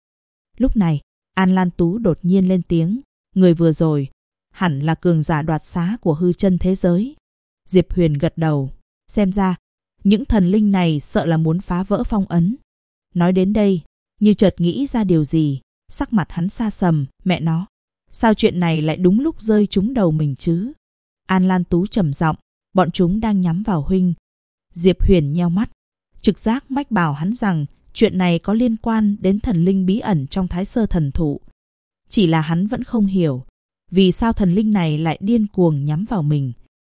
Lúc này, An Lan Tú đột nhiên lên tiếng, người vừa rồi hẳn là cường giả đoạt xá của hư chân thế giới. Diệp Huyền gật đầu, xem ra những thần linh này sợ là muốn phá vỡ phong ấn. Nói đến đây, như chợt nghĩ ra điều gì, sắc mặt hắn xa sầm, mẹ nó, sao chuyện này lại đúng lúc rơi trúng đầu mình chứ? An Lan Tú trầm giọng, bọn chúng đang nhắm vào huynh. Diệp Huyền nheo mắt, trực giác mách bảo hắn rằng chuyện này có liên quan đến thần linh bí ẩn trong Thái Sơ thần thụ. Chỉ là hắn vẫn không hiểu, vì sao thần linh này lại điên cuồng nhắm vào mình.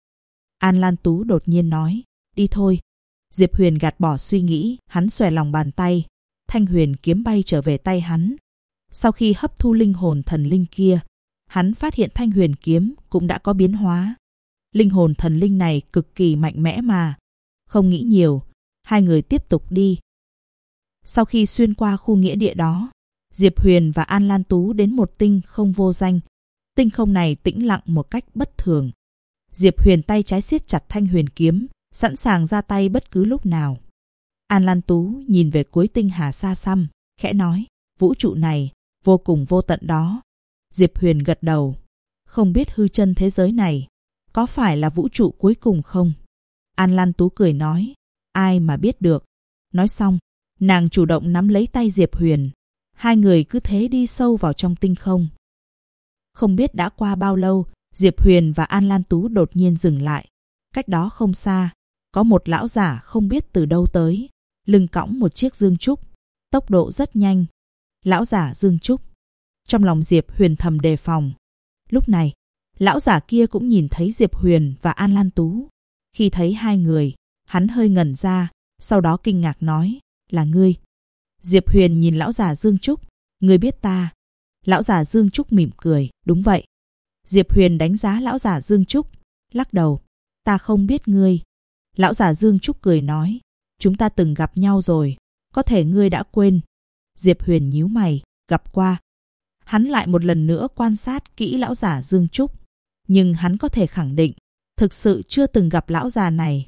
An Lan Tú đột nhiên nói, đi thôi. Diệp Huyền gạt bỏ suy nghĩ, hắn xòe lòng bàn tay, thanh huyền kiếm bay trở về tay hắn. Sau khi hấp thu linh hồn thần linh kia, hắn phát hiện thanh huyền kiếm cũng đã có biến hóa. Linh hồn thần linh này cực kỳ mạnh mẽ mà. Không nghĩ nhiều, hai người tiếp tục đi. Sau khi xuyên qua khu nghĩa địa đó, Diệp Huyền và An Lan Tú đến một tinh không vô danh. Tinh không này tĩnh lặng một cách bất thường. Diệp Huyền tay trái siết chặt thanh huyền kiếm, sẵn sàng ra tay bất cứ lúc nào. An Lan Tú nhìn về cuối tinh hà xa xăm, khẽ nói, vũ trụ này, vô cùng vô tận đó. Diệp Huyền gật đầu. Không biết hư chân thế giới này, có phải là vũ trụ cuối cùng không? An Lan Tú cười nói, ai mà biết được. Nói xong, nàng chủ động nắm lấy tay Diệp Huyền. Hai người cứ thế đi sâu vào trong tinh không. Không biết đã qua bao lâu, Diệp Huyền và An Lan Tú đột nhiên dừng lại. Cách đó không xa, có một lão giả không biết từ đâu tới, lưng cõng một chiếc dương trúc, tốc độ rất nhanh. Lão giả dương trúc. Trong lòng Diệp Huyền thầm đề phòng. Lúc này, lão giả kia cũng nhìn thấy Diệp Huyền và An Lan Tú. Khi thấy hai người, hắn hơi ngẩn ra, sau đó kinh ngạc nói, là ngươi. Diệp Huyền nhìn lão giả dương trúc, ngươi biết ta? Lão giả dương trúc mỉm cười, đúng vậy. Diệp Huyền đánh giá lão giả dương trúc, lắc đầu, ta không biết ngươi. Lão giả dương trúc cười nói, chúng ta từng gặp nhau rồi, có thể ngươi đã quên. Diệp Huyền nhíu mày, gặp qua. Hắn lại một lần nữa quan sát kỹ lão giả dương trúc, nhưng hắn có thể khẳng định, thực sự chưa từng gặp lão già này.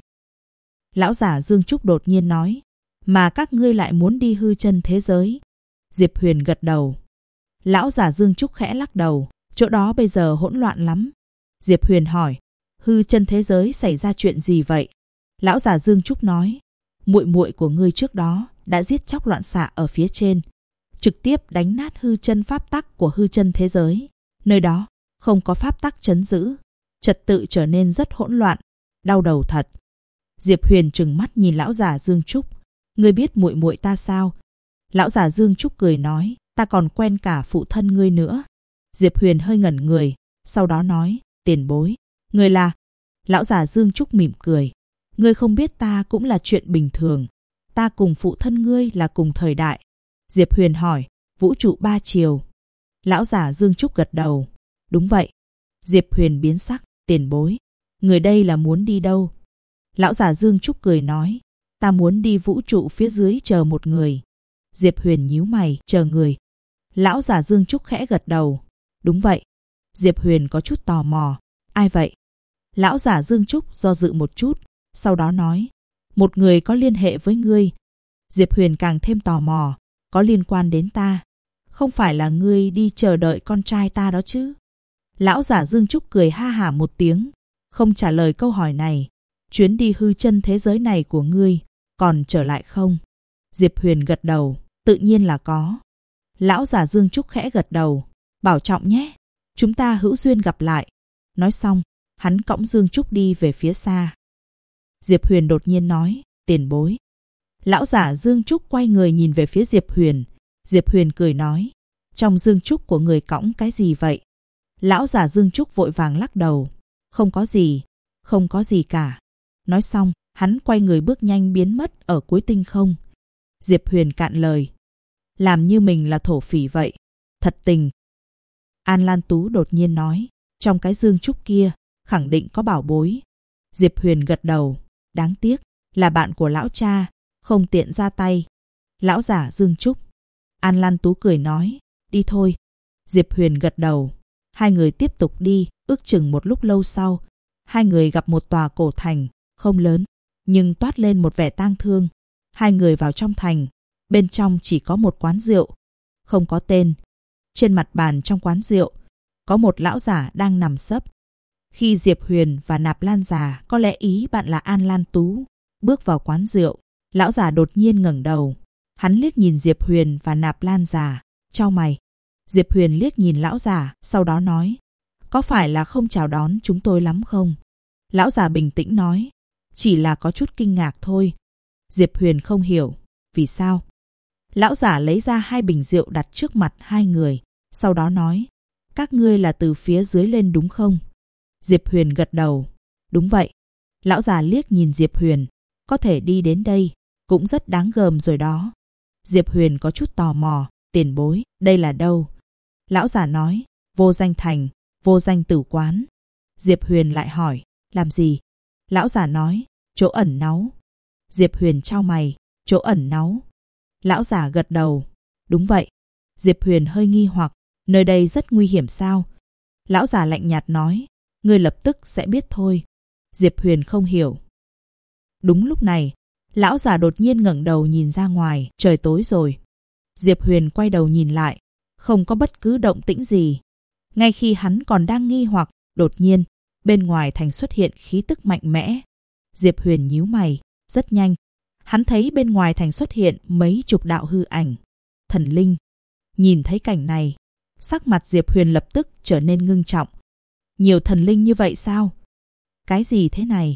Lão giả dương trúc đột nhiên nói, mà các ngươi lại muốn đi hư chân thế giới. Diệp Huyền gật đầu. Lão giả dương trúc khẽ lắc đầu, chỗ đó bây giờ hỗn loạn lắm. Diệp Huyền hỏi, hư chân thế giới xảy ra chuyện gì vậy? Lão giả dương trúc nói, muội muội của ngươi trước đó đã giết chóc loạn xạ ở phía trên, trực tiếp đánh nát hư chân pháp tắc của hư chân thế giới. Nơi đó không có pháp tắc trấn giữ, trật tự trở nên rất hỗn loạn, đau đầu thật. Diệp Huyền trừng mắt nhìn lão giả dương trúc, ngươi biết muội muội ta sao? Lão giả dương trúc cười nói, ta còn quen cả phụ thân ngươi nữa. Diệp Huyền hơi ngẩn người, sau đó nói, tiền bối, ngươi là? Lão giả dương trúc mỉm cười, ngươi không biết ta cũng là chuyện bình thường. Ta cùng phụ thân ngươi là cùng thời đại. Diệp Huyền hỏi, vũ trụ ba chiều. Lão giả dương trúc gật đầu, đúng vậy. Diệp Huyền biến sắc, tiền bối, người đây là muốn đi đâu? Lão giả dương trúc cười nói, ta muốn đi vũ trụ phía dưới chờ một người. Diệp Huyền nhíu mày, chờ người. Lão giả dương trúc khẽ gật đầu, đúng vậy. Diệp Huyền có chút tò mò, ai vậy? Lão giả dương trúc do dự một chút, sau đó nói, một người có liên hệ với ngươi. Diệp Huyền càng thêm tò mò, có liên quan đến ta. Không phải là ngươi đi chờ đợi con trai ta đó chứ? Lão giả dương trúc cười ha hả một tiếng, không trả lời câu hỏi này. Chuyến đi hư chân thế giới này của ngươi còn trở lại không? Diệp Huyền gật đầu, tự nhiên là có. Lão giả dương trúc khẽ gật đầu, bảo trọng nhé, chúng ta hữu duyên gặp lại. Nói xong, hắn cõng dương trúc đi về phía xa. Diệp Huyền đột nhiên nói, tiền bối. Lão giả dương trúc quay người nhìn về phía Diệp Huyền. Diệp Huyền cười nói, trong dương trúc của người cõng cái gì vậy? Lão giả dương trúc vội vàng lắc đầu, không có gì, không có gì cả. Nói xong, hắn quay người bước nhanh biến mất ở cuối tinh không. Diệp Huyền cạn lời, làm như mình là thổ phỉ vậy, thật tình. An Lan Tú đột nhiên nói, trong cái dương trúc kia khẳng định có bảo bối. Diệp Huyền gật đầu, đáng tiếc là bạn của lão cha, không tiện ra tay. Lão giả dương trúc. An Lan Tú cười nói, đi thôi. Diệp Huyền gật đầu. Hai người tiếp tục đi, ước chừng một lúc lâu sau, hai người gặp một tòa cổ thành, không lớn, nhưng toát lên một vẻ tang thương. Hai người vào trong thành, bên trong chỉ có một quán rượu, không có tên. Trên mặt bàn trong quán rượu, có một lão giả đang nằm sấp. Khi Diệp Huyền và Nạp Lan già, có lẽ ý bạn là An Lan Tú, bước vào quán rượu, lão giả đột nhiên ngẩng đầu. Hắn liếc nhìn Diệp Huyền và Nạp Lan già, chau mày. Diệp Huyền liếc nhìn lão giả, sau đó nói, có phải là không chào đón chúng tôi lắm không? Lão giả bình tĩnh nói, chỉ là có chút kinh ngạc thôi. Diệp Huyền không hiểu, vì sao? Lão giả lấy ra hai bình rượu đặt trước mặt hai người, sau đó nói, các ngươi là từ phía dưới lên đúng không? Diệp Huyền gật đầu, đúng vậy. Lão già liếc nhìn Diệp Huyền, có thể đi đến đây, cũng rất đáng gờm rồi đó. Diệp Huyền có chút tò mò, tiền bối, đây là đâu? Lão già nói, Vô Danh Thành, Vô Danh Tử Quán. Diệp Huyền lại hỏi, làm gì? Lão già nói, chỗ ẩn náu. Diệp Huyền chau mày, chỗ ẩn náu. Lão già gật đầu, đúng vậy. Diệp Huyền hơi nghi hoặc, nơi đây rất nguy hiểm sao? Lão già lạnh nhạt nói, ngươi lập tức sẽ biết thôi. Diệp Huyền không hiểu. Đúng lúc này, Lão già đột nhiên ngẩng đầu nhìn ra ngoài, trời tối rồi. Diệp Huyền quay đầu nhìn lại, không có bất cứ động tĩnh gì. Ngay khi hắn còn đang nghi hoặc, đột nhiên, bên ngoài thành xuất hiện khí tức mạnh mẽ. Diệp Huyền nhíu mày, rất nhanh. Hắn thấy bên ngoài thành xuất hiện mấy chục đạo hư ảnh. Thần linh. Nhìn thấy cảnh này, sắc mặt Diệp Huyền lập tức trở nên ngưng trọng. Nhiều thần linh như vậy sao? Cái gì thế này?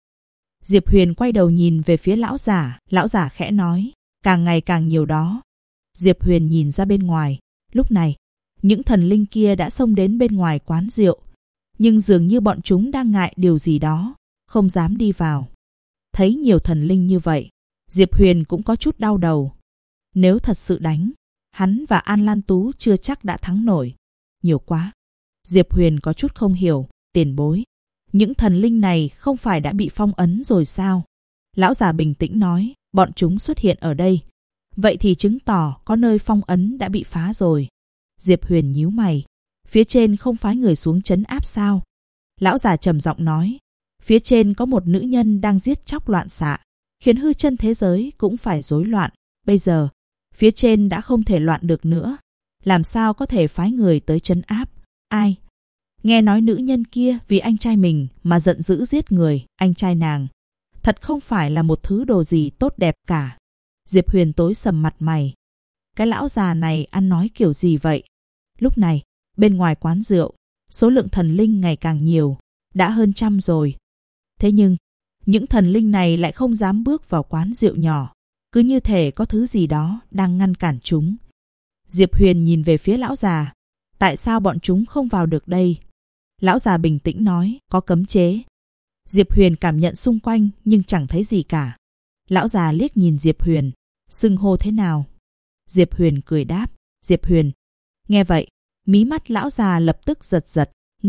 Diệp Huyền quay đầu nhìn về phía lão giả khẽ nói, càng ngày càng nhiều đó. Diệp Huyền nhìn ra bên ngoài, lúc này, những thần linh kia đã xông đến bên ngoài quán rượu, nhưng dường như bọn chúng đang ngại điều gì đó, không dám đi vào. Thấy nhiều thần linh như vậy, Diệp Huyền cũng có chút đau đầu. Nếu thật sự đánh, hắn và An Lan Tú chưa chắc đã thắng nổi. Nhiều quá. Diệp Huyền có chút không hiểu, tiền bối. Những thần linh này không phải đã bị phong ấn rồi sao? Lão già bình tĩnh nói, bọn chúng xuất hiện ở đây. Vậy thì chứng tỏ có nơi phong ấn đã bị phá rồi. Diệp Huyền nhíu mày. Phía trên không phái người xuống trấn áp sao? Lão già trầm giọng nói, phía trên có một nữ nhân đang giết chóc loạn xạ, khiến hư chân thế giới cũng phải rối loạn. Bây giờ, phía trên đã không thể loạn được nữa. Làm sao có thể phái người tới trấn áp? Ai? Nghe nói nữ nhân kia vì anh trai mình mà giận dữ giết người, anh trai nàng. Thật không phải là một thứ đồ gì tốt đẹp cả. Diệp Huyền tối sầm mặt mày. Cái lão già này ăn nói kiểu gì vậy? Lúc này, bên ngoài quán rượu, số lượng thần linh ngày càng nhiều, đã hơn 100 rồi. Thế nhưng, những thần linh này lại không dám bước vào quán rượu nhỏ, cứ như thể có thứ gì đó đang ngăn cản chúng. Diệp Huyền nhìn về phía lão già. Tại sao bọn chúng không vào được đây? Lão già bình tĩnh nói, có cấm chế. Diệp Huyền cảm nhận xung quanh nhưng chẳng thấy gì cả. Lão già liếc nhìn Diệp Huyền, xưng hô thế nào? Diệp Huyền cười đáp, Diệp Huyền. Nghe vậy, mí mắt lão già lập tức giật giật.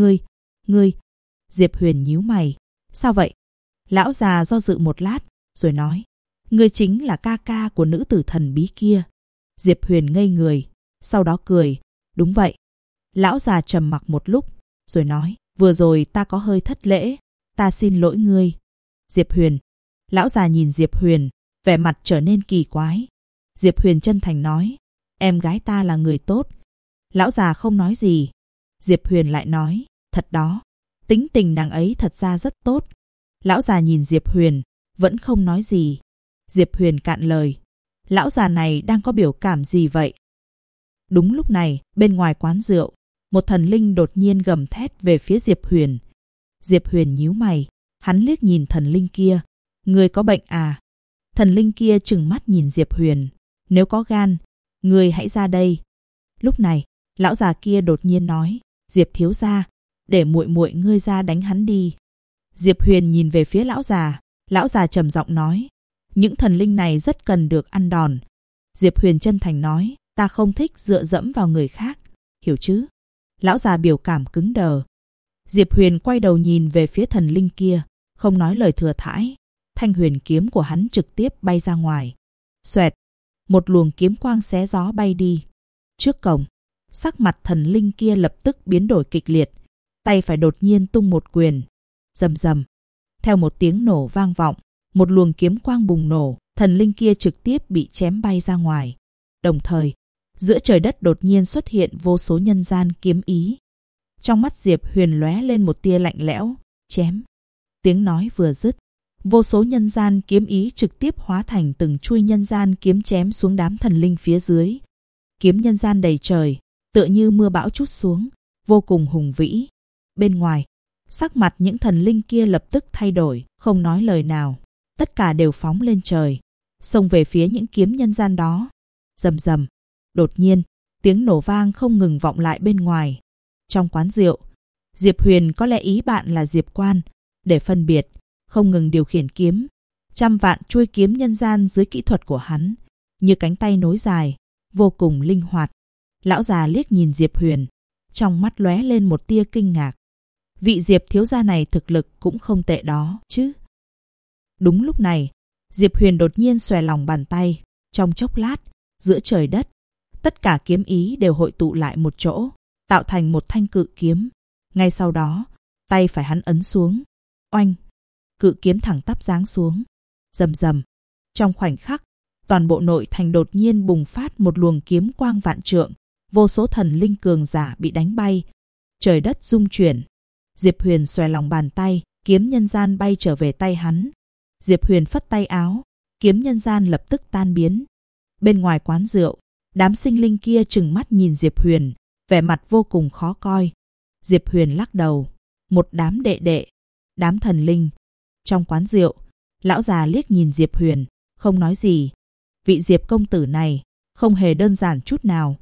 Ngươi. Diệp Huyền nhíu mày. Sao vậy? Lão già do dự một lát, rồi nói, ngươi chính là ca ca của nữ tử thần bí kia. Diệp Huyền ngây người, sau đó cười, đúng vậy. Lão già trầm mặc một lúc, rồi nói, vừa rồi ta có hơi thất lễ, ta xin lỗi ngươi. Diệp Huyền. Lão già nhìn Diệp Huyền, vẻ mặt trở nên kỳ quái. Diệp Huyền chân thành nói, em gái ta là người tốt. Lão già không nói gì. Diệp Huyền lại nói, thật đó, tính tình nàng ấy thật ra rất tốt. Lão già nhìn Diệp Huyền, vẫn không nói gì. Diệp Huyền cạn lời, lão già này đang có biểu cảm gì vậy? Đúng lúc này, bên ngoài quán rượu, một thần linh đột nhiên gầm thét về phía Diệp Huyền. Diệp Huyền nhíu mày, hắn liếc nhìn thần linh kia. Ngươi có bệnh à? Thần linh kia trừng mắt nhìn Diệp Huyền. Nếu có gan, ngươi hãy ra đây. Lúc này, lão già kia đột nhiên nói, Diệp thiếu gia, để muội muội ngươi ra đánh hắn đi. Diệp Huyền nhìn về phía lão già trầm giọng nói, những thần linh này rất cần được ăn đòn. Diệp Huyền chân thành nói, ta không thích dựa dẫm vào người khác, hiểu chứ? Lão già biểu cảm cứng đờ. Diệp Huyền quay đầu nhìn về phía thần linh kia, không nói lời thừa thãi. Thanh huyền kiếm của hắn trực tiếp bay ra ngoài. Xoẹt, một luồng kiếm quang xé gió bay đi. Trước cổng, sắc mặt thần linh kia lập tức biến đổi kịch liệt, tay phải đột nhiên tung một quyền. Rầm rầm, theo một tiếng nổ vang vọng, một luồng kiếm quang bùng nổ, thần linh kia trực tiếp bị chém bay ra ngoài. Đồng thời, giữa trời đất đột nhiên xuất hiện vô số nhân gian kiếm ý. Trong mắt Diệp Huyền lóe lên một tia lạnh lẽo, chém. Tiếng nói vừa dứt, vô số nhân gian kiếm ý trực tiếp hóa thành từng chuôi nhân gian kiếm chém xuống đám thần linh phía dưới. Kiếm nhân gian đầy trời, tựa như mưa bão trút xuống, vô cùng hùng vĩ. Bên ngoài, sắc mặt những thần linh kia lập tức thay đổi, không nói lời nào. Tất cả đều phóng lên trời, xông về phía những kiếm nhân gian đó. Rầm rầm, đột nhiên, tiếng nổ vang không ngừng vọng lại bên ngoài. Trong quán rượu, Diệp Huyền có lẽ ý bạn là Diệp Quan, để phân biệt, không ngừng điều khiển kiếm. 100 vạn chuôi kiếm nhân gian dưới kỹ thuật của hắn, như cánh tay nối dài, vô cùng linh hoạt. Lão già liếc nhìn Diệp Huyền, trong mắt lóe lên một tia kinh ngạc. Vị Diệp thiếu gia này thực lực cũng không tệ đó, chứ. Đúng lúc này, Diệp Huyền đột nhiên xòe lòng bàn tay. Trong chốc lát, giữa trời đất, tất cả kiếm ý đều hội tụ lại một chỗ, tạo thành một thanh cự kiếm. Ngay sau đó, tay phải hắn ấn xuống. Oanh! Cự kiếm thẳng tắp giáng xuống. Rầm rầm! Trong khoảnh khắc, toàn bộ nội thành đột nhiên bùng phát một luồng kiếm quang vạn trượng, vô số thần linh cường giả bị đánh bay, trời đất rung chuyển. Diệp Huyền xòe lòng bàn tay, kiếm nhân gian bay trở về tay hắn. Diệp Huyền phất tay áo, kiếm nhân gian lập tức tan biến. Bên ngoài quán rượu, đám sinh linh kia trừng mắt nhìn Diệp Huyền, vẻ mặt vô cùng khó coi. Diệp Huyền lắc đầu, một đám đệ đệ, đám thần linh. Trong quán rượu, lão già liếc nhìn Diệp Huyền, không nói gì. Vị Diệp công tử này không hề đơn giản chút nào.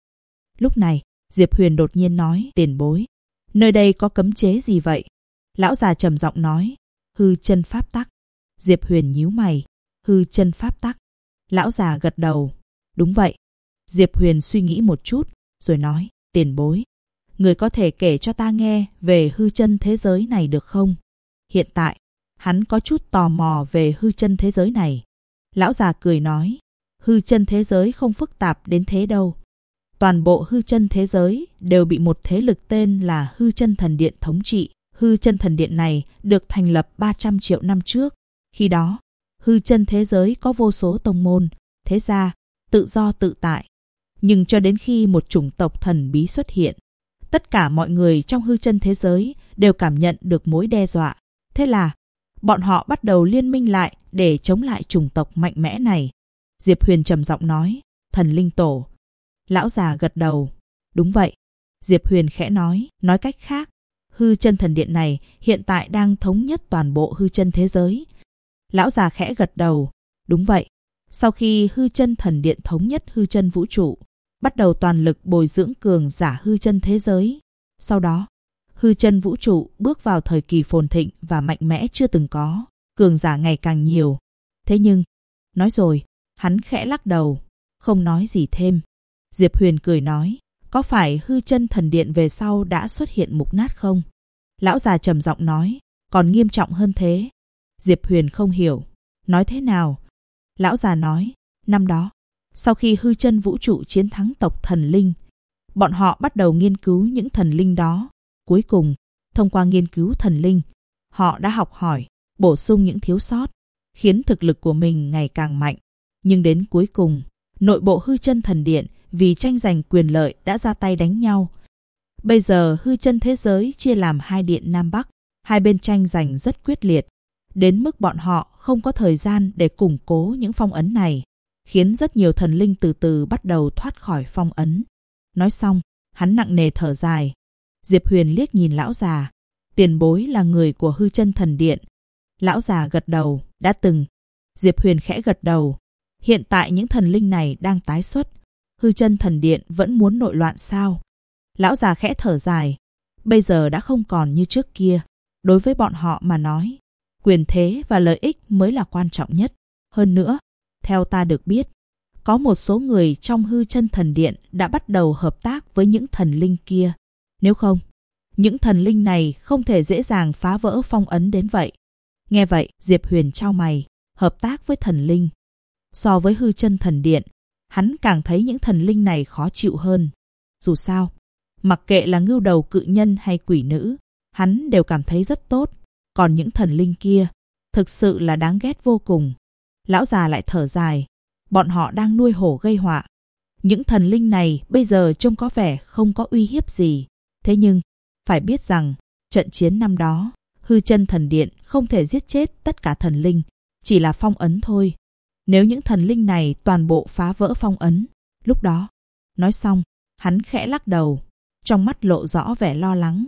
Lúc này, Diệp Huyền đột nhiên nói, tiền bối, nơi đây có cấm chế gì vậy? Lão già trầm giọng nói, hư chân pháp tắc. Diệp Huyền nhíu mày, hư chân pháp tắc. Lão già gật đầu, đúng vậy. Diệp Huyền suy nghĩ một chút, rồi nói, tiền bối, người có thể kể cho ta nghe về hư chân thế giới này được không? Hiện tại, hắn có chút tò mò về hư chân thế giới này. Lão già cười nói, hư chân thế giới không phức tạp đến thế đâu. Toàn bộ hư chân thế giới đều bị một thế lực tên là Hư Chân Thần Điện thống trị. Hư Chân Thần Điện này được thành lập 300 triệu năm trước. Khi đó, hư chân thế giới có vô số tông môn, thế gia, tự do tự tại. Nhưng cho đến khi một chủng tộc thần bí xuất hiện, tất cả mọi người trong hư chân thế giới đều cảm nhận được mối đe dọa. Thế là, bọn họ bắt đầu liên minh lại để chống lại chủng tộc mạnh mẽ này. Diệp Huyền trầm giọng nói, thần linh tổ. Lão già gật đầu, đúng vậy. Diệp Huyền khẽ nói cách khác, hư chân thần điện này hiện tại đang thống nhất toàn bộ hư chân thế giới. Lão già khẽ gật đầu, đúng vậy. Sau khi hư chân thần điện thống nhất hư chân vũ trụ, bắt đầu toàn lực bồi dưỡng cường giả hư chân thế giới. Sau đó, hư chân vũ trụ bước vào thời kỳ phồn thịnh và mạnh mẽ chưa từng có, cường giả ngày càng nhiều. Thế nhưng, nói rồi, hắn khẽ lắc đầu, không nói gì thêm. Diệp Huyền cười nói, có phải hư chân thần điện về sau đã xuất hiện mục nát không? Lão già trầm giọng nói, còn nghiêm trọng hơn thế. Diệp Huyền không hiểu, nói thế nào? Lão già nói, năm đó, sau khi hư chân vũ trụ chiến thắng tộc thần linh, bọn họ bắt đầu nghiên cứu những thần linh đó. Cuối cùng, thông qua nghiên cứu thần linh, họ đã học hỏi, bổ sung những thiếu sót, khiến thực lực của mình ngày càng mạnh. Nhưng đến cuối cùng, nội bộ hư chân thần điện vì tranh giành quyền lợi đã ra tay đánh nhau. Bây giờ hư chân thế giới chia làm hai điện Nam Bắc, hai bên tranh giành rất quyết liệt, đến mức bọn họ không có thời gian để củng cố những phong ấn này, khiến rất nhiều thần linh từ từ bắt đầu thoát khỏi phong ấn. Nói xong, hắn nặng nề thở dài. Diệp Huyền liếc nhìn lão già, tiền bối là người của hư chân thần điện. Lão già gật đầu, đã từng. Diệp Huyền khẽ gật đầu. Hiện tại những thần linh này đang tái xuất, hư chân thần điện vẫn muốn nội loạn sao? Lão già khẽ thở dài, bây giờ đã không còn như trước kia. Đối với bọn họ mà nói, quyền thế và lợi ích mới là quan trọng nhất. Hơn nữa, theo ta được biết, có một số người trong hư chân thần điện đã bắt đầu hợp tác với những thần linh kia. Nếu không, những thần linh này không thể dễ dàng phá vỡ phong ấn đến vậy. Nghe vậy, Diệp Huyền chau mày, hợp tác với thần linh. So với hư chân thần điện, hắn càng thấy những thần linh này khó chịu hơn. Dù sao, mặc kệ là ngưu đầu cự nhân hay quỷ nữ, hắn đều cảm thấy rất tốt. Còn những thần linh kia, thực sự là đáng ghét vô cùng. Lão già lại thở dài, bọn họ đang nuôi hổ gây họa. Những thần linh này bây giờ trông có vẻ không có uy hiếp gì. Thế nhưng, phải biết rằng, trận chiến năm đó, hư chân thần điện không thể giết chết tất cả thần linh, chỉ là phong ấn thôi. Nếu những thần linh này toàn bộ phá vỡ phong ấn, lúc đó, nói xong, hắn khẽ lắc đầu, trong mắt lộ rõ vẻ lo lắng.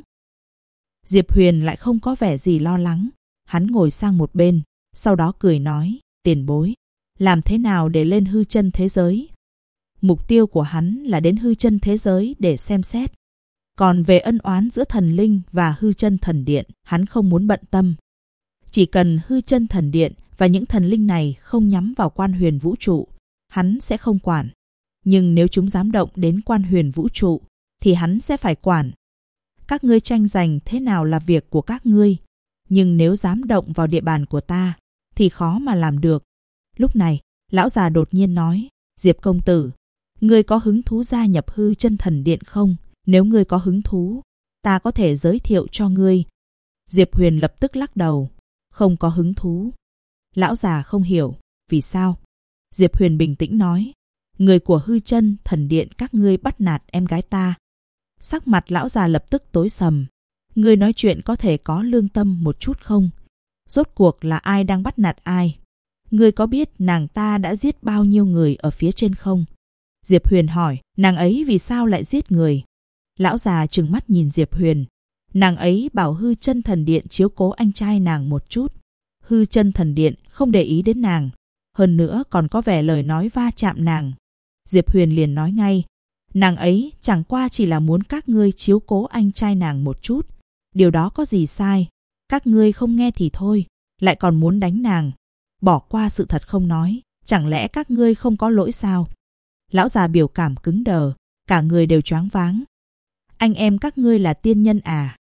Diệp Huyền lại không có vẻ gì lo lắng, hắn ngồi sang một bên, sau đó cười nói, tiền bối, làm thế nào để lên hư chân thế giới? Mục tiêu của hắn là đến hư chân thế giới để xem xét. Còn về ân oán giữa thần linh và hư chân thần điện, hắn không muốn bận tâm. Chỉ cần hư chân thần điện và những thần linh này không nhắm vào quan huyền vũ trụ, hắn sẽ không quản. Nhưng nếu chúng dám động đến quan huyền vũ trụ, thì hắn sẽ phải quản. Các ngươi tranh giành thế nào là việc của các ngươi, nhưng nếu dám động vào địa bàn của ta, thì khó mà làm được. Lúc này, lão già đột nhiên nói, Diệp công tử, ngươi có hứng thú gia nhập hư chân thần điện không? Nếu ngươi có hứng thú, ta có thể giới thiệu cho ngươi. Diệp Huyền lập tức lắc đầu, không có hứng thú. Lão già không hiểu, Vì sao? Diệp Huyền bình tĩnh nói. Người của Hư Chân Thần Điện các ngươi bắt nạt em gái ta. Sắc mặt lão già lập tức tối sầm. Ngươi nói chuyện có thể có lương tâm một chút không? Rốt cuộc là ai đang bắt nạt ai? Ngươi có biết nàng ta đã giết bao nhiêu người ở phía trên không? Diệp Huyền hỏi, nàng ấy vì sao lại giết người? Lão già trừng mắt nhìn Diệp Huyền. Nàng ấy bảo Hư Chân Thần Điện chiếu cố anh trai nàng một chút. Hư Chân Thần Điện không để ý đến nàng. Hơn nữa còn có vẻ lời nói va chạm nàng. Diệp Huyền liền nói ngay. Nàng ấy chẳng qua chỉ là muốn các ngươi chiếu cố anh trai nàng một chút. Điều đó có gì sai? Các ngươi không nghe thì thôi, lại còn muốn đánh nàng. Bỏ qua sự thật không nói, chẳng lẽ các ngươi không có lỗi sao? Lão già biểu cảm cứng đờ, cả người đều choáng váng. Anh em các ngươi là tiên nhân à?